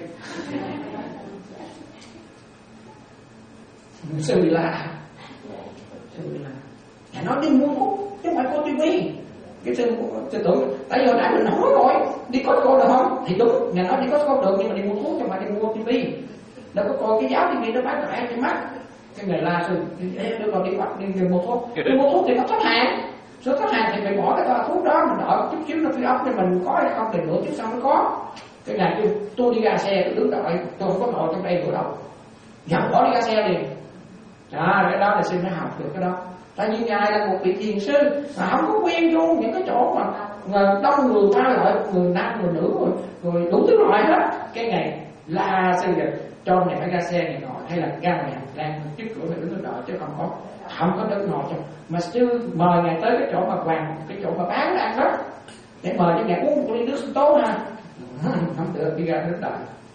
Sư bị la, sư bị la, ngài nói đi mua thuốc chứ không phải coi tivi. Cái sư sư tưởng, tại vì hồi nãy mình nói rồi, đi Costco được không? Thì đúng, ngài nói đi Costco được nhưng mà đi mua thuốc chứ không phải đi mua tivi. Đâu có coi cái giáo tivi nó bán cho em cái mắt. Cái người la sư, đưa con đi bắt đi, đi mua thuốc, đi mua thuốc thì nó xếp hàng. Số khách hàng thì phải bỏ cái toa thuốc đó, mình đợi chút xíu nó phi ốc thì mình có hay không thì nửa chút sau mới có. Cái này kêu tôi đi ra xe tôi đứng đợi, tôi không có ngồi trong đây nữa đâu. Dặn bỏ đi ra xe liền. À, cái đó là sư mới học được cái đó. Tại vì ngài là một vị thiền sư mà không có quen vô những cái chỗ mà, mà đông người qua lại, người nam người nữ rồi, rồi đủ thứ loại hết. Cái ngày la sư rồi cho này phải ra xe này nọ hay là ra ngoài hành lang trước cửa phải đứng đợi chứ không có không có đứng ngồi trong. Mà sư mời ngài tới cái chỗ mà hoàng cái chỗ mà bán ăn đó để mời cho ngài uống một ly nước sinh tố ha, không được đi ra đứng đợi.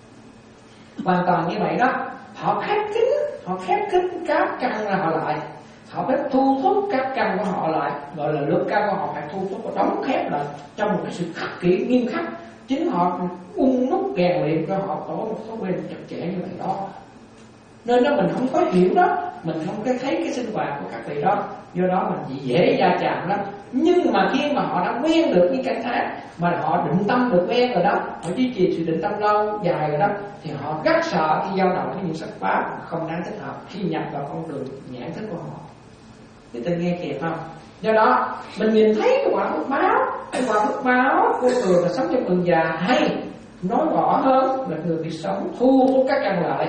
Hoàn toàn như vậy đó. Họ khép kín, họ khép kín các căn là họ lại, họ phải thu thúc các căn của họ lại, gọi là lực căn của họ phải thu thúc và đóng khép lại trong một cái sự khắc kỷ nghiêm khắc. Chính họ ung nút rèn luyện cho họ có một thói quen chặt chẽ như vậy đó. Nên đó mình không có hiểu đó, mình không có thấy cái sinh hoạt của các vị đó, do đó mình chỉ dễ va chạm lắm. Nhưng mà khi mà họ đã quen được cái cảnh thái, mà họ định tâm được quen rồi đó, họ duy trì sự định tâm lâu dài rồi đó, thì họ rất sợ khi dao động với những sắc pháp không đáng thích hợp khi nhập vào con đường nhãn thức của họ. Cái tự nghe kịp không? Do đó mình nhìn thấy cái quả phước báo, cái quả phước báo của người mà sống trong vườn già, hay nói rõ hơn là người bị sống thu hút các căn lại.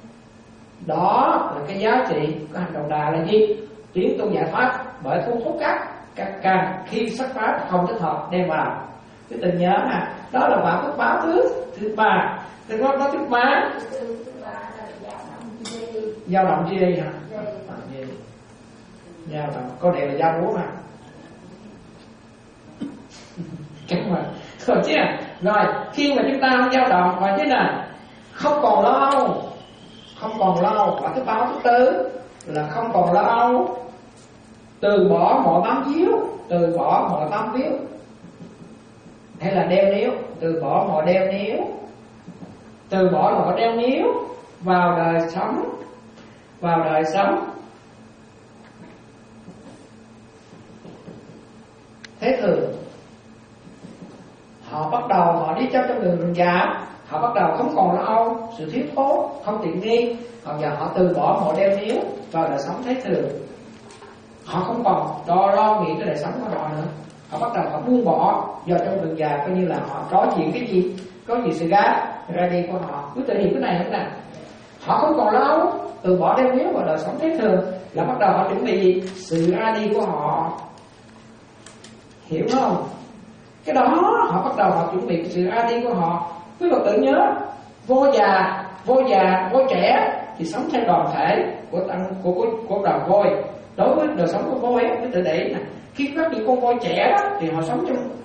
Đó là cái giá trị của hành đầu đà là gì? Tiến tu giải thoát bởi thu hút các các căn khi sắc pháp không thích hợp đem vào. Cái tình nhớ mà đó là quả phước báo thứ thứ ba. Thì có có thứ ba dao động chi đi hả? À, gì? Dao động, có này là dao búa mà. Cảm ơn. Rồi chứ rồi khi mà chúng ta không dao động rồi chứ nè, không còn lâu, không còn lâu. Quả thứ báo thứ tư là không còn lâu, từ bỏ mọi bám víu, từ bỏ mọi bám víu hay là đeo níu, từ bỏ mọi đeo níu, từ bỏ mọi đeo níu vào đời sống, vào đời sống thế thường. Họ bắt đầu họ đi trong trong đường rừng già, họ bắt đầu không còn lo âu, sự thiếu thốn, không tiện nghi. Họ giờ họ từ bỏ mọi đeo níu vào đời sống thế thường. Họ không còn lo lo nghĩ cái đời sống của họ nữa. Họ bắt đầu họ buông bỏ vào trong rừng già, coi như là họ có chuyện cái gì, có gì sự gá ra đi của họ. Cứ thể hiện cái này không nè. Họ không còn lo âu, từ bỏ đeo níu vào đời sống thế thường là bắt đầu họ chuẩn bị gì? Sự ra đi của họ. Hiểu không? Cái đó họ bắt đầu họ chuẩn bị sự ra đi của họ. Quý Phật tử nhớ, vô già, vô già, vô trẻ thì sống theo đoàn thể của tăng của của, của đoàn voi. Đối với đời sống của voi ấy, quý tự để ý nè, khi phát hiện con voi trẻ đó, thì họ sống trong các con voi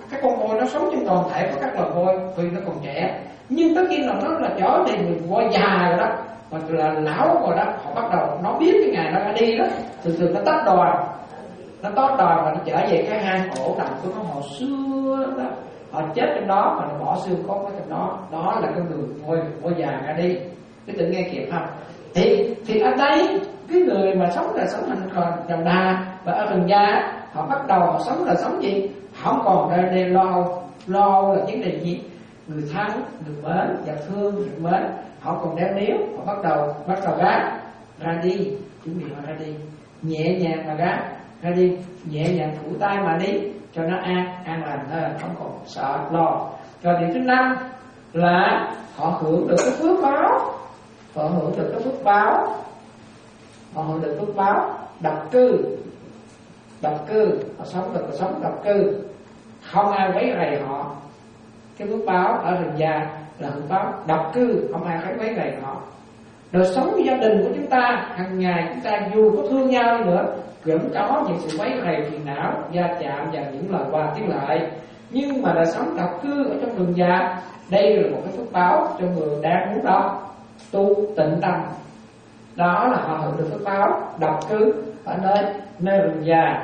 voi nó sống trong toàn thể của các loài voi vì nó còn trẻ, nhưng tới khi nào nó là trở thành người voi già rồi đó, hoặc là lão rồi đó, họ bắt đầu nó biết cái ngày nó đã đi đó, thường thường nó tách đòn, nó tót đòn và nó trở về cái hang ổ đầm của nó hồi xưa đó, họ chết trong đó và nó bỏ xương cốt ở trong đó, đó là cái người voi voi già ra đi. Cái tự nghe kịp không? Thì thì ở đây cái người mà sống là sống hành còn đầu đà và ở rừng già, họ bắt đầu họ sống là sống gì? Không còn ra đây lo lo là vấn đề gì, người thân, người mến, và thương, người mến, họ còn đeo níu, họ bắt đầu bắt đầu ra ra đi, chuẩn bị họ ra đi, nhẹ nhàng mà ra ra đi, nhẹ nhàng phủ tay mà đi cho nó an an lành hơn, không còn sợ lo. Rồi điểm thứ năm là họ hưởng được cái phước báo, họ hưởng được cái phước báo, họ hưởng được phước báo độc cư, độc cư, họ sống được cuộc sống độc cư, không ai quấy rầy họ. Cái phước báo ở rừng già là phước báo độc cư, không ai phải quấy rầy họ. Đời sống của gia đình của chúng ta hàng ngày, chúng ta dù có thương nhau đi nữa vẫn có những sự quấy rầy phiền não, va chạm và những lời qua tiếng lại. Nhưng mà đời sống độc cư ở trong rừng già, đây là một cái phước báo cho người đang muốn đó tu tịnh tâm. Đó là họ hưởng được phước báo độc cư ở nơi nơi rừng già,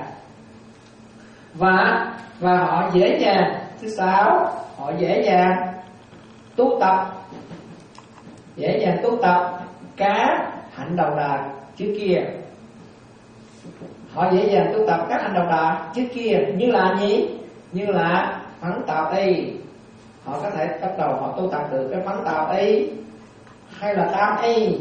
và và họ dễ dàng. Thứ sáu, họ dễ dàng tu tập, dễ dàng tu tập các hạnh đầu đà trước kia. Họ dễ dàng tu tập các hạnh đầu đà trước kia như là gì? Như là phấn tạo y. Họ có thể bắt đầu họ tu tập từ cái phấn tạo y hay là tam y,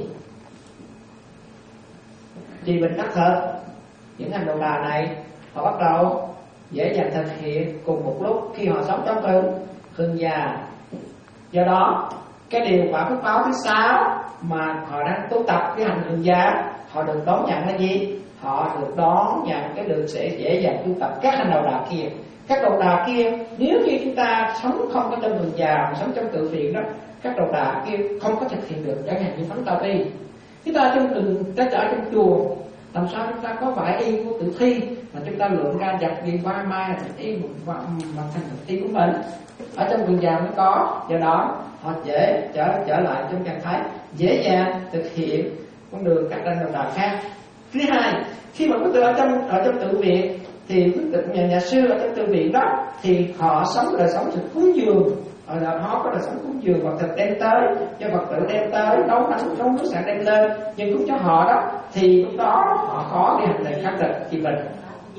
trì bình đắc thực. Những hành đầu đà này họ bắt đầu dễ dàng thực hiện cùng một lúc khi họ sống trong rừng rừng già. Do đó cái điều quả phước báo thứ sáu mà họ đang tu tập cái hành rừng già, họ được đón nhận là gì? Họ được đón nhận cái được sẽ dễ dàng tu tập các hành đầu đà kia. Các đầu đà kia nếu như chúng ta sống không có trong rừng già mà sống trong tự viện đó, các đầu đà kia không có thực hiện được. Chẳng hạn như phấn tạo y, chúng ta trong rừng, ta trở trong chùa, làm sao chúng ta có vải y của tự thi mà chúng ta lượm ra giặt đi qua mai là y mà thành thực thi của mình, ở trong rừng già mới có. Do đó họ dễ trở trở lại trong trạng thái dễ dàng thực hiện con đường các đền đầu đà khác. Thứ hai, khi mà quý vị ở trong ở trong tự viện thì quý vị nhà nhà sư ở trong tự viện đó thì họ sống đời sống sự cúng dường, ở đó họ có đời sống cúng dường vật thực đem tới cho Phật tử, đem tới nấu nắng nấu nước sẵn đem lên nhưng cũng cho họ đó, thì lúc đó họ có cái hành động khắc thực thì mình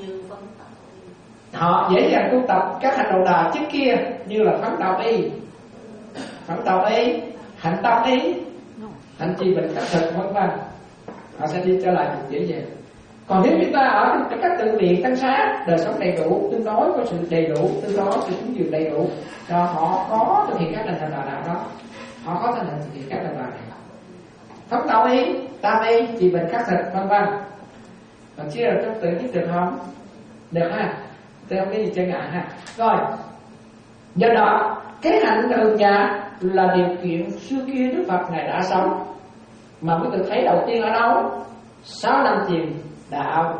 họ dễ dàng tu tập các hành đầu đà trước kia như là phấn tạo y, phấn tạo y, hạnh tâm y, hạnh trì bình khắc thực vân vân. Họ sẽ đi trở lại được dễ dàng. Còn nếu chúng ta ở trong các tự viện tăng xá, đời sống đầy đủ, tương đối có sự đầy đủ, tương đối sự cúng dường đầy đủ, cho họ có thực hiện các hành động đạo đó, họ có thể thực hiện các hành động này. Phấn tạo y, tam y, trì bình khắc thực vân vân. Còn chia là trong tự biết được không? Được ha. Tôi không có gì chơi ngại ha. Rồi, do đó cái hạnh rừng già là điều kiện xưa kia Đức Phật Ngài đã sống, mà quý vị thấy đầu tiên ở đâu? Sáu năm tìm đạo,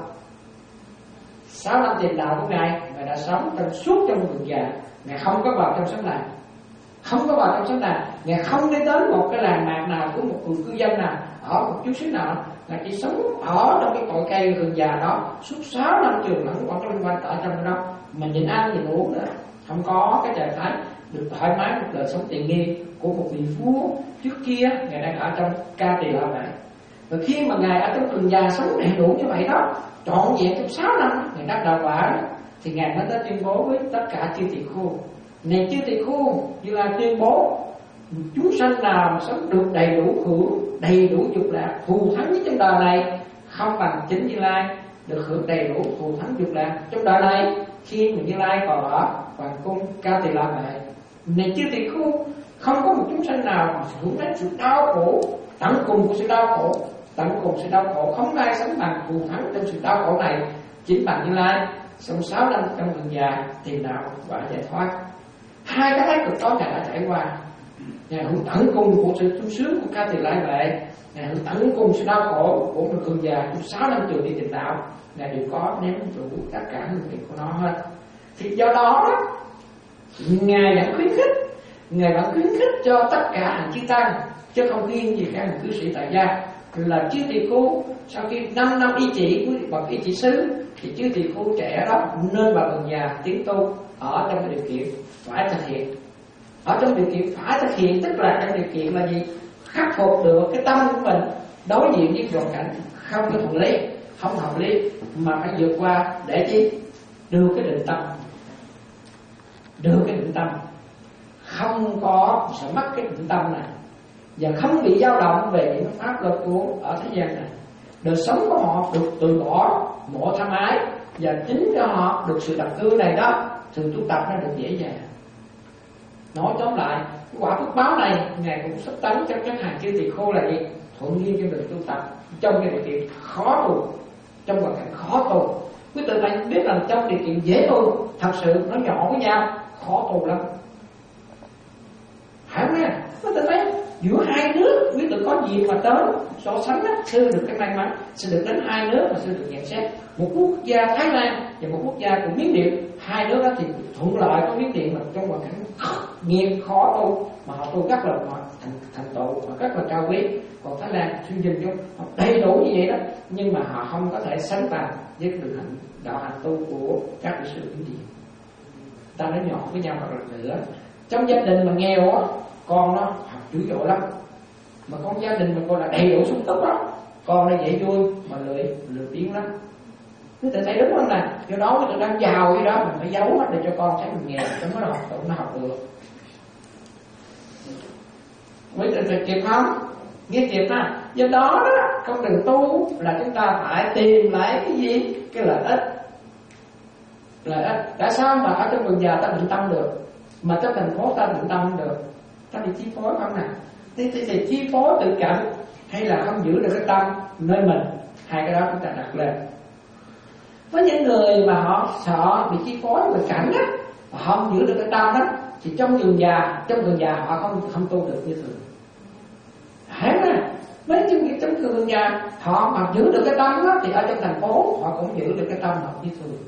sáu năm tìm đạo của Ngài, Ngài đã sống trong suốt trong rừng già. Ngài không có vào trong xóm làng, không có vào trong xóm làng, Ngài không đi đến một cái làng mạc nào của một cư dân nào ở một chút xíu nào. Ngài chỉ sống ở trong cái cội cây rừng già đó suốt sáu năm trường lẫn quẩn quanh quanh ở trong đó, mà nhịn ăn nhịn uống nữa, không có cái trạng thái được thoải mái một đời sống tiện nghi của một vị vua trước kia. Ngài đang ở trong ca tỳ la vệ, và khi mà Ngài ở trong rừng già sống đầy đủ như vậy đó, trọn vẹn trong sáu năm Ngài đắc đạo quả đó, thì Ngài mới tới tuyên bố với tất cả chư tỳ khưu: này chư tỳ khưu, Như Lai tuyên bố chúng sanh nào mà sống được đầy đủ hưởng đầy đủ dục lạc thù thắng với trong đời này, không bằng chính Như Lai được hưởng đầy đủ thù thắng dục lạc trong đời này khi mà Như Lai còn ở hoàng cung ca tỳ la vệ. Này chư tỳ khưu, không có một chúng sanh nào mà hưởng đến sự đau khổ, tận cùng của sự đau khổ, tận cùng sự đau khổ, không ai sống bằng thù thắng trong sự đau khổ này, chính bằng Như Lai sống sáu năm trong rừng già tìm đạo và giải thoát. Hai cái thái cực đó Ngài đã trải qua. Ngài hưởng tận cùng của sự sung sướng của ca tỳ la vệ, Ngài hưởng tận cùng sự đau khổ của một rừng già trong sáu năm trường đi tìm đạo. Ngài đều có ném đủ tất cả hương vị của nó hết. Thì do đó Ngài vẫn khuyến khích, Ngài vẫn khuyến khích cho tất cả hành chư tăng, chứ không riêng gì các hành cư sĩ tại gia, là chư tỳ khưu sau khi năm năm y chỉ của bậc y chỉ xứ thì chư tỳ khưu trẻ đó nên vào gần già tiến tu ở trong cái điều kiện phải thực hiện, ở trong điều kiện phải thực hiện tức là trong điều kiện là gì? Khắc phục được cái tâm của mình đối diện với hoàn cảnh không có thuận lý, không hợp lý, mà phải vượt qua để chi? Đưa cái định tâm, đưa cái định tâm, không có sợ mất cái định tâm này và không bị dao động về những pháp luật của ở thế gian này. Đời sống của họ được từ bỏ mọi tham ái và chính cho họ được sự tập cư này đó, sự tu tập nó được dễ dàng. Nói tóm lại, quả phước báo này Ngài cũng sắp tấn cho các hàng chư tỳ khưu là gì? Thuận duyên cho đường tu tập trong cái điều kiện khó tu, trong hoàn cảnh khó tu. Quý tự này biết rằng trong điều kiện dễ tu thật sự nó nhỏ với nhau, khó tu lắm. Hả nghe? Quý tự thấy giữa hai nước quý tự có gì mà tới so sánh á, sư được cái may mắn sư được đến hai nước mà sư được nhận xét. Một quốc gia Thái Lan và một quốc gia của Miến Điện, hai nước đó thì thuận lợi có Miến Điện mà trong hoàn cảnh nghiệp khó tu mà họ tu rất là thành thành tựu và rất là cao quý. Còn Thái Lan xuyên dinh chung họ đầy đủ như vậy đó, nhưng mà họ không có thể sánh bằng với đường hành đạo hành tu của các vị sư Miến Điện. Ta nói nhỏ với nhau hoặc là nữa. Trong gia đình mà nghèo á, con nó học dữ dội lắm, mà con gia đình mà con là đầy đủ sung túc đó, con nó dễ vui mà lười lười biếng lắm. Quý vị thấy đúng không nè? Do đó quý vị đang giàu cái đó mình phải giấu hết để cho con thấy mình nghèo, cho nó học tụng nó học được. Quý vị phải kịp không? Nghe kịp ha. Do đó đó, con đường tu là chúng ta phải tìm lại cái gì? Cái lợi ích. Lợi ích. Tại sao mà ở trong vườn già ta định tâm được, mà trong thành phố ta định tâm không được? Ta bị chi phối không nè? Thì, thì, thì chi phối tự cảnh hay là không giữ được cái tâm nơi mình, hai cái đó chúng ta đặt lên. Với những người mà họ sợ bị chi phối bởi cảnh á, họ không giữ được cái tâm đó, thì trong vườn già, trong vườn già họ không không tu được như thường. Hả? Mấy những trong vườn già họ mà giữ được cái tâm đó, thì ở trong thành phố họ cũng giữ được cái tâm họ như thường.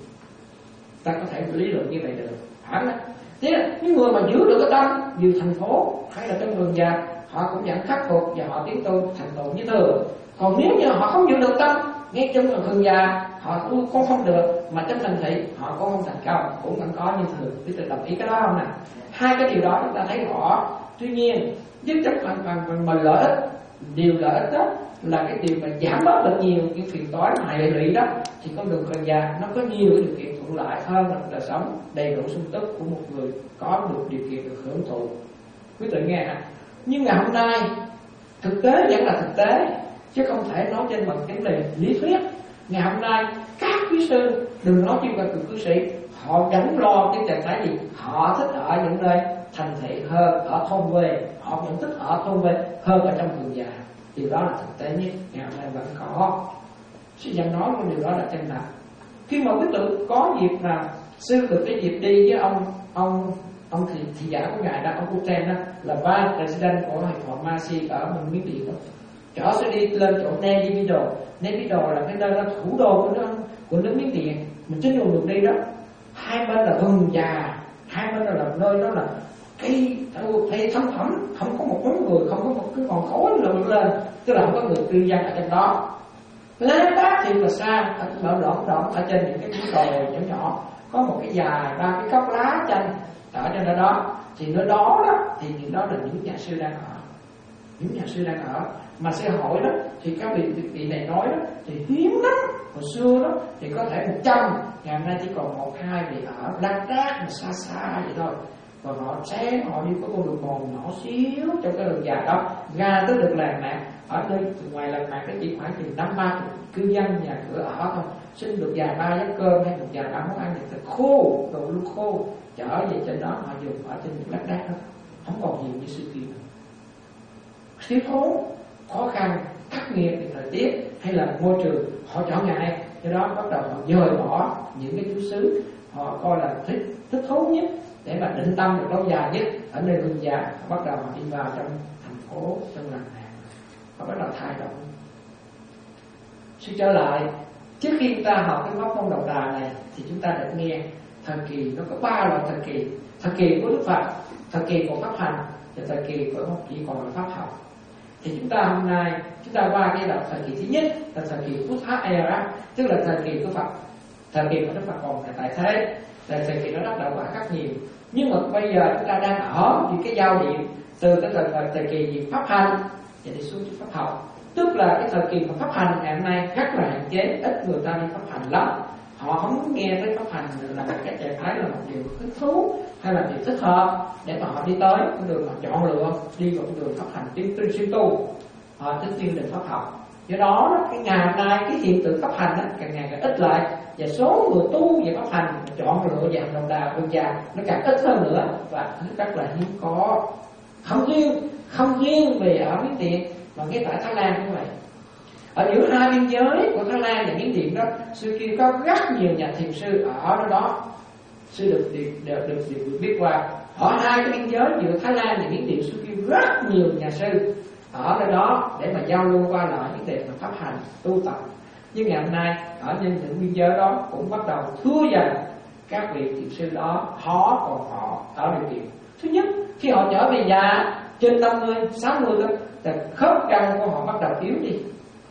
Ta có thể lý luận như vậy được. Hả? Thế là những người mà giữ được cái tâm dù thành phố hay là trong vườn già, họ cũng vẫn khắc phục và họ tiến tu thành tựu như thường. Còn nếu như họ không giữ được tâm, ngay trong vườn già họ cũng không được, mà trong thành thị họ cũng không thành công, cũng vẫn có như thường. Quý vị đồng ý cái đó không nè? Hai cái điều đó chúng ta thấy rõ. Tuy nhiên giúp cho phần phần mà lợi ích, điều lợi ích đó là cái điều mà giảm bớt được nhiều cái phiền toái mà hệ lụy đó, thì con đường vườn già nó có nhiều cái điều kiện thuận lợi hơn là đời sống đầy đủ sung túc của một người có được điều kiện được hưởng thụ. Quý vị nghe hả? Nhưng ngày hôm nay thực tế vẫn là thực tế, chứ không thể nói trên bằng vấn đề lý thuyết. Ngày hôm nay các quý sư, đừng nói chuyên về cư sĩ, họ vẫn lo cái trạng thái gì? Họ thích ở những nơi thành thị hơn, ở thôn quê. Họ vẫn thích ở thôn quê hơn ở trong vườn già. Điều đó là thực tế nhất, ngày hôm nay vẫn có. Sư dặn nói cái điều đó là chân thật. Khi mà quý tử có dịp là sư được cái dịp đi với ông ông ông thị, thị giả của ngài đó, ông Putten đó, là vice president của hiệp hội Masi ở bên Miến Điện đó, chở sẽ đi lên chỗ Naypyidaw. Naypyidaw là cái nơi là thủ đô của nước của nước Miến Điện. Mình trên đường đi đó, hai bên là vườn già, hai bên là nơi đó là cây cây thấm thấm, không có một bóng người, không có một cái ngọn khói lượn lên, tức là không có người cư dân ở trong đó. Lát đác thì là xa, ở đoạn đoạn đoạn ở trên những cái miếng đồi nhỏ nhỏ, có một cái dài ba cái cốc lá chanh ở trên đó, thì nơi đó đó thì những đó là những nhà sư đang ở, những nhà sư đang ở. Mà sẽ hỏi đó thì các vị vị này nói đó thì hiếm lắm. Hồi xưa đó thì có thể một trăm, ngày hôm nay chỉ còn một hai vị ở lác đác mà xa xa vậy thôi. Và họ sáng họ đi có con đường mòn nhỏ xíu trong cái đường dài đó ra tới được làng mạc. Ở đây ngoài làng mạc nó chỉ khoảng chừng năm ba cư dân nhà cửa ở thôi, xin được vài ba bát cơm hay được vài ba món ăn thì khô, đồ luôn khô trở về trên đó họ dùng ở trên những lác đác đó, không còn nhiều như xưa kia. Thiếu thốn, khó khăn, khắc nghiệt về thời tiết hay là môi trường họ trở ngại, do đó bắt đầu họ dời bỏ những cái chú xứ họ coi là thích thích thú nhất để mà định tâm được lâu dài nhất ở nơi vườn già. Họ bắt đầu họ đi vào trong thành phố, trong làng mạc, họ bắt đầu thay đổi. Suy trở lại, trước khi chúng ta học cái pháp môn đầu đà này thì chúng ta được nghe thời kỳ nó có ba loại thời kỳ: thời kỳ của Đức Phật, thời kỳ của pháp hành và thời kỳ của chỉ còn là pháp học. Thì chúng ta hôm nay chúng ta qua cái đoạn thời kỳ thứ nhất là thời kỳ Buddha Era, tức là thời kỳ của Phật, thời kỳ của Đức Phật còn tại thế, là thời kỳ nó rất đạo quả rất nhiều. Nhưng mà bây giờ chúng ta đang ở những cái giao điểm từ cái thời, thời, thời kỳ gì pháp hành và đi xuống pháp học, tức là cái thời kỳ của pháp hành ngày hôm nay rất là hạn chế, ít người ta đi pháp hành lắm. Họ không muốn nghe tới pháp hành là một cái trạng thái, là một điều hứng thú hay là điều thích hợp để mà họ đi tới con đường họ chọn lựa đi vào con đường pháp hành tiến tu siêu tu, họ tính tiên định pháp học. Do đó cái ngày hôm nay cái hiện tượng pháp hành đó, càng ngày càng ít lại, và số người tu về pháp hành chọn lựa dạng đồng đà vân già nó càng ít hơn nữa, và nó rất là hiếm có. Không riêng không riêng về ở Miến Điện mà ngay tại Thái Lan cũng vậy. Ở giữa hai biên giới của Thái Lan và Miến Điện đó, xưa kia có rất nhiều nhà thiền sư ở đó đó. Sư được được được, được, được biết qua ở hai cái biên giới giữa Thái Lan và Miến Điện, xưa kia rất nhiều nhà sư ở nơi đó để mà giao lưu qua lại những đề mà pháp hành tu tập. Nhưng ngày hôm nay ở những biên giới đó cũng bắt đầu thưa dần các vị thiền sư đó, họ còn họ ở điều kiện thứ nhất, khi họ trở về già trên năm mươi, sáu mươi đó, thì khớp gân của họ bắt đầu yếu đi,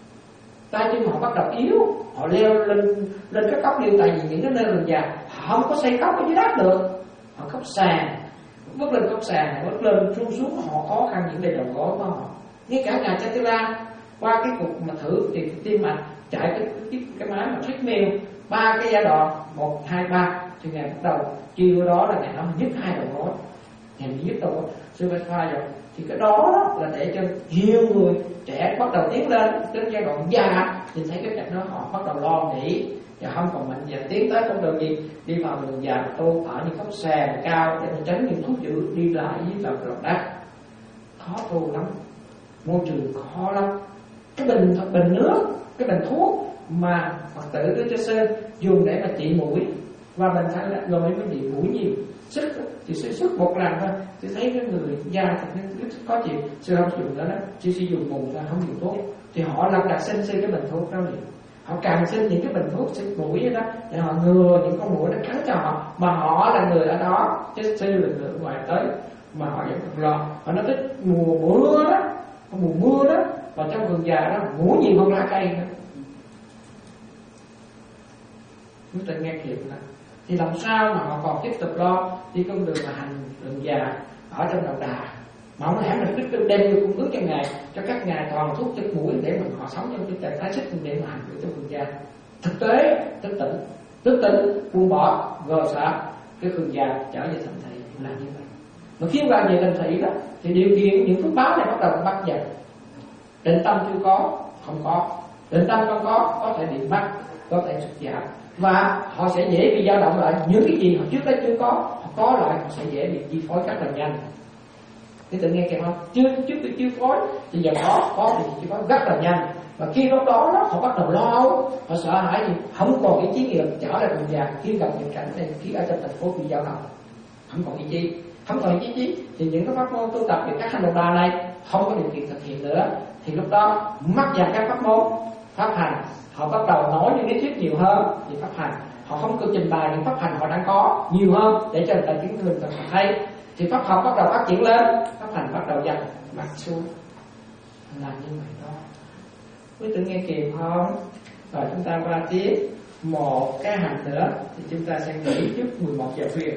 tay chân họ bắt đầu yếu, họ leo lên lên cái cốc điêu, tại vì những cái nơi gần già họ không có xây cốc ở dưới đất được, họ cốc sàn, bước lên cốc sàn, bước lên xuống xuống họ khó khăn những đề đầu gối của họ. Ngay cả ngài Chatila qua cái cuộc mà thử thì tim mạch chạy cái cái, cái máy mà treadmill ba cái giai đoạn một hai ba, thì ngày bắt đầu chiều đó là ngày nó nhức hai đầu gối, ngày nhức đầu gối sư phải pha rồi. Thì cái đó, đó là để cho nhiều người trẻ bắt đầu tiến lên đến giai đoạn già thì thấy cái cảnh đó họ bắt đầu lo nghĩ và không còn mạnh dạn tiến tới con đường gì đi vào đường già tu ở những góc sàn cao để mà tránh những thuốc dữ đi lại với vào lòng đất. Khó tu lắm, môi trường khó lắm. Cái bình bình nước, cái bình thuốc mà Phật tử đưa cho sư dùng để mà trị mũi, và mình thấy là rồi mới bị mũi nhiều, sức thì sư sức một lần thôi, sư thấy cái người da thì nó khó chịu, sư không dùng nữa đó, sư sẽ dùng mù ra không dùng thuốc. Thì họ lập đặt xin sư cái bình thuốc đó liền, họ càng xin những cái bình thuốc xịt mũi đó để họ ngừa những con mũi nó cắn cho họ, mà họ là người ở đó chứ sư là người ở ngoài tới mà họ vẫn còn lo. Họ nói tới mùa mưa đó, mùa mưa đó, và trong vườn già đó mũi nhiều hơn lá cây nữa. Chúng ta nghe kịp là thì làm sao mà họ còn tiếp tục lo đi con đường mà hành đường già ở trong đầu đà, mà không lẽ mình cứ đem vô cung ứng cho ngài, cho các ngài toàn thuốc chích mũi để mình họ sống trong cái trạng thái xích để mà hành ở trong vườn già. Thực tế thức tỉnh thức tỉnh buông bỏ gờ xả cái vườn già trở về thành thị là như vậy. Mà khi vào về thành thị đó thì điều kiện những phước báo này bắt đầu bắt dần. Định tâm chưa có, không có. Định tâm không có, có thể bị mất, có thể sụt giảm, và họ sẽ dễ bị dao động lại. Những cái gì họ trước đây chưa có, họ có lại họ sẽ dễ bị chi phối rất là nhanh. Thế tự nghe kịp không? Chưa trước tôi chi phối thì giờ có, có thì chi phối rất là nhanh. Và khi lúc đó, đó họ bắt đầu lo, họ sợ hãi gì, không còn ý chí nghiệp trở lại vùng già. Khi gặp những cảnh này, khi ở trong thành phố bị dao động, không còn ý chí, không còn ý chí thì những cái pháp môn tu tập về các hành động đà này không có điều kiện thực hiện nữa, thì lúc đó mất dần các pháp môn pháp hành. Họ bắt đầu nói những lý thuyết nhiều hơn về pháp hành, họ không cứ trình bày những pháp hành họ đang có nhiều hơn để cho người ta chứng người ta thấy, thì pháp học bắt đầu phát triển lên, pháp hành bắt đầu dần mặt xuống, là như vậy đó. Quý tử nghe kịp không? Rồi chúng ta qua tiếp một cái hành nữa thì chúng ta sẽ nghỉ trước mười một giờ khuya.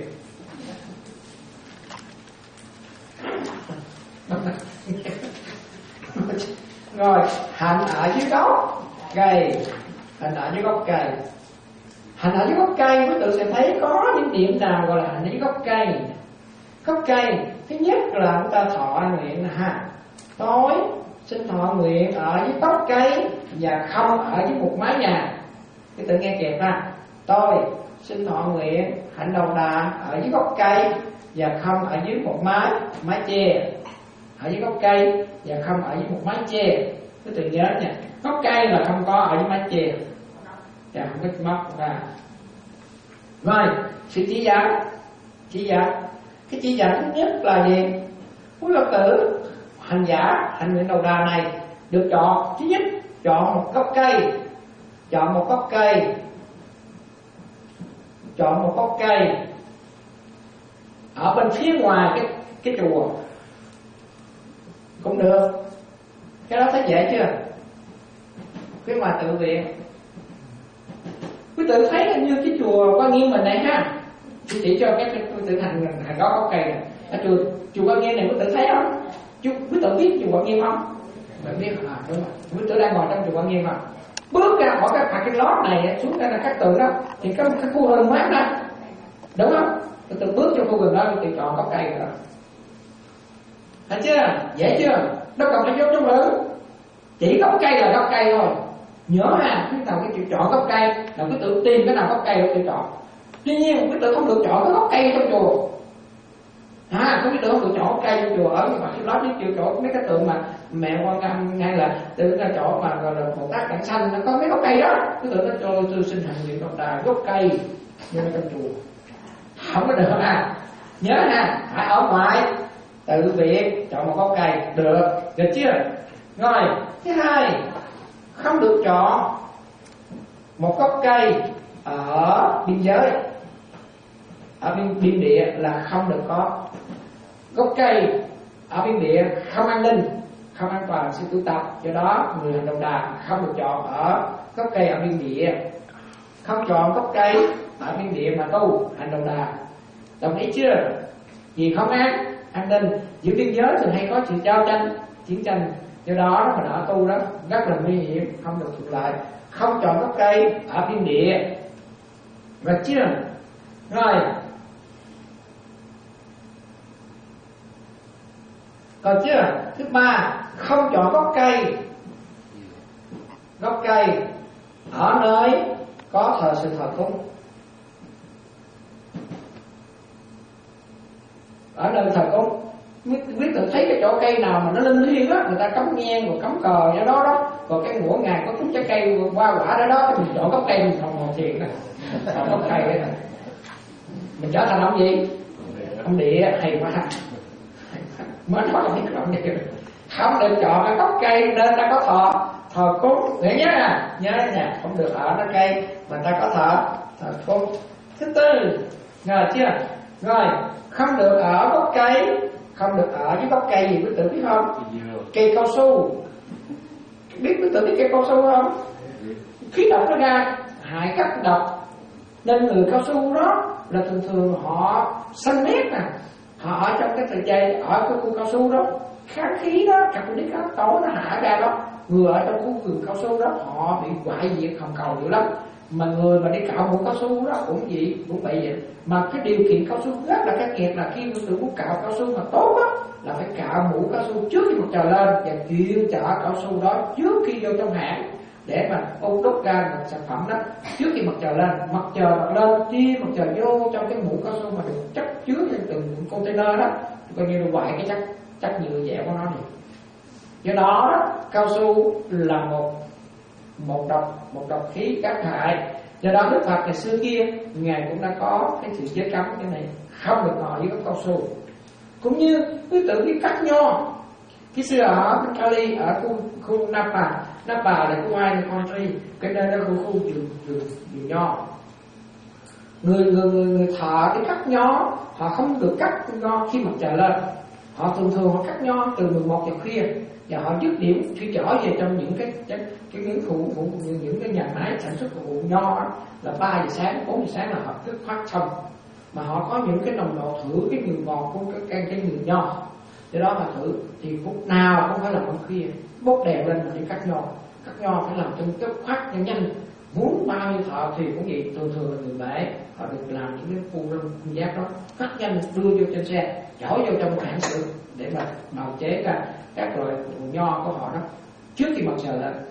Rồi hành ở dưới gốc cây, hành ở dưới gốc cây, hành ở dưới gốc cây quý tử sẽ thấy có những điểm nào gọi là hành ở dưới gốc cây. Gốc cây thứ nhất là chúng ta thọ nguyện ha, tối xin thọ nguyện ở dưới gốc cây và không ở dưới một mái nhà. Quý tử nghe kịp ha, tôi xin thọ nguyện hạnh đầu đà ở dưới gốc cây và không ở dưới một mái mái che, ở dưới gốc cây và không ở dưới một mái che. Quý tử nhớ nha, gốc cây là không có ở dưới mái che và không có móc ra. Rồi sự chỉ dẫn, chỉ dẫn cái chỉ dẫn thứ nhất là gì? Quý Phật tử hành giả hành nguyện đầu đà này được chọn, thứ nhất chọn một gốc cây, chọn một gốc cây chọn một gốc cây ở bên phía ngoài cái cái chùa cũng được. Cái đó thấy dễ chưa? Phía ngoài tự viện. Quý tự thấy là như cái chùa Quan Nghiêm mình này ha, chị chỉ cho các quý tự thành thành đó gốc cây này. Ở chùa chùa Quan Nghiêm này quý tự thấy không? Chú quý tự biết chùa Quan Nghiêm không? Bạn biết à? Đúng rồi. Quý tự đang ngồi trong chùa Quan Nghiêm không? Bước ra khỏi cái cái lót này xuống ra là các tượng đó thì có cái khu rừng mát đó, đúng không? Quý tự bước trong khu rừng đó thì chọn gốc cây rồi. Thấy chưa? Dễ chưa? Đâu cần phải vô trong rừng, chỉ gốc cây là gốc cây thôi. Nhớ ha, chúng ta cái chọn gốc cây là cứ tự tìm cái nào gốc cây để tự chọn. Tuy nhiên cái tự không được chọn cái gốc cây trong chùa. À, không biết được không được chọn gốc cây trong chùa. Ở mà khi đó biết chịu chỗ mấy cái tượng mà mẹ Quan Âm ngay là tự ra chỗ mà gọi là Bồ Tát Đản Sanh nó có mấy gốc cây đó. Cái tượng nó cho tôi xin hành nguyện Ngọc Đà gốc cây nhưng mà trong chùa không có được à. Nhớ ha, phải ở ngoài tự viện chọn một gốc cây được, được chưa? Rồi thứ hai, không được chọn một gốc cây ở biên giới, ở biên, biên địa là không được có. Gốc cây ở biên địa không an ninh, không an toàn sự tu tập, do đó người hành Đồng Đà không được chọn ở gốc cây ở biên địa. Không chọn gốc cây ở biên địa mà tu hành Đồng Đà. Đồng ý chưa? Vì không an an ninh, giữa biên giới thường hay có sự giao tranh, chiến tranh, do đó nó mà đỡ tu đó rất là nguy hiểm, không được thuận lợi. Không chọn gốc cây ở biên địa, được chưa? Rồi còn chưa? Thứ ba, không chọn gốc cây gốc cây ở nơi có thờ sự thờ cúng. Ở nơi thờ cúng biết tự thấy cái chỗ cây nào mà nó linh thiêng á, người ta cắm nhang rồi cắm cờ do đó đó, còn cái mỗi ngày có cúng trái cây qua quả đó đó, thì mình chọn gốc cây mình không ngồi thiền đó, chọn gốc cây đấy, mình trở thành ông gì? Ông địa. Hay quá, mới nói là biết ông địa. Không được chọn cái gốc cây nên ta có thờ thờ cúng, để nhớ nè, nhớ nè, không được ở cái cây mà ta có thờ thờ cúng. Thứ tư, rồi chưa? Rồi không được ở gốc cây, không được ở với gốc cây gì quý tử biết không? Cây cao su. Biết quý tử biết cây cao su không? Khí độc nó ra hại rất độc, nên người cao su đó là thường thường họ xanh nét nè, họ ở trong cái thời gian ở cái khu cao su đó, kháng khí đó, carbonic đó, tối nó hạ ra đó. Người ở trong khu vườn cao su đó họ bị hoại diệt hồng cầu nhiều lắm. Mà người mà đi cạo mũ cao su đó cũng vậy, cũng bị vậy. Mà cái điều kiện cao su rất là khắc nghiệt là khi quý tử muốn cạo cao su mà tốt á, là phải cạo mũ cao su trước khi mặt trời lên và chuyển chở cao su đó trước khi vô trong hãng để mà ôn đúc ra một sản phẩm đó trước khi mặt trời lên. Mặt trời mặt lên chia mặt trời vô trong cái mũ cao su mà được chất chứa trong từng container đó, coi như là hoại cái chất chất nhựa dẻo của nó này. Do đó cao su là một một độc một độc khí các hại. Do đó Đức Phật ngày xưa kia ngài cũng đã có cái sự giới cấm cái này, không được ngồi với gốc cao su. Cũng như quý tử biết cắt nho. Khi xưa ở Cali, ở khu khu Napa, Napa là khu wine country, cái nơi đó khu khu vườn vườn vườn nho. Người người người người thợ cái cắt nho, họ không được cắt nho khi mặt trời lên. Họ thường thường họ cắt nho từ mười một giờ khuya và họ dứt điểm khi trở về trong những cái cái cái những khu những, những cái nhà máy sản xuất của nho đó, là ba giờ sáng, bốn giờ sáng là họ dứt khoát xong. Mà họ có những cái nồng độ thử cái đường ngọt của cái cái, cái đường nho, do đó mà thử thì phút nào cũng phải làm hôm khuya bốc đèn lên mà đi cắt nho. Cắt nho phải làm trong cái khoát nhanh nhanh, muốn bao nhiêu thợ thì cũng vậy. Thường thường là người Mễ họ được làm những cái khu lâm giác đó, cắt nhanh đưa vô trên xe, chở vô trong một hãng xưởng để mà bào chế ra các loại nho của họ đó trước khi mặt trời lên.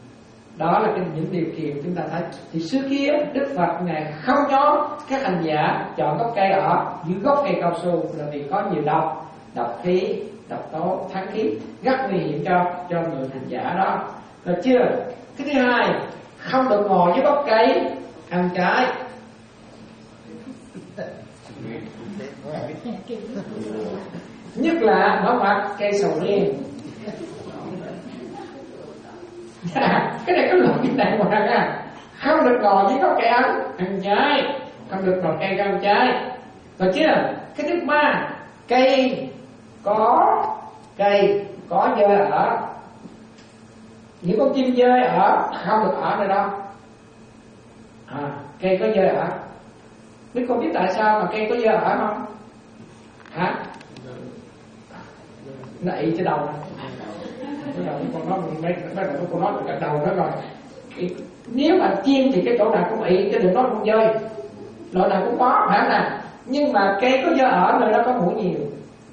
Đó là cái những điều kiện chúng ta thấy. Thì xưa kia Đức Phật ngài không cho các hành giả chọn gốc cây ở dưới gốc cây cao su là vì có nhiều độc, độc khí, độc tố, thánh khí rất nguy hiểm cho cho người hành giả đó. Được chưa? Cái thứ hai, không được ngồi dưới gốc cây ăn trái. Nhất là nó mặt cây sầu riêng. Cái này có lỗi này mà ra, không được ngồi với gốc cây ăn ăn trái. không được trồng cây rau trái. Rồi chưa? Cái thứ ba, cây có cây có dơi ở, những con chim dơi ở không được ở nơi đó. À, cây có dơi ở. Biết con biết tại sao mà cây có dơi ở không? Hả? Nó ị trên đầu này. Cái đầu con nói mấy mấy đầu con nói gật đầu đó rồi. Nếu mà chim thì cái chỗ nào cũng ị, chứ đừng nói con dơi. Loại nào cũng có, phải không nào? Nhưng mà cây có dơ ở nơi đó có muỗi nhiều.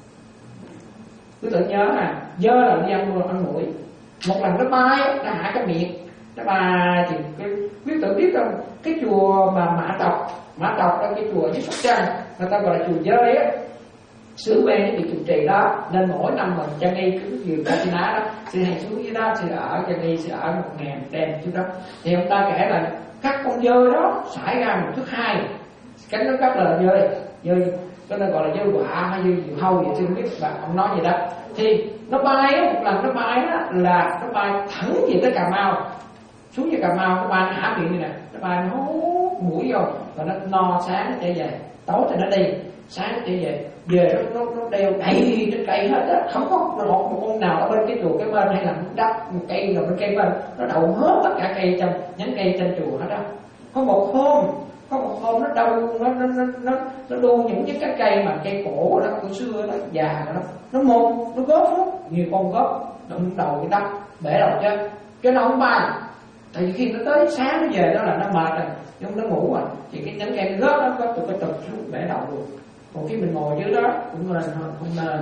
Cứ tự nhớ nè, dơ là đi ăn ăn muỗi. Một lần nó bay, nó hạ cái miệng, nó bay thì cái biết tự biết không? Cái chùa mà Mã Độc, Mã Độc là cái chùa dưới Sóc Trăng, người ta gọi là chùa dơi á. Xứ bên cái vị trụ trì đó, nên mỗi năm mình cho ngay cái vườn Katina đó, sư hay xuống dưới đó, sư ở cho ngay sư ở một ngàn đem chút đó. Thì ông ta kể là các con dơi đó xảy ra một thứ hai, cánh nó rất là dơi, dơi, cho nên gọi là dơi quả hay dơi diều hâu vậy, sư không biết bạn ông nói gì đó. Thì nó bay một lần nó bay đó là nó bay thẳng về tới Cà Mau, xuống về Cà Mau nó bay nó há miệng như nè, nó bay nó hút mũi vô, và nó no sáng nó trở về, tối thì nó đi, sáng nó trở về. Về nó, nó, nó đeo đầy trên cây hết á, không có một, một con nào ở bên cái chùa cái bên hay là đất một cây nào bên cây bên, nó đậu hết tất cả cây trong nhánh cây trên chùa hết đó. Có một hôm, có một hôm nó đâu nó nó nó nó, nó đu những cái cây mà cây cổ đó của xưa nó già đó, nó môn nó góp hết nhiều con góp đụng đầu cái đất bể đầu chứ, cái nó không bay. Tại vì khi nó tới sáng nó về đó là nó mệt rồi, nhưng nó ngủ rồi, thì cái nhánh cây nó góp nó góp từ cái trục xuống bể đầu luôn. Còn khi mình ngồi dưới đó cũng nên không nên.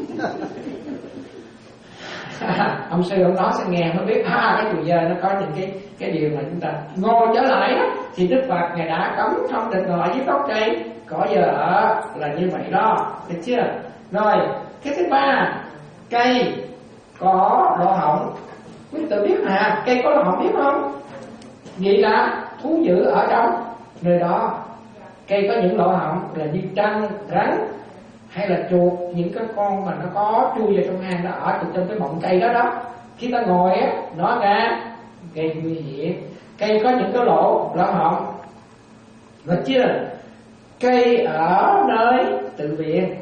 Ông sư ông nói sẽ nghe mới biết ha, cái chùa dơi nó có những cái cái điều mà chúng ta ngồi trở lại đó, thì Đức Phật ngài đã cấm không được ngồi dưới gốc cây cỏ dơ ở là như vậy đó, được chưa? Rồi cái thứ ba, cây có lỗ hổng. Quý tự biết à, cây có lỗ hổng biết không? Vậy là thú dữ ở trong nơi đó. Cây có những lỗ hổng là như trăng, rắn hay là chuột, những cái con mà nó có chui vào trong hang đó, ở trong cái mọng cây đó đó, khi ta ngồi á nó ra gây nguy hiểm. Cây có những cái lỗ lỗ hổng, được chưa? Cây ở nơi tự viện,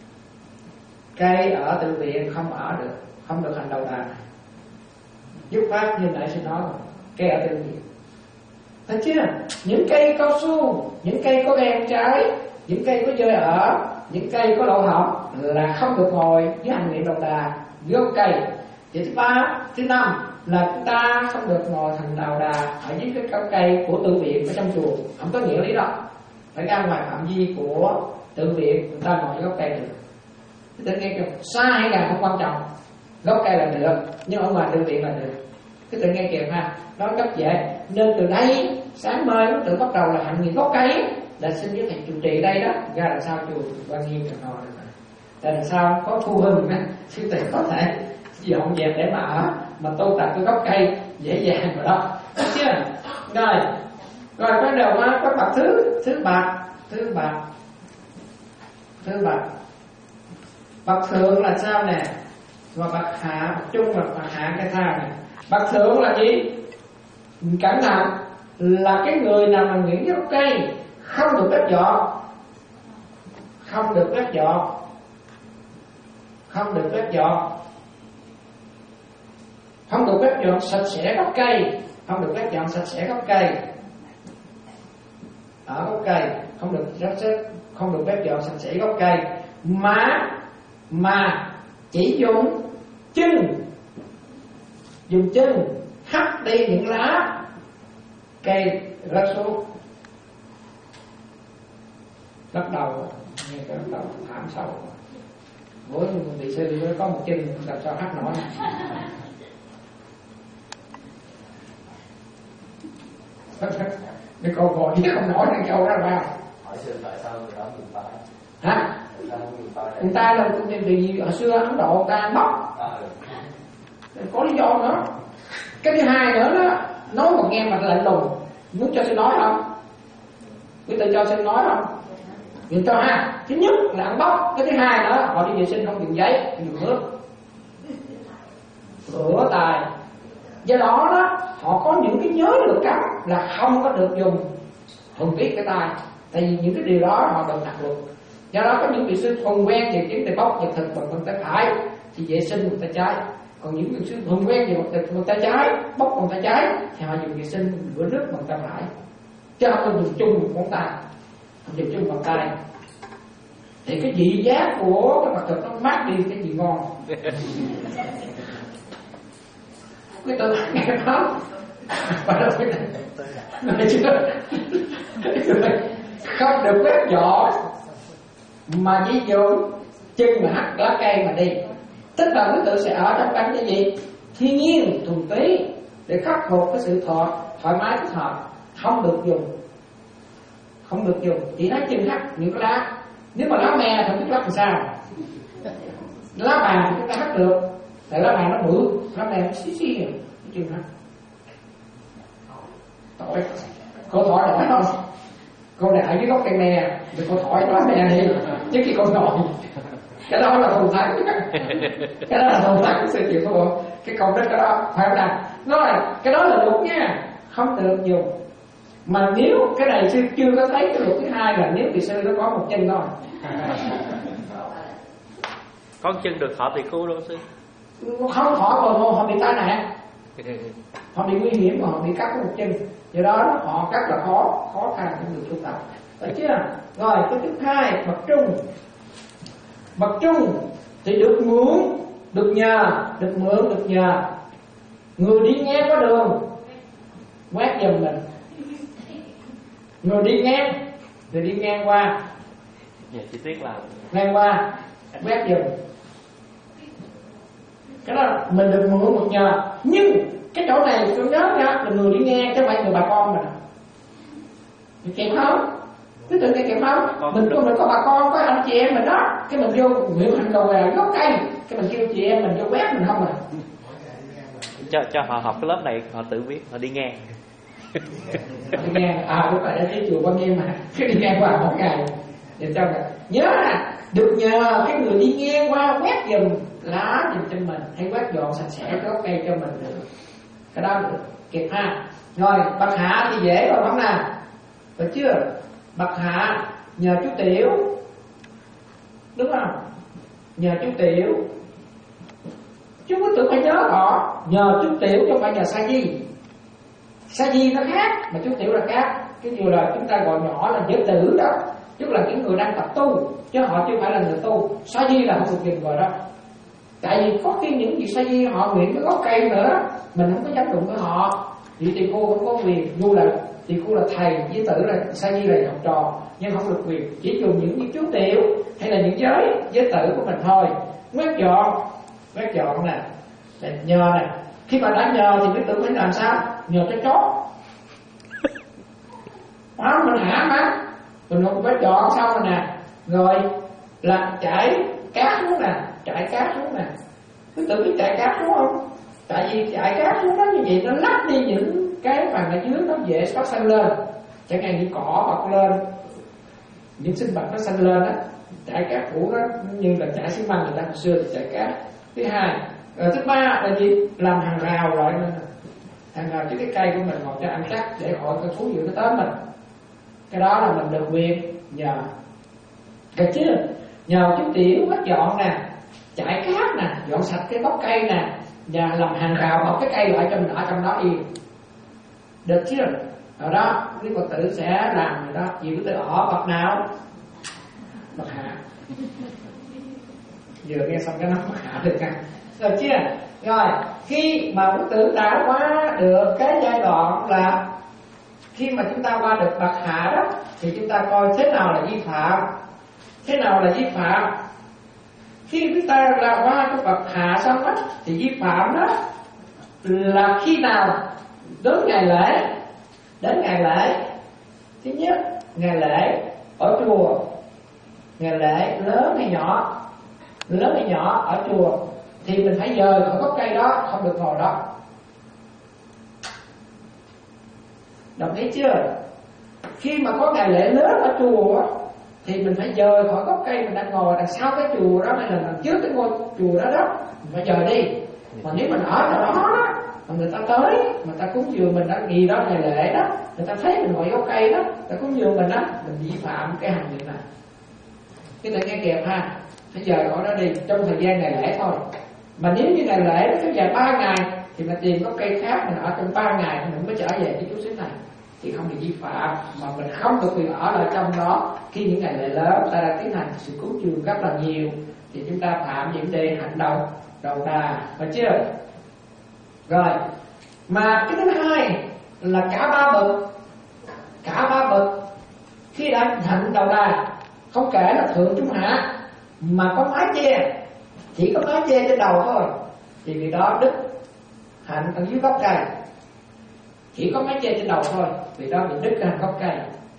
cây ở tự viện không ở được, không được hành đầu đà. Dứt phát như nãy sư nói rồi, cây ở tự viện. Thấy chưa? Những cây cao su, những cây có gan trái, những cây có dơi ở, những cây có lỗ hổng là không được ngồi với hành niệm đầu đà dưới gốc cây. Vậy thứ ba, thứ năm là chúng ta không được ngồi thành đầu đà ở dưới cái gốc cây của tự viện ở trong chùa, không có nghĩa lý đó. Phải ra ngoài phạm vi của tự viện người ta ngồi dưới gốc cây được. Thế nghe kêu xa hay gần không quan trọng, gốc cây là được, nhưng ở ngoài tự viện là được. Cái tự nghe kìa ha, nó rất dễ. Nên từ đây sáng mai nó tự bắt đầu là hành niệm gốc cây là xin với thầy trụ trì đây đó, ra là sao chùa quan nghiêm được ngồi được. Tại là sao có thu hưng á, sư tỷ có thể dọn dẹp để mà ở, mà tu tập cái gốc cây dễ dàng rồi đó, thấy chưa? Rồi, rồi bắt đầu có bậc thứ thứ bậc thứ bậc thứ bậc bậc thượng là sao nè, và bậc hạ, bậc trung và bậc hạ cái thang này. Bậc thượng là gì? Cẩn thận, là cái người nào mà nguyện với gốc cây không được quét dọn, không được quét dọn, không được quét dọn, không được quét dọn sạch sẽ gốc cây, không được quét dọn sạch sẽ gốc cây, ở gốc cây không được rất rất không được quét dọn sạch sẽ gốc cây, mà mà chỉ dùng chân, dùng chân hắt đi những lá cây rớt xuống. Bắt đầu nghe cái bắt đầu thảm sâu, mỗi vị sư mới có một chân làm sao hắt nổi. Cái câu gọi chứ không nổi cái câu đó ra. Hỏi sư tại sao người đó dùng tay? Hả? Người ta là vì ở xưa Ấn Độ người ta ăn bóc, có lý do nữa. Cái thứ hai nữa đó, nói mà nghe mà lạnh lùng, muốn cho sư nói không? Quý tự cho sư nói không? Nhìn cho ha. Thứ nhất là ăn bóc, cái thứ hai nữa họ đi vệ sinh không dùng giấy, dùng nước rửa tài. Do đó đó họ có những cái nhớ được cấm là không có được dùng thuần tiết cái tay, Tại vì những cái điều đó họ đều đặt luật. Do đó có những vị sư thuần quen về kiếm tay bóc vật thực bằng bằng tay phải thì vệ sinh bằng tay trái. Còn những vị sư thuần quen về vật thực bằng tay trái, bóc bằng tay trái thì họ dùng vệ sinh rửa nước bằng tay phải, chứ không dùng chung một ngón tay, không dùng chung bằng tay. Thì cái vị giác của cái vật thực nó mát đi cái gì ngon. Cái tôi nghe không? Phải đâu cái này chưa? Không được quét dọn mà chỉ dùng chân mà hắt lá cây mà đi. Tức là quý tử sẽ ở trong cảnh cái gì? Thiên nhiên, thuần túy để khắc phục cái sự thoải thoải mái thích hợp. Không được dùng, không được dùng chỉ lấy chân hắt những cái lá. Nếu mà lá me thì không biết lắc làm sao. Lá bàn thì chúng ta hắt được, tại lá bàn nó bự, lá me nó xí xí cái chân hắt. Tội, cô thổi nổi không? Cô để ở dưới gốc cây me, thì cô thổi lá me đi, chứ khi cô ngồi. Cái đó là thù thắng. Cái đó là thù thắng sự chịu của bộ. Cái câu đó, cái đó phải là nói là cái đó là luật nha, không được dùng. Mà nếu cái này sư chưa có thấy cái luật thứ hai là nếu vị sư nó có một chân thôi. Con chân được họ thì khu đâu sư? Không, họ còn họ bị tai nạn, họ bị nguy hiểm mà họ bị cắt một chân. Do đó họ rất là khó khó khăn trong việc tu tập. Được chưa? Rồi cái thứ hai, bậc trung. Bậc trung thì được mượn, được nhờ, được mượn, được nhờ. Người đi ngang có đường quét giùm mình. Người đi ngang, người đi ngang qua, dạ, chi tiết là ngang qua quét giùm. Cái đó là mình được mượn một nhờ. Nhưng cái chỗ này tôi nhớ ra là người đi ngang chứ không phải người bà con mình. Mình kịp không? Cứ tự nhiên kịp không? Mình có mình có bà con, có anh chị em mình đó, cái mình vô nguyện hành cầu là gốc cây, cái mình kêu chị em mình vô quét mình không à? cho cho họ học cái lớp này họ tự biết, họ đi ngang. Đi ngang, à lúc phải đi chùa Quan Nghiêm mà, cứ đi ngang qua một ngày để cho mình nhớ là được nhờ cái người đi ngang qua quét giùm lá giùm cho mình, hay quét dọn sạch sẽ cái gốc cây cho mình được. Cái đó được kịp ha. Rồi bậc hạ thì dễ rồi không nào? Được chưa? Bậc hạ nhờ chú tiểu, đúng không? Nhờ chú tiểu, chú có tưởng phải nhớ họ nhờ chú tiểu chứ không phải nhờ sa di. Sa di nó khác mà chú tiểu là khác. Cái điều là chúng ta gọi nhỏ là giới tử đó, tức là những người đang tập tu chứ họ chưa phải là người tu. Sa di là không được dùng gọi đó. Tại vì có khi những vị sa di họ nguyện cái gốc cây nữa, mình không có dám đụng với họ. Vị tỳ khưu không có quyền, dù là tỳ khưu là thầy, giới tử là sa di là học trò, nhưng không được quyền, chỉ dùng những cái chú tiểu hay là những giới giới tử của mình thôi. Quét dọn, quét dọn nè, là nhờ nè. Khi mà đã nhờ thì biết tự phải làm sao? Nhờ cho chó. Đó, mình hả má, mình không quét dọn xong rồi nè, rồi là chảy cát xuống nè, chảy cát xuống nè. Cứ tự biết chạy cát đúng không? Tại vì chạy cát xuống đó như vậy nó lấp đi những cái phần ở dưới nó dễ phát sanh lên. Chẳng hạn như cỏ bọc lên, những sinh vật nó sanh lên á, chạy cát cũ đó như là chạy xi măng người ta hồi xưa thì chạy cát. Thứ hai, rồi thứ ba là gì? Làm hàng rào lại nên hàng rào chứ cái cây của mình ngọt cho ăn chắc để khỏi con thú dữ nó tới mình. Cái đó là mình được quyền nhờ. Được chưa? Nhờ chú tiểu quét dọn nè, chải cát nè, dọn sạch cái gốc cây nè, và làm hàng rào bọc cái cây lại cho mình ở trong đó yên. Được chưa? Rồi đó, quý Phật tử sẽ làm rồi đó. Vì quý tử ở bậc nào? Bậc hạ. Vừa nghe xong cái nó bậc hạ được nha. Được chưa? Rồi, khi mà quý tử đã qua được cái giai đoạn là khi mà chúng ta qua được bậc hạ đó, thì chúng ta coi thế nào là vi phạm. Thế nào là vi phạm? Khi chúng ta là qua cái bậc hạ xong đó, thì vi phạm đó là khi nào? Đến ngày lễ. Đến ngày lễ. Thứ nhất, ngày lễ ở chùa. Ngày lễ lớn hay nhỏ? Lớn hay nhỏ ở chùa thì mình phải dời khỏi gốc cây đó, không được ngồi đó. Đồng ý chưa? Khi mà có ngày lễ lớn ở chùa thì mình phải dời khỏi gốc cây mình đang ngồi đằng sau cái chùa đó, hay là đằng trước cái ngôi chùa đó đó, mình phải dời đi. Mà nếu mình ở đó đó mà người ta tới, mà ta cúng dường mình đó, gì đó ngày lễ đó, người ta thấy mình ngồi gốc cây đó, ta cúng dường mình đó, mình vi phạm cái hành vi này. Cái tự nghe kịp ha. Bây giờ gọi nó đi trong thời gian ngày lễ thôi. Mà nếu như ngày lễ nó kéo dài ba ngày thì mình tìm gốc cây khác, mình ở trong ba ngày thì mình mới trở về cái chú xứ này thì không bị vi phạm, mà mình không được quyền ở lại trong đó. Khi những ngày lễ lớn ta đang tiến hành sự cúng dường rất là nhiều thì chúng ta phạm những đề hành động đầu đà, phải chưa? Rồi, mà cái thứ hai là cả ba bậc, cả ba bậc khi đã hạnh đầu đà, không kể là thượng trung hạ, mà có mái che, chỉ có mái che trên đầu thôi, thì vì đó đứt hạnh ở dưới gốc cây. Chỉ có mái che trên đầu thôi, vì đó bị đứt cái hạnh gốc cây.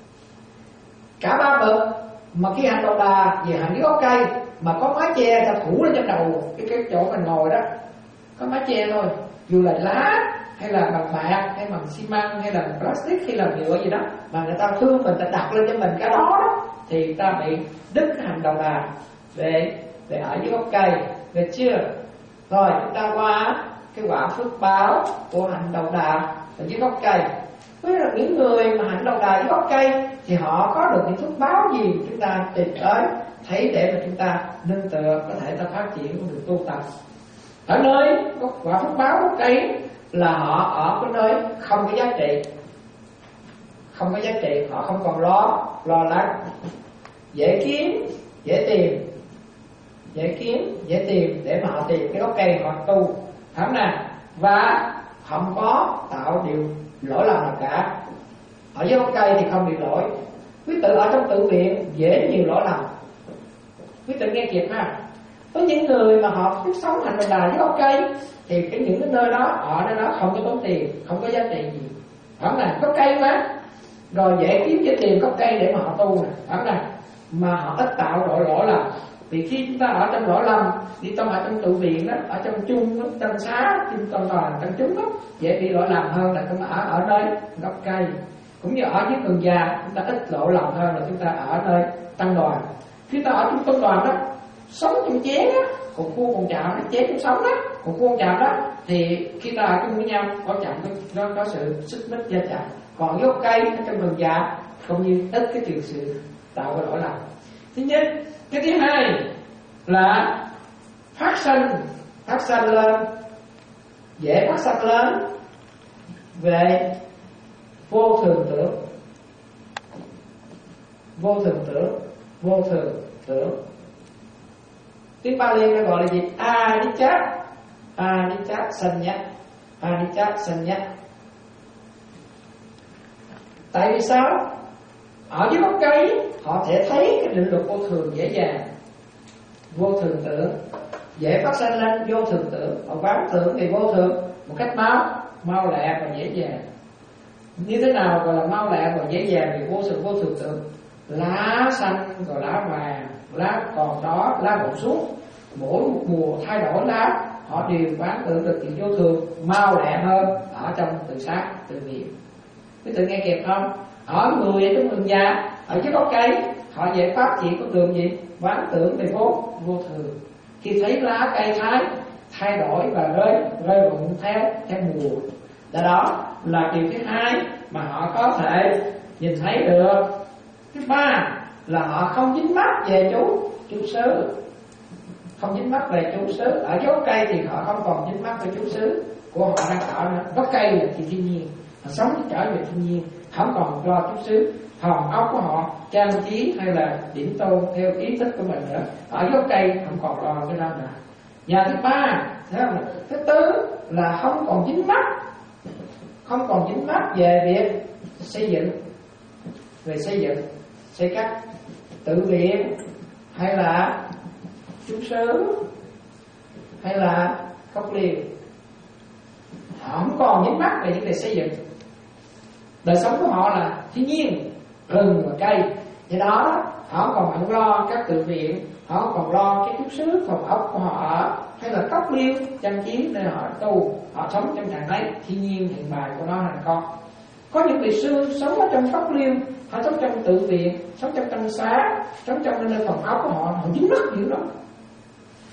Cả ba bậc mà khi hạnh đầu đà về hạnh dưới gốc cây mà có mái che ta phủ lên trên đầu cái cái chỗ mình ngồi đó, có mái che thôi, dù là lá hay là bằng bạc hay bằng xi măng hay là bằng plastic hay là nhựa gì đó mà người ta thương mình, ta đặt lên cho mình cái đó, đó thì ta bị đứt cái hành đầu đà về về ở dưới gốc cây, được chưa? Rồi chúng ta qua cái quả phước báo của hạnh đầu đà ở dưới gốc cây. Với là những người mà hạnh đầu đà dưới gốc cây thì họ có được những phước báo gì, chúng ta tìm tới thấy để mà chúng ta nâng tựa có thể ta phát triển được tu tập. Ở nơi có quả phước báo gốc cây là họ ở cái nơi không có giá trị, không có giá trị, họ không còn lo lo lắng, dễ kiếm, dễ tìm, dễ kiếm, dễ tìm để mà họ tìm cái gốc cây họ tu, thấm nè, và không có tạo điều lỗi lầm nào cả. Ở dưới gốc cây thì không bị lỗi. Quý tự ở trong tự viện dễ nhiều lỗi lầm. Quý tự nghe kịp ha. Có những người mà họ biết sống hành đầu đà dưới gốc cây thì cái những cái nơi đó ở nơi đó không có tốn tiền, không có giá trị gì, phải không nè? Gốc cây mà, rồi dễ kiếm cái tiền gốc cây để mà họ tu nè, phải không nè? Mà họ ít tạo lỗi lỗi lầm. Vì khi chúng ta ở trong lỗi lầm, đi trong ở trong tự viện đó, ở trong chung đó, trong xá, trong toàn toàn trong chúng đó, dễ bị lỗi lầm hơn là chúng ta ở ở nơi gốc cây. Cũng như ở dưới cường già chúng ta ít lỗi lầm hơn là chúng ta ở nơi tăng đoàn. Khi ta ở trong tăng đoàn đó, sống trong chén á, còn cua còn chạm nó chén trong sống đó, còn cua còn chạm đó, thì khi ta ở chung với nhau có chạm nó có sự xích mích gia chạm. Còn gốc cây ở trong vườn già cũng như ít cái chuyện sự tạo cái lỗi lầm. Thứ nhất. Cái thứ hai là phát sanh, phát sanh lên, dễ phát sanh lên về vô thường tưởng, vô thường tưởng, vô thường tưởng. Tiếng Pali nó gọi là gì? Anicca, anicca sanya, anicca sanya. Tại vì sao? Ở dưới gốc cây họ sẽ thấy cái định luật vô thường dễ dàng, vô thường tưởng dễ phát sinh lên vô thường tưởng. Họ quán tưởng thì vô thường một cách mau mau lẹ và dễ dàng. Như thế nào gọi là mau lẹ và dễ dàng thì vô thường vô thường tưởng. Lá xanh rồi lá vàng, lá còn đó lá rụng xuống, mỗi một mùa thay đổi lá họ đều quán tưởng được chuyện vô thường mau lẹ hơn ở trong tự sát tự viện. Cái tự nghe kịp không? Ở người ở trong vườn già, ở dưới gốc cây họ dễ phát triển con đường gì? Quán tưởng về vô vô thường. Khi thấy lá cây thái thay đổi và rơi rơi rụng theo theo mùa, do đó là điều thứ hai mà họ có thể nhìn thấy được. Thứ ba là họ không dính mắc về chú chú xứ, không dính mắc về chú xứ. Ở gốc cây thì họ không còn dính mắc về chú xứ của họ đang ở nữa. Gốc cây là chuyện thiên nhiên, họ sống trở về thiên nhiên, không còn lo chút xíu hòn ốc của họ trang trí hay là điểm tôn theo ý thích của mình nữa. Ở gốc cây không còn lo cái đó nữa. Và thứ ba, thứ tư là không còn dính mắc, không còn dính mắc về việc xây dựng, về xây dựng, xây cắt, tự viện hay là chú xứ hay là cốc liều. Họ không còn dính mắc về những việc xây dựng. Đời sống của họ là thiên nhiên, rừng và cây. Do đó họ còn bận lo các tự viện, họ còn lo cái chút xứ phòng ốc của họ ở, hay là cốc liêu trang trí để họ tu. Họ sống trong trạng thái thiên nhiên hiện bài của nó là con. Có những vị sư sống ở trong cốc liêu, họ sống trong tự viện, sống trong tăng xá, sống trong nơi phòng ốc của họ, họ dính mắc điều đó.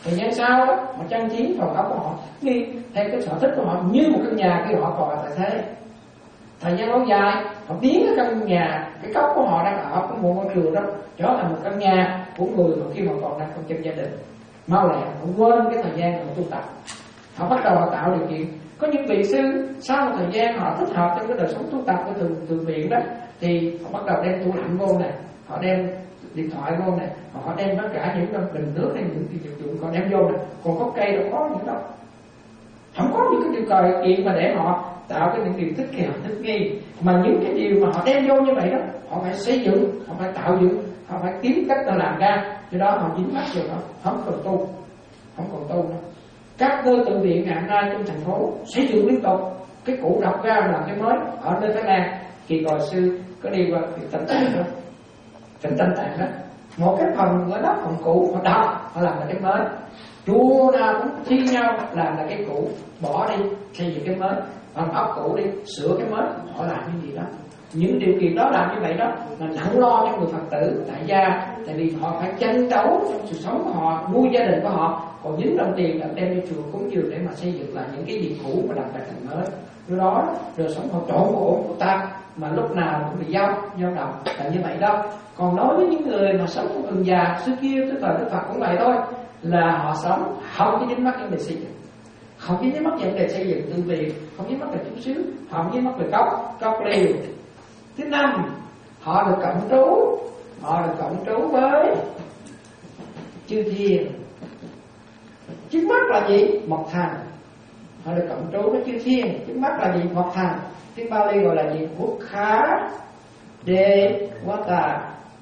Thời gian sau đó họ trang trí phòng ốc của họ như theo cái sở thích của họ, như một căn nhà khi họ còn là tại thế. Thời gian lâu dài họ biến cái căn nhà, cái góc của họ đang ở cái môi trường đó trở thành một căn nhà của người mà khi mà còn đang trong trong gia đình. Mau lẹ họ quên cái thời gian họ tu tập, họ bắt đầu họ tạo điều kiện. Có những vị sư sau một thời gian họ thích hợp trong cái đời sống tu tập của từ từ viện đó, thì họ bắt đầu đem tủ lạnh vô này, họ đem điện thoại vô này, họ đem tất cả những bình nước hay những vật dụng còn đem vô này. Còn có cây đâu có những đâu, không có những cái điều cầu kiện mà để họ tạo cái những điều thích kỳ, thích nghi. Mà những cái điều mà họ đem vô như vậy đó, họ phải xây dựng, họ phải tạo dựng, họ phải kiếm cách để làm ra. Cho đó họ dính mắc vào đó, không còn tu, không còn tu nữa. Các nơi tự viện ngày hôm nay trong thành phố xây dựng liên tục, cái cũ đập ra làm cái mới. Ở nơi Thái Lan, kỳ gọi sư có đi qua cái Tân Tạng đó, tỉnh Tân Tạng đó, một cái phần ở đất phần cũ họ đập, họ làm là cái mới. Chùa nào cũng thi nhau làm là cái cũ, bỏ đi xây dựng cái mới, phần ốc cũ đi sửa cái mới, họ làm cái gì đó. Những điều kiện đó làm như vậy đó là nặng lo cho người Phật tử tại gia, tại vì họ phải tranh đấu trong sự sống của họ, nuôi gia đình của họ, còn dính đồng tiền là đem đi chùa cúng dường để mà xây dựng lại những cái gì cũ mà làm lại thành mới. Do đó đời sống họ trộn ổn của ta, mà lúc nào cũng bị dao dao động là như vậy đó. Còn đối với những người mà sống trong rừng già xưa kia tới thời Đức Phật cũng vậy thôi, là họ sống không có dính mắc vấn đề xây dựng, không dính mắc vấn đề xây dựng tư viện, không dính mắc về chút xíu, không dính mắc về cốc cốc liều. Thứ năm, họ được cộng trú, họ được cộng trú với chư thiên. Trước mắt là gì? Mộc thành. Họ được cộng trú với chư thiên. Trước mắt là gì? Mộc thành. Tiếng Bali gọi là gì? Quốc khá đề quá tà.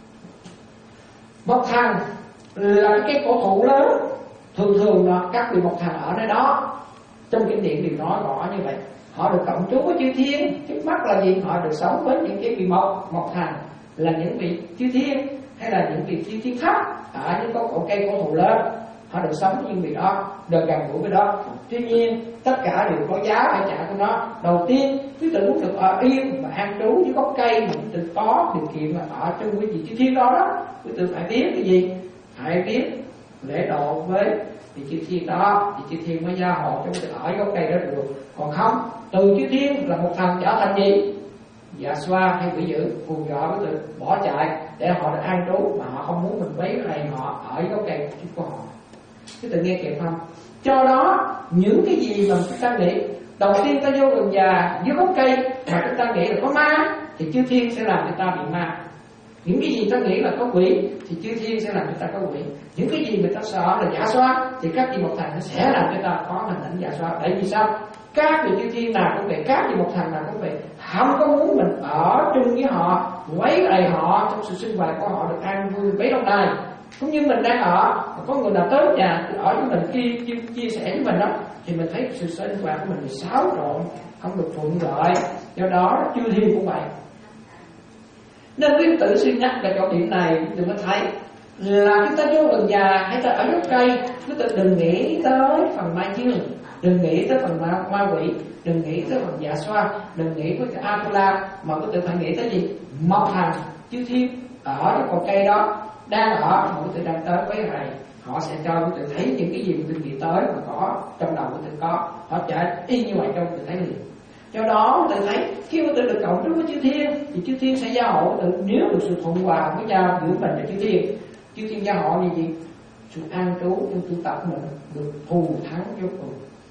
Mộc thành là cái cổ thụ lớn, thường thường là các vị mộc thành ở nơi đó. Trong kinh điển đều nói rõ như vậy. Họ được cộng trú với chư thiên. Trước mắt là gì? Họ được sống với những cái vị mộc mộc thành, là những vị chư thiên hay là những vị chư thiên thấp ở những có cổ cây cổ thụ lớn. Họ được sống với những vị đó, được gần gũi với đó. Tuy nhiên tất cả đều có giá phải trả của nó. Đầu tiên quý tử muốn được ở yên và an trú với gốc cây mà quý tử có điều kiện là ở chung với vị chư thiên đó đó, quý tử phải biết cái gì? Phải biết lễ độ với vị chư thiên đó, vị chư thiên mới gia hộ cho quý tử ở gốc cây đó được. Còn không, từ chư thiên là một thằng trở thành gì? Dạ xoa hay quỷ dữ, phù dọa với tự bỏ chạy để họ được an trú, mà họ không muốn mình bấy rầy họ ở gốc cây của họ. Cái tự nghe kịp không? Do đó những cái gì mà chúng ta nghĩ, đầu tiên ta vô rừng già dưới gốc cây mà chúng ta nghĩ là có ma, thì chư thiên sẽ làm cho ta bị ma. Những cái gì ta nghĩ là có quỷ thì chư thiên sẽ làm cho ta có quỷ. Những cái gì mà ta sợ là giả xoa thì các vị một thành nó sẽ làm cho ta có hình ảnh giả xoa. Tại vì sao? Các vị chư thiên nào cũng vậy, các vị một thành nào cũng vậy, không có muốn mình ở chung với họ, quấy rầy họ trong sự sinh hoạt của họ được an vui bấy lâu nay. Cũng như mình đang ở, có người nào tới nhà ở với mình chia, chia, chia sẻ với mình đó, thì mình thấy sự sinh hoạt của mình bị xáo trộn, không được thuận lợi. Do đó chư thiên cũng vậy. Nên quý tử suy nhắc về chỗ điểm này, đừng có thấy là chúng ta vô rừng già hay ta ở gốc cây, chúng ta đừng nghĩ tới phần ma dương, đừng nghĩ tới phần ma, ma quỷ, đừng nghĩ tới phần dạ xoa, đừng nghĩ tới cái Atula, mà có tự phải nghĩ tới gì? Mộc thành, chư thiên ở trong cột cây đó đang ở, mà tự đang tới với thầy, họ sẽ cho tự thấy những cái gì tự nghĩ tới mà có trong đầu của tự có, họ chạy y như vậy trong tự thấy liền. Do đó tự thấy khi mà tự được cộng trú với chư thiên thì chư thiên sẽ gia hộ tự, nếu được sự thuận hòa với nhau giữa mình và chư thiên. Chư thiên gia hộ như gì? Sự an trú trong tu tập mình được thù thắng vô cùng.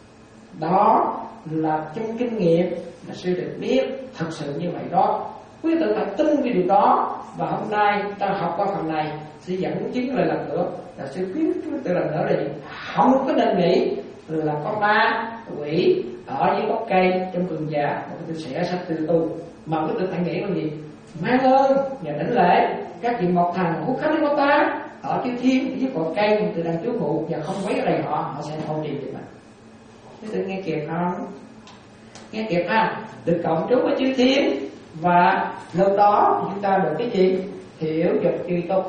Đó là trong kinh nghiệm là sư được biết thật sự như vậy đó. Quý tự phải tin cái điều đó. Và hôm nay ta học qua phần này sẽ dẫn chứng lại lần nữa là sư khuyến quý tự lần nữa là gì? Không có nên nghĩ là có ma quỷ ở dưới gốc cây trong rừng già mà tôi sẽ sắp từ tu, mà quý tự phải nghĩ là gì? Mang ơn và đảnh lễ các vị một thằng hút khách của ta ở chư thiên dưới cội cây mà tôi đang trú ngụ và không quấy rầy họ, họ sẽ thâu trì cho mình. Quý tự nghe kịp không? Nghe kịp ha? Được cộng trú với chư thiên. Và lúc đó chúng ta được cái gì? Thiểu dục truy túc.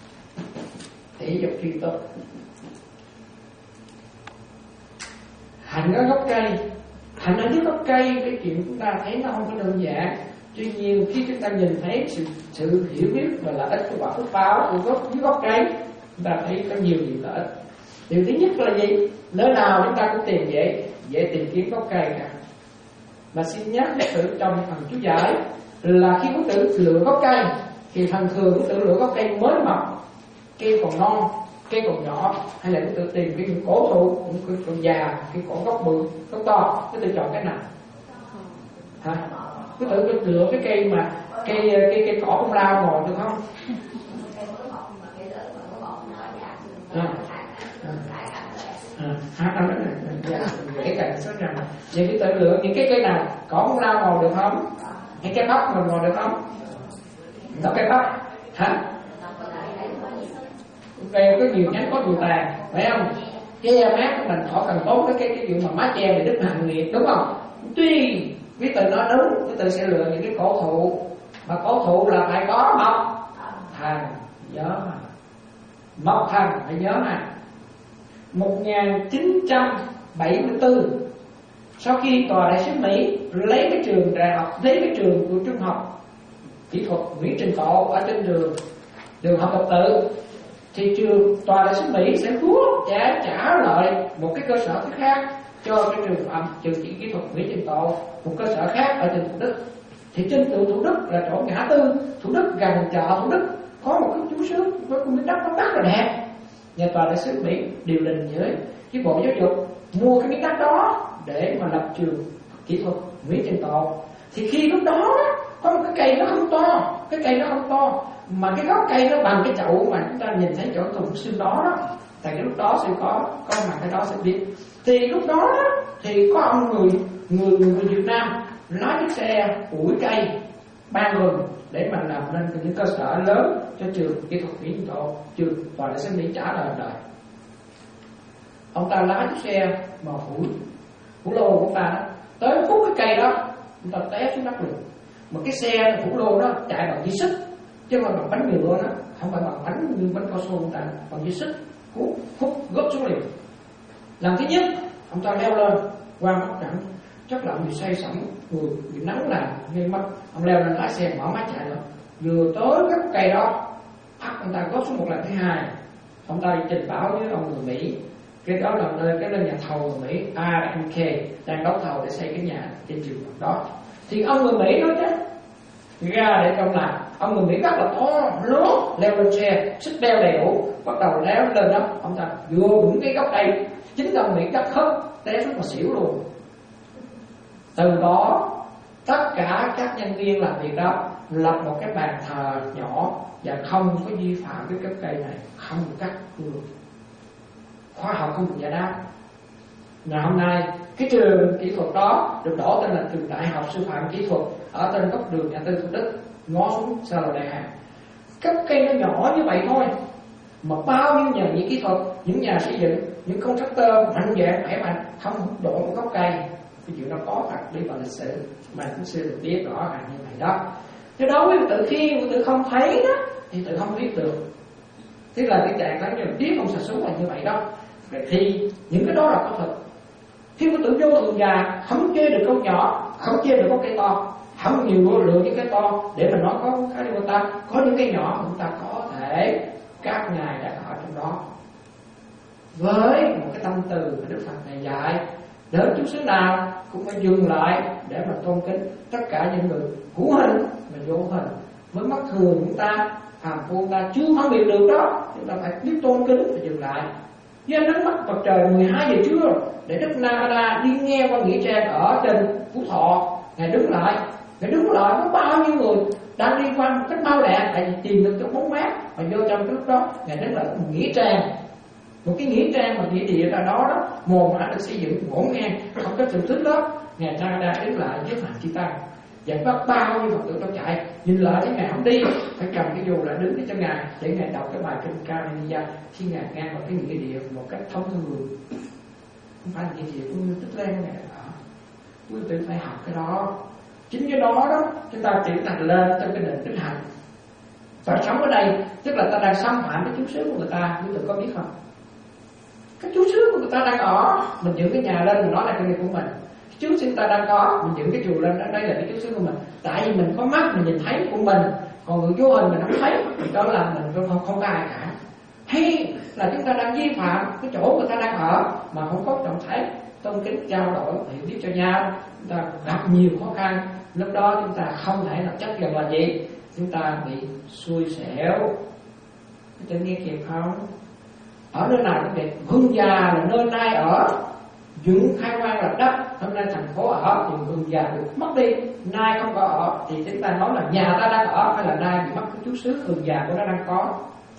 Thiểu dục truy túc. Hạnh ở gốc cây, hạnh ở dưới gốc cây, cái chuyện chúng ta thấy nó không có đơn giản. Tuy nhiên khi chúng ta nhìn thấy sự, sự hiểu biết và lợi ích của quả phước báo của gốc dưới gốc cây, chúng ta thấy có nhiều điều lợi ích. Điều thứ nhất là gì? Nơi nào chúng ta cũng tìm dễ dễ tìm kiếm gốc cây cả. Mà xin nhắc Phật tử trong phần chú giải là khi Phật tử lựa gốc cây thì thường thường Phật tử lựa gốc cây mới mọc, cây còn non, cây còn nhỏ, hay là Phật tử tìm cái những cổ thụ, những cái cổ già, cái cổ gốc bự, gốc to, Phật tử chọn cái nào? Hả? Phật tử lựa cái cây mà cây cây cây cỏ không lao ngồi được không? À. À, à, dạ, dễ cạnh số rằng vậy cái tự lựa những cái cây nào có không lao ngồi được không? Hay cái bắp mình ngồi được không? Nó cái bắp hả? Cây có nhiều nhánh có nhiều tàn, phải không? Che mát của mình họ cần tốn cái cái cái chuyện mà mái che để đức hàng nghiệp, đúng không? Tuy quý tự nói đúng, quý tự sẽ lựa những cái cổ thụ mà cổ thụ là phải có mọc thành, nhớ mà mọc thành phải nhớ mà. một nghìn chín trăm bảy mươi tư, sau khi tòa đại sứ Mỹ lấy cái trường đại học, lấy cái trường của trung học kỹ thuật Nguyễn Trình Cộ ở trên đường đường học Phật tử, thì trường tòa đại sứ Mỹ sẽ hứa trả trả lại một cái cơ sở khác cho cái trường ẩm trường chỉ kỹ thuật Nguyễn Trình Cộ, một cơ sở khác ở trên Thủ Đức. Thì trên đường Thủ Đức là chỗ ngã tư Thủ Đức gần chợ Thủ Đức có một cái chú xứ với cái đất nó rất là đẹp. Nhà tòa đại sứ Mỹ điều đình với cái bộ giáo dục mua cái miếng đất đó để mà lập trường kỹ thuật Nguyễn Trình Cộ. Thì khi lúc đó có một cái cây nó không to, cái cây nó không to mà cái gốc cây nó bằng cái chậu mà chúng ta nhìn thấy chỗ thùng xương đó đó. Tại cái lúc đó sẽ có có mặt cái đó sẽ biết. Thì lúc đó thì có ông người người người Việt Nam lái chiếc xe ủi cây ban rừng để mà làm nên những cơ sở lớn cho trường kỹ thuật Nguyễn Trình Cộ. Trường tòa đại sứ Mỹ trả lời đời. Ông ta lái chiếc xe mà hủi hủi lô của ta đó, tới khúc cái cây đó ông ta té xuống đất luôn. Mà cái xe hủi lô đó chạy bằng dây xích chứ không bằng bánh mì luôn đó, không phải bằng bánh như bánh cao su, ông ta bằng dây xích khúc khúc gấp xuống liền. Lần thứ nhất ông ta leo lên qua mắt cảnh, chắc là ông bị say sẩm, người bị nắng làm gây mất. Ông leo lên lái xe mở mắt chạy rồi, vừa tới cái cây đó bắt ông ta góp xuống một lần thứ hai. Ông ta đi trình báo với ông người Mỹ, cái đó là nơi cái nơi nhà thầu người Mỹ a em ca đang đấu thầu để xây cái nhà trên trường học đó. Thì ông người Mỹ nói chứ ra để trong làm. Ông người Mỹ rất là to lớn, leo lên xe xích đeo đầy đủ, bắt đầu leo lên đó. Ông ta vừa vững cái gốc cây, chính ông Mỹ cắt khớp té xuống mà xỉu luôn. Từ đó tất cả các nhân viên làm việc đó lập một cái bàn thờ nhỏ và không có vi phạm cái gốc cây này, không được cắt luôn. Khoa học không được giải đáp. Ngày hôm nay cái trường kỹ thuật đó được đổi tên là trường Đại học Sư phạm Kỹ thuật ở trên góc đường Nhà Tư Thủ Đức, ngó xuống xa là đại học. Cấp cây nó nhỏ như vậy thôi mà bao nhiêu nhà những kỹ thuật, những nhà xây dựng, những contractor mạnh dạn khỏe mạnh không đổi một gốc cây. Cái chuyện nó có thật đi vào lịch sử mà cũng xưa được biết rõ ràng như vậy đó. Thế đối với tự khi tự không thấy đó thì tự không biết được. Tức là cái trạng thái như biết không sạch xuống là như vậy đó. Thì những cái đó là có thật. Khi tự vô thường già không chê được con nhỏ, không chê được con cây to, không nhiều lựa những cái to để mà nói có cái điều ta có những cái nhỏ chúng ta có thể các ngài đã ở trong đó. Với một cái tâm từ mà Đức Phật này dạy, đến chúng xứ nào cũng phải dừng lại để mà tôn kính tất cả những người hữu hình và vô hình. Với mắt thường chúng ta phàm phu ta chưa phân biệt được đó, chúng ta phải biết tôn kính và dừng lại. Với ánh mắt mặt trời mười hai giờ trưa để Đức Narada đi nghe qua nghĩa trang ở trên Phú Thọ, ngài đứng lại, ngài đứng lại có bao nhiêu người đang đi qua một cách mau lẹ, tại vì tìm được cái bóng mát và vô trong cái lúc đó ngài đứng lại một nghĩa trang, một cái nghĩa trang mà địa địa ra đó đó, mồ mã được xây dựng ngổn ngang, không có sự thích đó. Ngài Narada đứng lại với Hoàng Chi Tăng và bắt bao nhiêu Phật tử nó chạy nhìn lại thấy ngài không đi, phải cầm cái dù lại đứng cho ngài để ngài đọc cái bài kinh Karaniya khi ngài ngang vào cái nghĩa địa một cách thông thường. Không phải nghĩa địa của Tích Lan này đó, quý vị phải học cái đó. Chính cái đó đó chúng ta chuyển thành lên trong cái nền đức hạnh. Và sống ở đây tức là ta đang xâm phạm cái chú xứ của người ta, quý vị có biết không? Cái chú xứ của người ta đang ở, mình dựng cái nhà lên mình nói là cái này của mình. Chú xứ ta đang có, mình dựng cái chùa lên, đây là cái chú xứ của mình. Tại vì mình có mắt mình nhìn thấy của mình, còn người vô hình mình không thấy, đó là mình không không có ai cả. hay là chúng ta đang vi phạm cái chỗ người ta đang ở mà không có trọng thái tôn kính trao đổi hiểu biết cho nhau, chúng ta gặp nhiều khó khăn. Lúc đó chúng ta không thể nào chấp nhận là gì, chúng ta bị xui xẻo. Chúng ta nghe kịp không? Ở nơi nào cũng vậy, Hương già là nơi nay ở, dựng khai hoang là đất. Hôm nay thành phố ở thì Hương già được mất đi, nay không có ở thì chúng ta nói là nhà ta đang ở hay là nay bị mất cái chút xíu Hương già của nó đang có.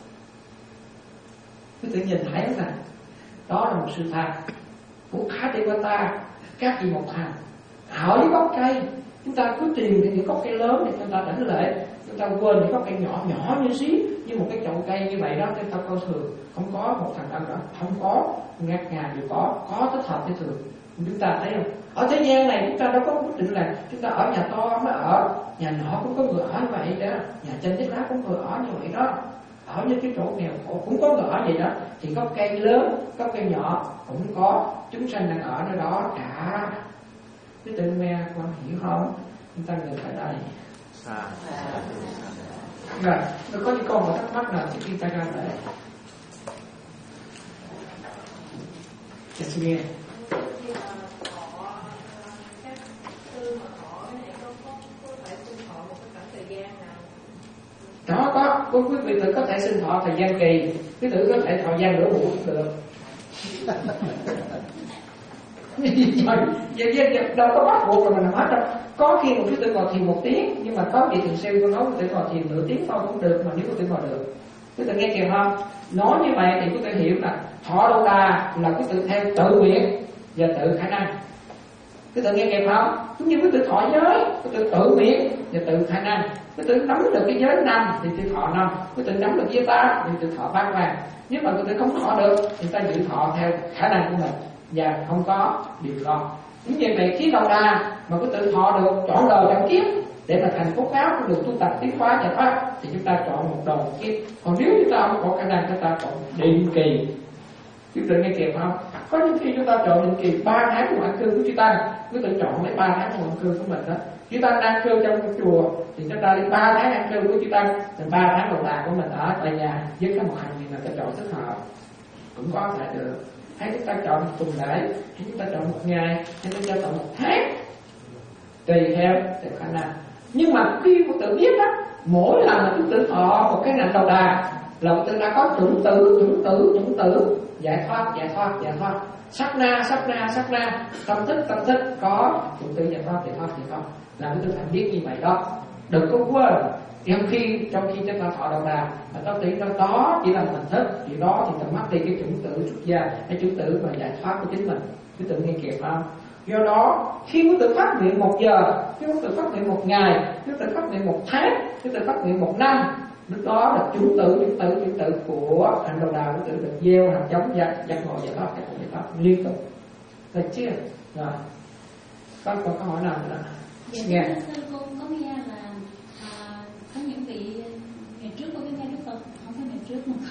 Cứ tự nhìn thấy không nào? Đó là một sự thật của khá đi qua ta, các vị một hành. Ở với gốc cây, chúng ta cứ tìm những gốc cây lớn để chúng ta đảnh lễ, chúng ta quên những gốc cây nhỏ nhỏ như xí, như một cái chậu cây như vậy đó, chúng ta coi thường. Không có một thằng đâu đó, không có ngạt ngà đều có, có thích hợp với thường. Chúng ta thấy không? Ở thế gian này chúng ta đâu có quyết định là chúng ta ở nhà to mới ở, nhà nhỏ cũng có người ở như vậy đó, nhà trên chiếc lá cũng người ở như vậy đó. Ở những cái chỗ nghèo khổ cũng có người ở vậy đó. Thì gốc cây lớn, gốc cây nhỏ cũng có chúng sanh đang ở nơi đó cả. Cái tự nghe con hiểu không? Chúng ta ngừng ở đây. À. Rồi, tôi có những câu hỏi thắc mắc nào trước khi ta ra đây? Just nghe. Đó có, có quý vị tử có thể sinh thọ thời gian kỳ, quý tử có thể thọ gian nửa buổi cũng được. Vậy vậy đâu có bắt buộc là mình làm hết đâu. Có khi một quý tử ngồi thiền một tiếng, nhưng mà có vị thiền sư con nói quý tử ngồi thiền nửa tiếng thôi cũng được, mà nếu quý tử ngồi được. Quý tử nghe kịp không? Nói như vậy thì quý tử hiểu là thọ đâu đà là quý tử theo tự nguyện và tự khả năng. Quý tử nghe kịp không? Cũng như quý tử thọ giới, quý tử tự nguyện và tự khả năng. Quý tử nắm được cái giới năm thì tự thọ năm, quý tử nắm được giới tám thì tự thọ bát vàng. Nếu mà quý tử không thọ được thì ta dự thọ theo khả năng của mình và không có điều lo. Những vậy vậy khi đầu đà mà quý tử thọ được chọn đời trong kiếp để mà thành phúc áo cũng được tu tập tiến hóa giải thoát thì chúng ta chọn một đời kiếp. Còn nếu chúng ta không có khả năng, chúng ta chọn định kỳ. Quý tử nghe kịp không? Có những khi chúng ta chọn định kỳ ba tháng của an cư của chư tăng, quý tử chọn lấy ba tháng của an cư của mình đó. Chư tăng đang cư trong một chùa thì chúng ta đi ba tháng an cư của chư tăng, rồi ba tháng đầu đà của mình ở tại nhà với cái một hành gì là ta chọn thích hợp cũng có thể được. Hay chúng ta chọn một tuần lễ, hay chúng ta chọn một ngày, hay chúng ta chọn một tháng, tùy theo theo khả năng. Nhưng mà khi quý tử biết đó, mỗi lần mà quý tử thọ một cái ngành đầu đà là quý tử đã có chuẩn tử, chuẩn tử, chuẩn tử, giải thoát, giải thoát, giải thoát, sát na, sát na, sát na, tâm thức, tâm thức có chuẩn tử, giải thoát, giải thoát, giải thoát. Là quý tử phải biết như vậy đó. Đừng có quên. Trong khi trong khi chúng ta thọ đầu đà, mà ta nghĩ đó, đó chỉ là hình thức, thì đó thì ta mất đi cái chuẩn tử xuất gia, cái chuẩn tử và giải thoát của chính mình. Quý tử nghe kịp không? Do đó khi quý tử phát nguyện một giờ, khi quý tử phát nguyện một ngày, quý tử phát nguyện một tháng, quý tử phát nguyện một năm, lúc đó là chuẩn tử, chuẩn tử, chuẩn tử của hành đầu đà quý tử được gieo hạt giống giác giác ngộ giải thoát, giải thoát liên tục. Được chưa? Rồi. Có có câu hỏi nào nữa? Dạ, nghe. Sư cô có nghe là à, có những vị ngày trước cô có nghe Đức Phật, không phải ngày trước mà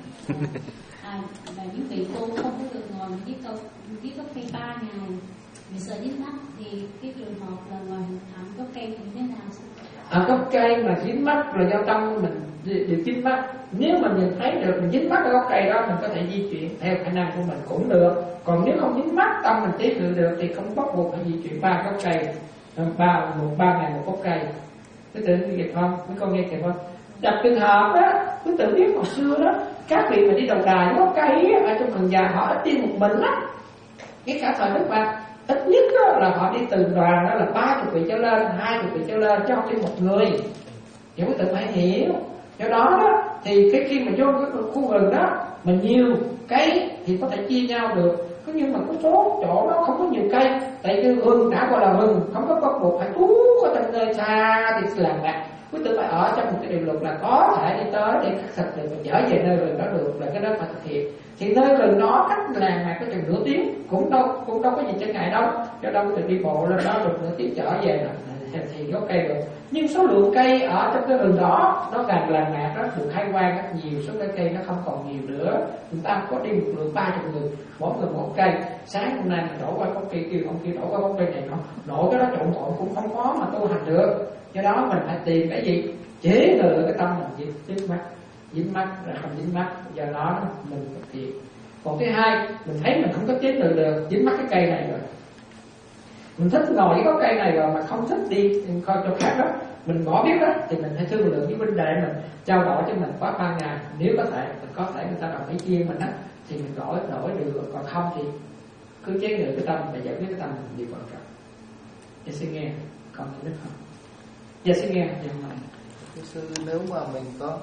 à, là những vị tu không có được ngồi với câu với gốc cây ba ngày vì sợ dính mắt, thì cái trường hợp là ngồi thẳng gốc cây thì thế nào? À, gốc cây mà dính mắt là do tâm của mình được dính mắt. Nếu mà mình thấy được mình dính mắt ở gốc cây đó, mình có thể di chuyển theo khả năng của mình cũng được. Còn nếu không dính mắt, tâm mình tiếp được được thì không bắt buộc phải di chuyển ba gốc cây, ba một ba ngày một gốc cây. Quý tử nghe kịp không? Mấy con nghe kịp không? Đặt trường hợp đó, quý tử biết hồi xưa đó, các vị mà đi đầu đà với gốc cây ở trong Cần Già họ ít đi một mình lắm. Cái cả thời Đức Phật ít nhất đó là họ đi từng đoàn đó là ba chục vị trở lên, hai chục vị trở lên, chứ không đi một người. Thì quý tử phải hiểu. Do đó đó thì cái khi mà vô cái khu rừng đó mà nhiều cây thì có thể chia nhau được. Có nhưng mà có số chỗ đó không có nhiều cây, tại cái rừng đã gọi là rừng, không có bắt buộc phải trú ở trong nơi xa thì làng bạc. Quý tử phải ở trong một cái điều luật là có thể đi tới để khắc thực được, trở về nơi rừng đó được, là cái đó phải thực hiện. Thì nơi rừng đó cách làng này có chừng nửa tiếng, cũng đâu cũng đâu có gì trở ngại đâu, cho đâu có thể đi bộ lên đó được nửa tiếng trở về là thì có cây được. Nhưng số lượng cây ở trong cái rừng đó nó gần làng mạc đó được khai quang rất nhiều, số cái cây nó không còn nhiều nữa. Chúng ta có đi một lượng ba chục người, mỗi người một cây. Sáng hôm nay mình đổ qua gốc cây kia, ông kia đổ qua gốc cây này, nó nổi cái đó trộn trộn cũng không có mà tu hành được. Do đó mình phải tìm cái gì chế ngự cái tâm mình gì trước mắt. dính mắc là không dính mắc, do đó mình thực hiện. Còn thứ hai, mình thấy mình không có chế tự được, dính mắc cái cây này rồi, mình thích ngồi với gốc cây này rồi mà không thích đi coi chỗ khác đó, mình bỏ biết đó, thì mình hãy thương lượng với huynh đệ mình trao đổi cho mình quá ba ngày, nếu có thể mình có thể người ta đồng ý chia mình đó thì mình đổi đổi được, còn không thì cứ chế ngự cái tâm và giải quyết cái tâm mình điều quan trọng. Dạ xin nghe, còn gì nữa không? Dạ xin nghe. Dạ mời. Thưa sư, nếu mà mình có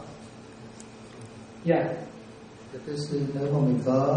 Dạ. Thưa sư, nếu mà mình có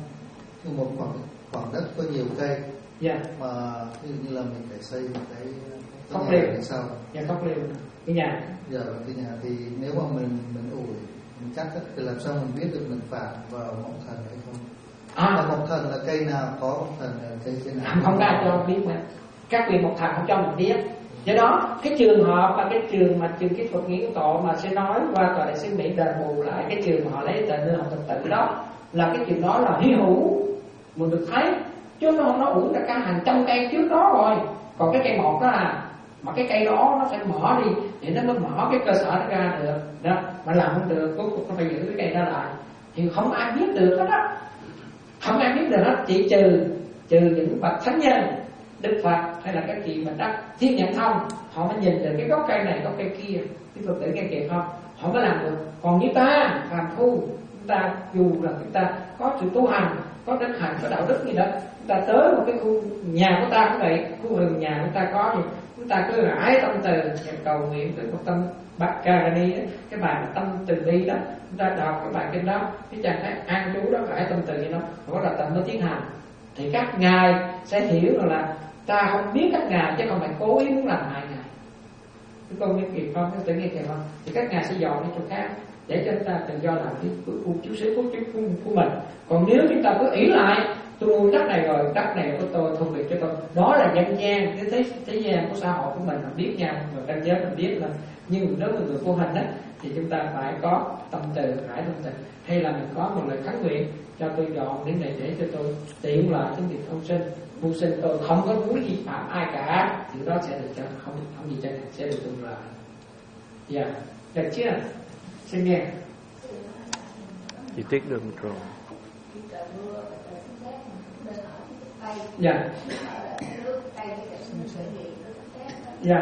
một khoảng khoảng đất có nhiều cây, dạ, mà ví dụ như là mình phải xây một cái cốc cái liều, nhà sau, nhà cốc liều, cái nhà. Dạ, cái nhà thì nếu mà mình mình ủi mình cắt á, thì làm sao mình biết được mình phạm vào mộng thần hay không? À, mộng thần là cây nào, có mộng thần là cây cây nào? không có ai cho biết mà. Các vị một thần không cho mình biết. Do đó cái trường hợp mà cái trường mà trường kỹ thuật nghiên tộ mà sẽ nói qua tòa đại sứ Mỹ đền bù lại cái trường mà họ lấy tờ nơi học thực tự đó, là cái chuyện đó là hy hữu mình được thấy, chứ nó nó ủi ra cả hàng trăm cây trước đó rồi. Còn cái cây một đó là mà cái cây đó nó phải mở đi để nó mới mở cái cơ sở nó ra được đó, mà làm không được cuối cùng nó phải giữ cái cây đó lại, thì không ai biết được hết á, không ai biết được hết, chỉ trừ trừ những bậc thánh nhân, Đức Phật hay là các chị mà đắc thiên nhãn thông, họ mới nhìn được cái gốc cây này gốc cây kia, cái Phật tử nghe kịp không, họ mới làm được. Còn như ta phàm phu, chúng ta dù là chúng ta có sự tu hành, có đức hạnh, có đạo đức gì đó, chúng ta tới một cái khu nhà của ta cũng vậy, khu vườn nhà của ta có gì, chúng ta cứ rải tâm từ cầu nguyện tới một tâm Bát Ca-ra-ni, cái bài tâm từ bi đó, chúng ta đọc cái bài kinh đó, cái chàng thấy an trú đó, rải tâm từ như nó, đó là tâm mới tiến hành. Thì các ngài sẽ hiểu rằng là ta không biết các ngài chứ không phải cố ý muốn làm hại ngài. Chúng con nghe kịp không? Các tự nghe kịp không? Thì các ngài sẽ dọn đi chỗ khác để cho chúng ta tự do làm cái khu chiếu xứ của, của, của mình. Còn nếu chúng ta cứ ỷ lại tôi mua đất này rồi, đất này của tôi, thu việc cho tôi, đó là dân gian, cái thế, thế gian của xã hội của mình mình biết nhau, người căn giới mình biết là. Nhưng nếu mà người vô hình đó thì chúng ta phải có tâm từ, rải tâm từ, hay là mình có một lời khấn nguyện cho tôi dọn đến này để cho tôi tiện lợi trong việc thông sinh, mưu sinh, tôi không có muốn vi phạm ai cả, thì đó sẽ được cho không không gì cho sẽ được tương lợi. Dạ, được chưa? Xin nghe. Chi tiết đường rồi. Dạ. Dạ.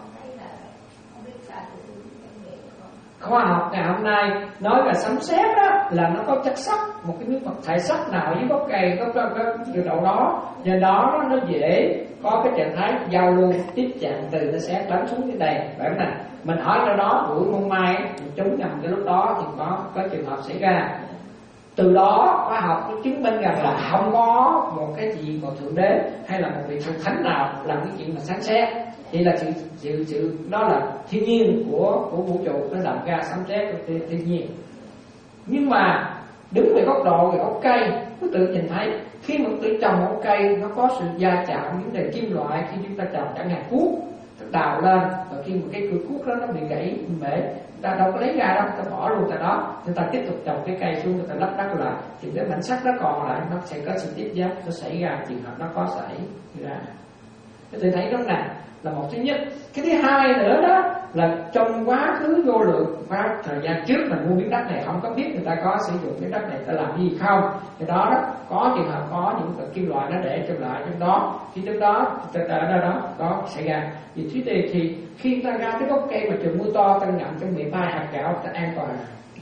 Khoa học ngày hôm nay nói là sấm sét đó là nó có chất sắt, một cái miếng vật thể sắt nào với gốc cây có có có điều độ đó, do đó nó dễ có cái trạng thái giao lưu tiếp chạm từ nó sét đánh xuống cái đèn, phải không nào? Mình hỏi cho đó buổi hôm mai mình trúng nhầm cái lúc đó thì có có trường hợp xảy ra. Từ đó khoa học nó chứng minh rằng là không có một cái gì mà thượng đế hay là một vị thần thánh nào làm cái chuyện mà sáng xét, chỉ là sự sự sự đó là thiên nhiên của của vũ trụ nó làm ra sấm sét của thiên, thiên nhiên. Nhưng mà đứng về góc độ về gốc cây, cứ tự nhìn thấy khi mà tự trồng một cây nó có sự va chạm những đề kim loại, khi chúng ta trồng chẳng hạn cuốc đào lên, và khi một cái cưa cuốc đó nó bị gãy bể, ta đâu có lấy ra đâu, ta bỏ luôn tại đó, chúng ta tiếp tục trồng cái cây xuống, người ta lắp đất lại, thì cái mảnh sắt nó còn lại, nó sẽ có sự tiếp giáp, nó xảy ra trường hợp nó có xảy ra. Cái tôi thấy đó là là một thứ nhất. Cái thứ hai nữa đó là trong quá khứ vô lượng và thời gian trước mình mua miếng đất này không có biết người ta có sử dụng miếng đất này ta làm gì không, thì đó đó có trường hợp có những cái kim loại nó để trong lại trong đó, khi trong đó ở đó đó có xảy ra. Vì thứ thì, thì khi ta ra cái gốc cây mà trường mưa to ta ngậm trong miệng ba hạt gạo ta an toàn.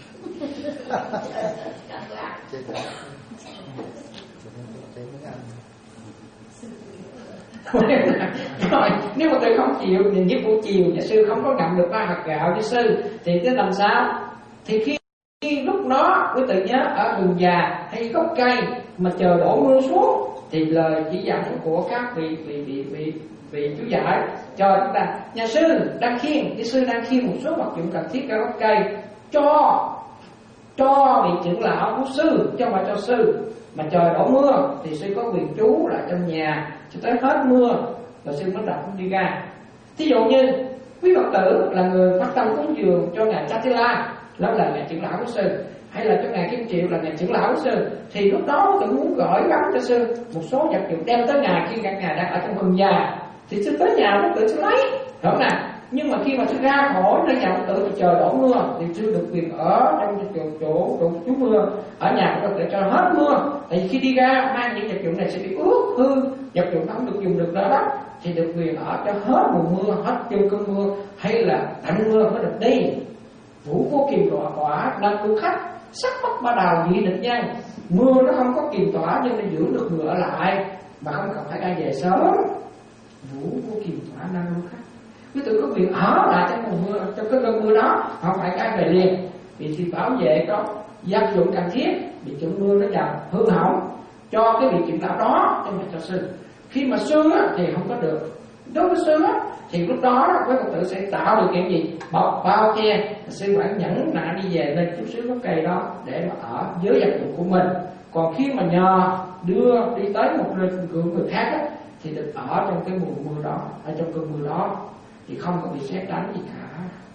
Rồi nếu mà tôi không chịu thì giúp buổi chiều nhà sư không có ngậm được ba hạt gạo với sư thì cái làm sao? Thì khi, khi lúc đó quý tự nhớ ở vườn già hay gốc cây mà chờ đổ mưa xuống thì lời chỉ dẫn của các vị vị vị vị vị chú giải cho chúng ta, nhà sư đang khiêng, nhà sư đang khiêng một số vật dụng cần thiết ở gốc cây cho cho vị trưởng lão của sư, chứ không phải cho sư. Mà trời đổ mưa thì sư có quyền trú lại trong nhà cho tới hết mưa rồi sư mới đặt đi ra. Thí dụ như quý Phật tử là người phát tâm cúng dường cho ngài Chatila, đó là ngài trưởng lão của sư, hay là cho ngài Kim Triệu là ngài trưởng lão của sư, thì lúc đó tự muốn gửi gắm cho sư một số vật dụng đem tới ngài khi các ngài đang ở trong vườn già, thì sư tới nhà nó tự sư lấy, đúng không nào? Nhưng mà khi mà sư ra khỏi nơi nhà Phật tử thì trời đổ mưa thì sư được quyền ở trong chỗ chỗ chỗ trú mưa ở nhà của Phật tử cho hết mưa. Tại vì khi đi ra mang những vật dụng này sẽ bị ướt hư, vật dụng nó không được dùng được nữa đó, thì được quyền ở cho hết mùa mưa, hết chung cơn mưa hay là tạnh mưa mới được đi. Vũ vô kiềm tỏa tỏa năm du khách sắc bắt ba đào dị địch nhân. Mưa nó không có kiềm tỏa nhưng nó giữ được người ở lại mà không cần phải ra về sớm. Vũ vô kiềm tỏa năm du khách, quý tử có quyền ở lại trong mùa mưa, trong cái cơn mưa đó, không phải ra về liền. Vì sự bảo vệ có gia dụng cần thiết, bị trận mưa nó làm hư hỏng cho cái việc chuyện đạo đó cho mà cho sư. Khi mà sư á, thì không có được. Đối với sư á, thì lúc đó quý Phật tử sẽ tạo điều kiện gì? Bọc bao che, sư phải nhẫn nại đi về lên chút xíu gốc cây đó để mà ở dưới vật dụng của mình. Còn khi mà nhờ đưa đi tới một nơi của người khác á, thì được ở trong cái mùa mưa đó, ở trong cơn mưa đó thì không có bị sét đánh gì cả.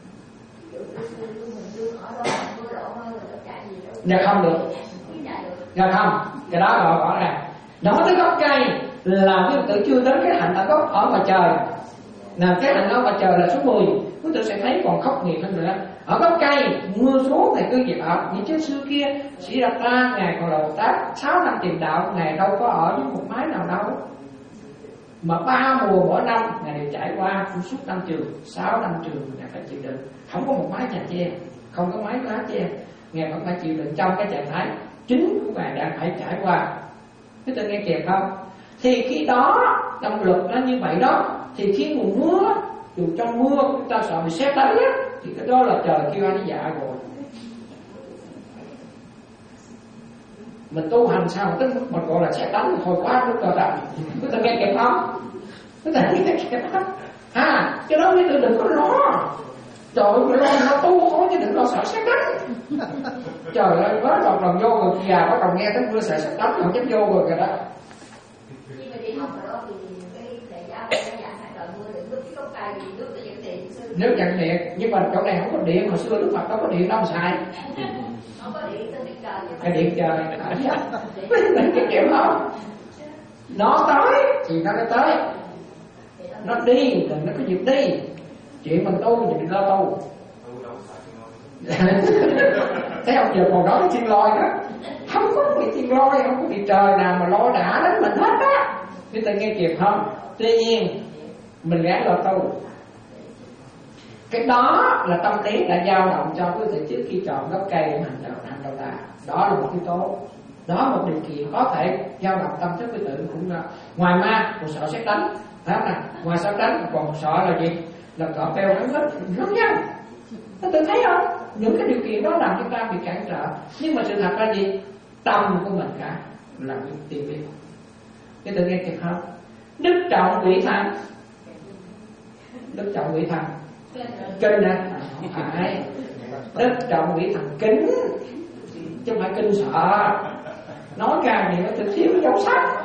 Dạ không được. Dạ không, cái đó gọi rõ ràng. Nói tới gốc cây là quý Phật tử chưa đến cái hạnh ở gốc ở ngoài trời. Nào cái hạnh ở ngoài trời là số mười, quý Phật tử sẽ thấy còn khốc nghiệt hơn nữa. Ở gốc cây mưa xuống thì cứ việc ở. Như trước xưa kia Sĩ Đạt Ta ngài còn là Bồ Tát sáu năm tiền đạo, ngài đâu có ở với một mái nào đâu. Mà ba mùa mỗi năm ngài đều trải qua suốt năm trường, sáu năm trường ngài phải chịu đựng, không có một mái nhà che, không có mái lá che, ngài vẫn phải chịu đựng trong cái trạng thái chính của ngài đã phải trải qua. Quý vị nghe kịp không? Thì khi đó động lực nó như vậy đó, thì khi mùa mưa, dù trong mưa chúng ta sợ bị sét đánh á, thì cái đó là trời kêu anh dạ rồi. Mình tu hành sao tính mình gọi là sét đánh thôi quá nó cờ đậm. Quý vị nghe kịp không? Quý vị nghe kịp không? À, cái đó quý vị đừng có lo. Trời ơi, lo nó tu thôi chứ đừng lo sợ sét đánh. Trời ơi, quá đọc lòng vô rồi già bắt đầu nghe tới mưa sợ sét đánh không dám vô rồi kìa đó. Nhưng mà đi học rồi thì cái thầy giáo cái dạy phải đợi mưa đừng nước cái gốc cây gì nước để dẫn điện sư. Nước dẫn điện, nhưng mà chỗ này không có điện, hồi xưa Đức Phật đâu có điện đâu xài. Không có điện trên điện trời. Cái điện trời, cái kiểu không? Nó tới thì nó nó tới, nó đi thì nó có dịp đi. Chuyện mình tu thì mình lo tu. Thấy ông giờ còn nói thiên lôi đó, không có bị thiên lôi, không có bị trời nào mà lo đã đến mình hết á. Chúng ta nghe kịp không? Tuy nhiên mình gắng lo tu. Cái đó là tâm lý đã dao động cho quý vị trước khi chọn gốc cây để hành đầu hành đầu đà. Đó là một yếu tố, đó là một điều kiện có thể dao động tâm thức quý vị cũng là ngoài ma, còn sợ sét đánh, phải không nào? Ngoài sợ đánh còn một sợ là gì? Là cọ beo cắn hết rất nhanh. Các bạn thấy không? Những cái điều kiện đó làm chúng ta bị cản trở. Nhưng mà sự thật là gì? Tâm của mình cả là những tiêu biệt. Các bạn nghe kịp không? Đức trọng vị thành. Đức trọng vị thành kinh nè, không phải. Đức trọng vị thành kính, chứ không phải kinh sợ. Nói ra thì nó tự thiếu dấu sắc.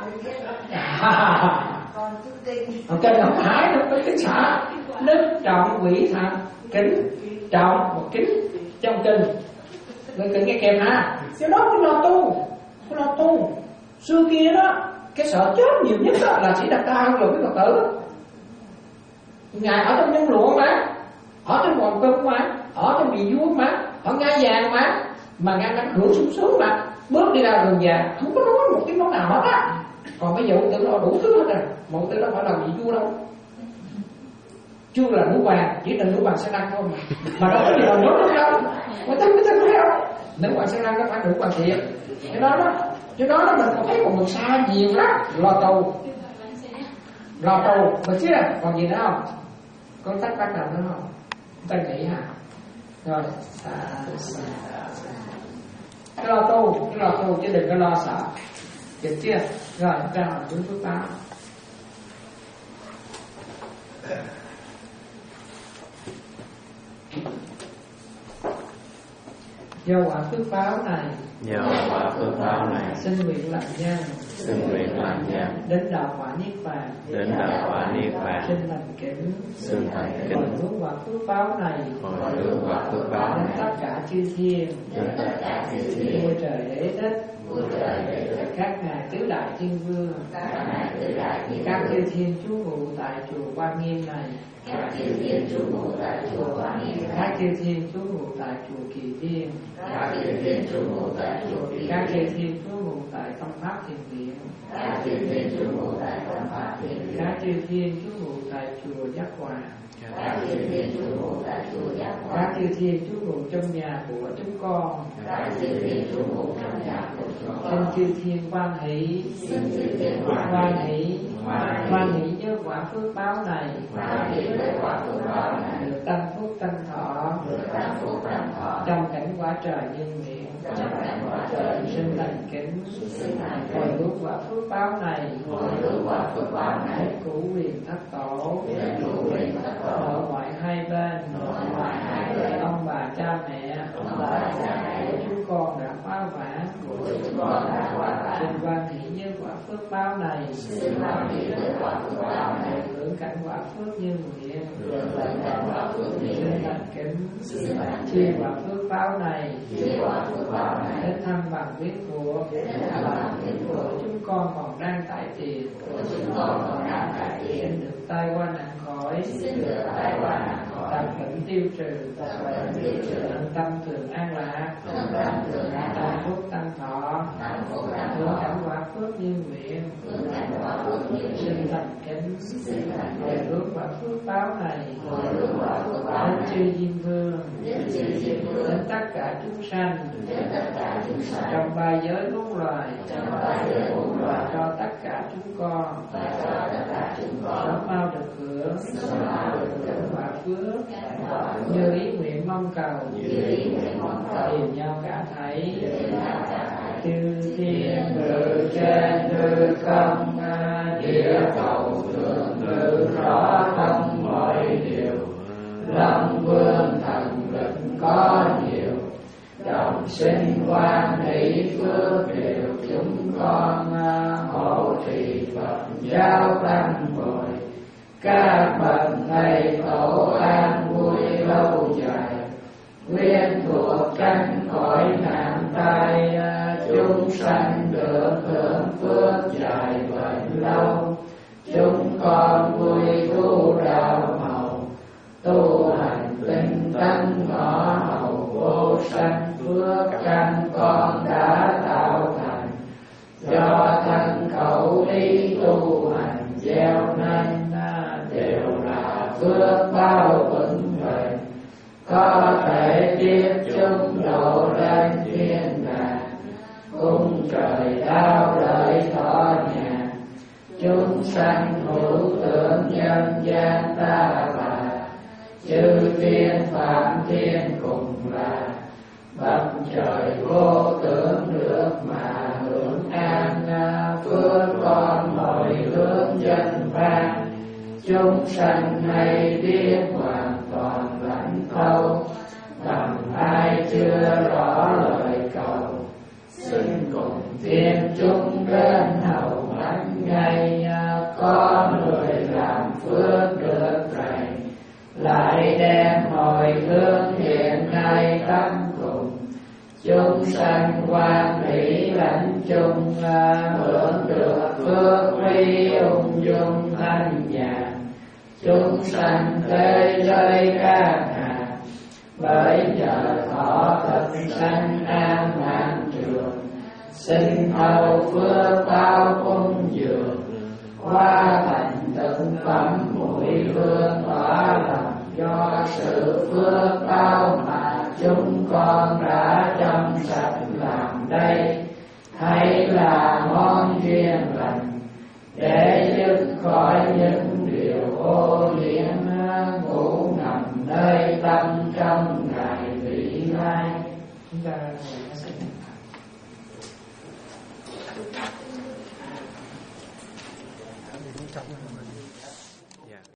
Còn kinh không phải, nó có kính sợ. Đức trọng vị thành kính, trọng một kính trong kinh. Người cần nghe kèm ha. Cái đó cái lo tu, cái lo tu. Xưa kia đó, cái sợ chết nhiều nhất đó là Sĩ Đạt Ta hơn là cái Phật tử. Ngài ở trong nhân lụa mà, ở trong hoàng cung mà, ở trong vị vua mà, ở ngai vàng mà, mà Ngài đang hưởng sung sướng mà, bước đi ra đường già không có nói một tiếng nói nào hết á. Còn bây giờ tự lo đủ thứ hết rồi, một tự đó phải là vị vua đâu. Chưa là nữ hoàng, chỉ là nữ hoàng Sa Lan thôi mà, mà đâu có gì là nữa đâu. Người ta người ta thấy không? Nữ hoàng Sa Lan nó phải nữ hoàng thiệt. Cái đó đó, cái đó đó mình còn thấy còn mình xa nhiều lắm. Lo tu, lo tu, mình chứ là còn gì nữa không? Có tắc bắt đầu nữa không? Ta nghĩ hả? Rồi, à, cái lo tu, cái lo tu chứ đừng có lo sợ. Được chưa? Rồi, ra hỏi chúng phước báo. Do quả phước báo này, nhờ quả phước báo này, xin nguyện làm nhân, xin nguyện làm nhân, đến đạo quả niết bàn, đến đạo quả niết bàn, xin thành kính, xin thành kính, hồi hướng quả phước báo này, hồi hướng quả phước báo đến này, tất cả chư thiên, đến tất cả chư thiên, vua trời đế thích, vua trời đệ lực, các ngài tứ đại thiên vương, các ngài tứ đại thiên các vương, chư thiên trú ngụ tại chùa Quan Nghiêm này, các chư thiên trú ngụ tại chùa Quan Nghiêm này, các chư thiên trú ngụ tại chùa Kỳ Viên, các chư thiên trú ngụ tại chùa Kỳ các chư Viên, thiên trú ngụ tại Tâm Pháp Thiền Viện, các chư thiên trú ngụ tại Tâm Pháp Thiền Viện, các chư thiên trú ngụ tại chùa Giác Hòa, các chư thiên trú ngụ tại chùa Giác Hòa, các chư thiên trú ngụ trong nhà của chúng con, các chư thiên trú ngụ trong nhà của chúng xin con, chư thiên quan hỷ, xin chư thiên quan quan hỷ, Hoan hỷ. quan hỷ với quả phước báo này, Hoan hỷ với quả phước báo này, được tăng phúc tăng thọ, được tăng phúc tăng thọ, trong cảnh quả trời nhân nguyện, trong cảnh quả trời nhân xin nguyện, thành kính, xin thành kính, hồi lúc quả phước báo này, hồi lúc quả phước báo này, hết cửu quyền thất tổ, hết cửu quyền thất tổ, nội ngoại hai bên, nội ngoại hai bên, ông bà cha mẹ, ông bà cha mẹ, của chúng con đã phá vỡ, của chúng con đã qua vãn, xin quan hỷ với quả phước báo này, xin hoan hỷ với quả phước báo này, hưởng cảnh quả phước như nguyện, được hưởng cảnh quả phước như xin nguyện, thành kính, xin thành chi kính, quả phước báo này, chi quả phước báo này, đến thăm bằng biết của đến thăm bằng biết của của chúng con còn đang tại tiền, của chúng con còn đang tại tiền, xin được tai qua nạn khỏi, xin được tai qua nạn khỏi, tập bệnh tiêu trừ, tập bệnh tiêu trừ, thân tâm thường an lạc, thân tâm thường an tăng lạc, phúc tăng thọ, tăng phúc tăng hưởng thọ, cảnh quả phước như nguyện, hưởng cảnh quả phước như xin nguyện, thành kính, xin thành hồi kính, hướng quả phước báo này, hồi lúc quả phước báo đến này, chư diêm vương, đến chư diêm vương, đến tất cả chúng sanh, đến tất cả chúng sanh, trong ba giới bốn loài, trong ba giới bốn loài, và cho tất cả chúng con, và cho tất cả chúng con, sớm mau được hưởng, sớm mau được hưởng cảnh quả phước, cảnh quả phước, như ý nguyện mong cầu, như ý nguyện mong cầu, tìm nhau cả thảy, đến nhau cả thảy, chư thiên ngự trên hư không, địa cầu thượng ngự rõ thông mọi điều, long vương thần lực có nhiều, đồng sinh quan hỷ phước điều, chúng con hộ trì Phật giáo tăng bồi, các bậc thầy tổ an vui lâu dài, nguyên thuộc tránh khỏi nạn tai, chúng sanh được hưởng phước dài bền lâu, chúng con vui tu đạo màu, tu hành tinh tấn ngõ hầu vô sanh phước căn con đã tạo thành, do thân khẩu ý tu hành gieo nên đều là phước bao vững bền, có thể tiếp chúng độ lên thiên đàng, cung trời đau lợi thọ nhà, chúng sanh hữu tưởng nhân gian ta bà, chư thiên phạm thiên cùng là, bậc trời vô tưởng được mà hưởng an, phước con mọi hướng dân vang, chúng sanh hay biết hoàn toàn lãnh thâu, bằng ai chưa rõ lời cầu, xin cùng thiên chúng đến hầu ánh ngay, có người làm phước được này, lại đem hồi hướng hiện nay tâm cùng, chúng sanh quan hỷ lãnh chung, hưởng được phước huy ung dung thanh nhàn, chúng sanh thế giới các ngàn, bởi nhờ thọ thật sanh an mạng trường, xin thâu phước bao cung dường, qua thành tận phẩm mũi hương tỏa lòng, do sự phước bao mà chúng con đã trong sạch làm đây, hay là món duyên lành, để dứt khỏi những điều ô nhiễm ngủ nằm nơi tâm trong ngày vị lai. Chúng ta ngồi sẽ Trong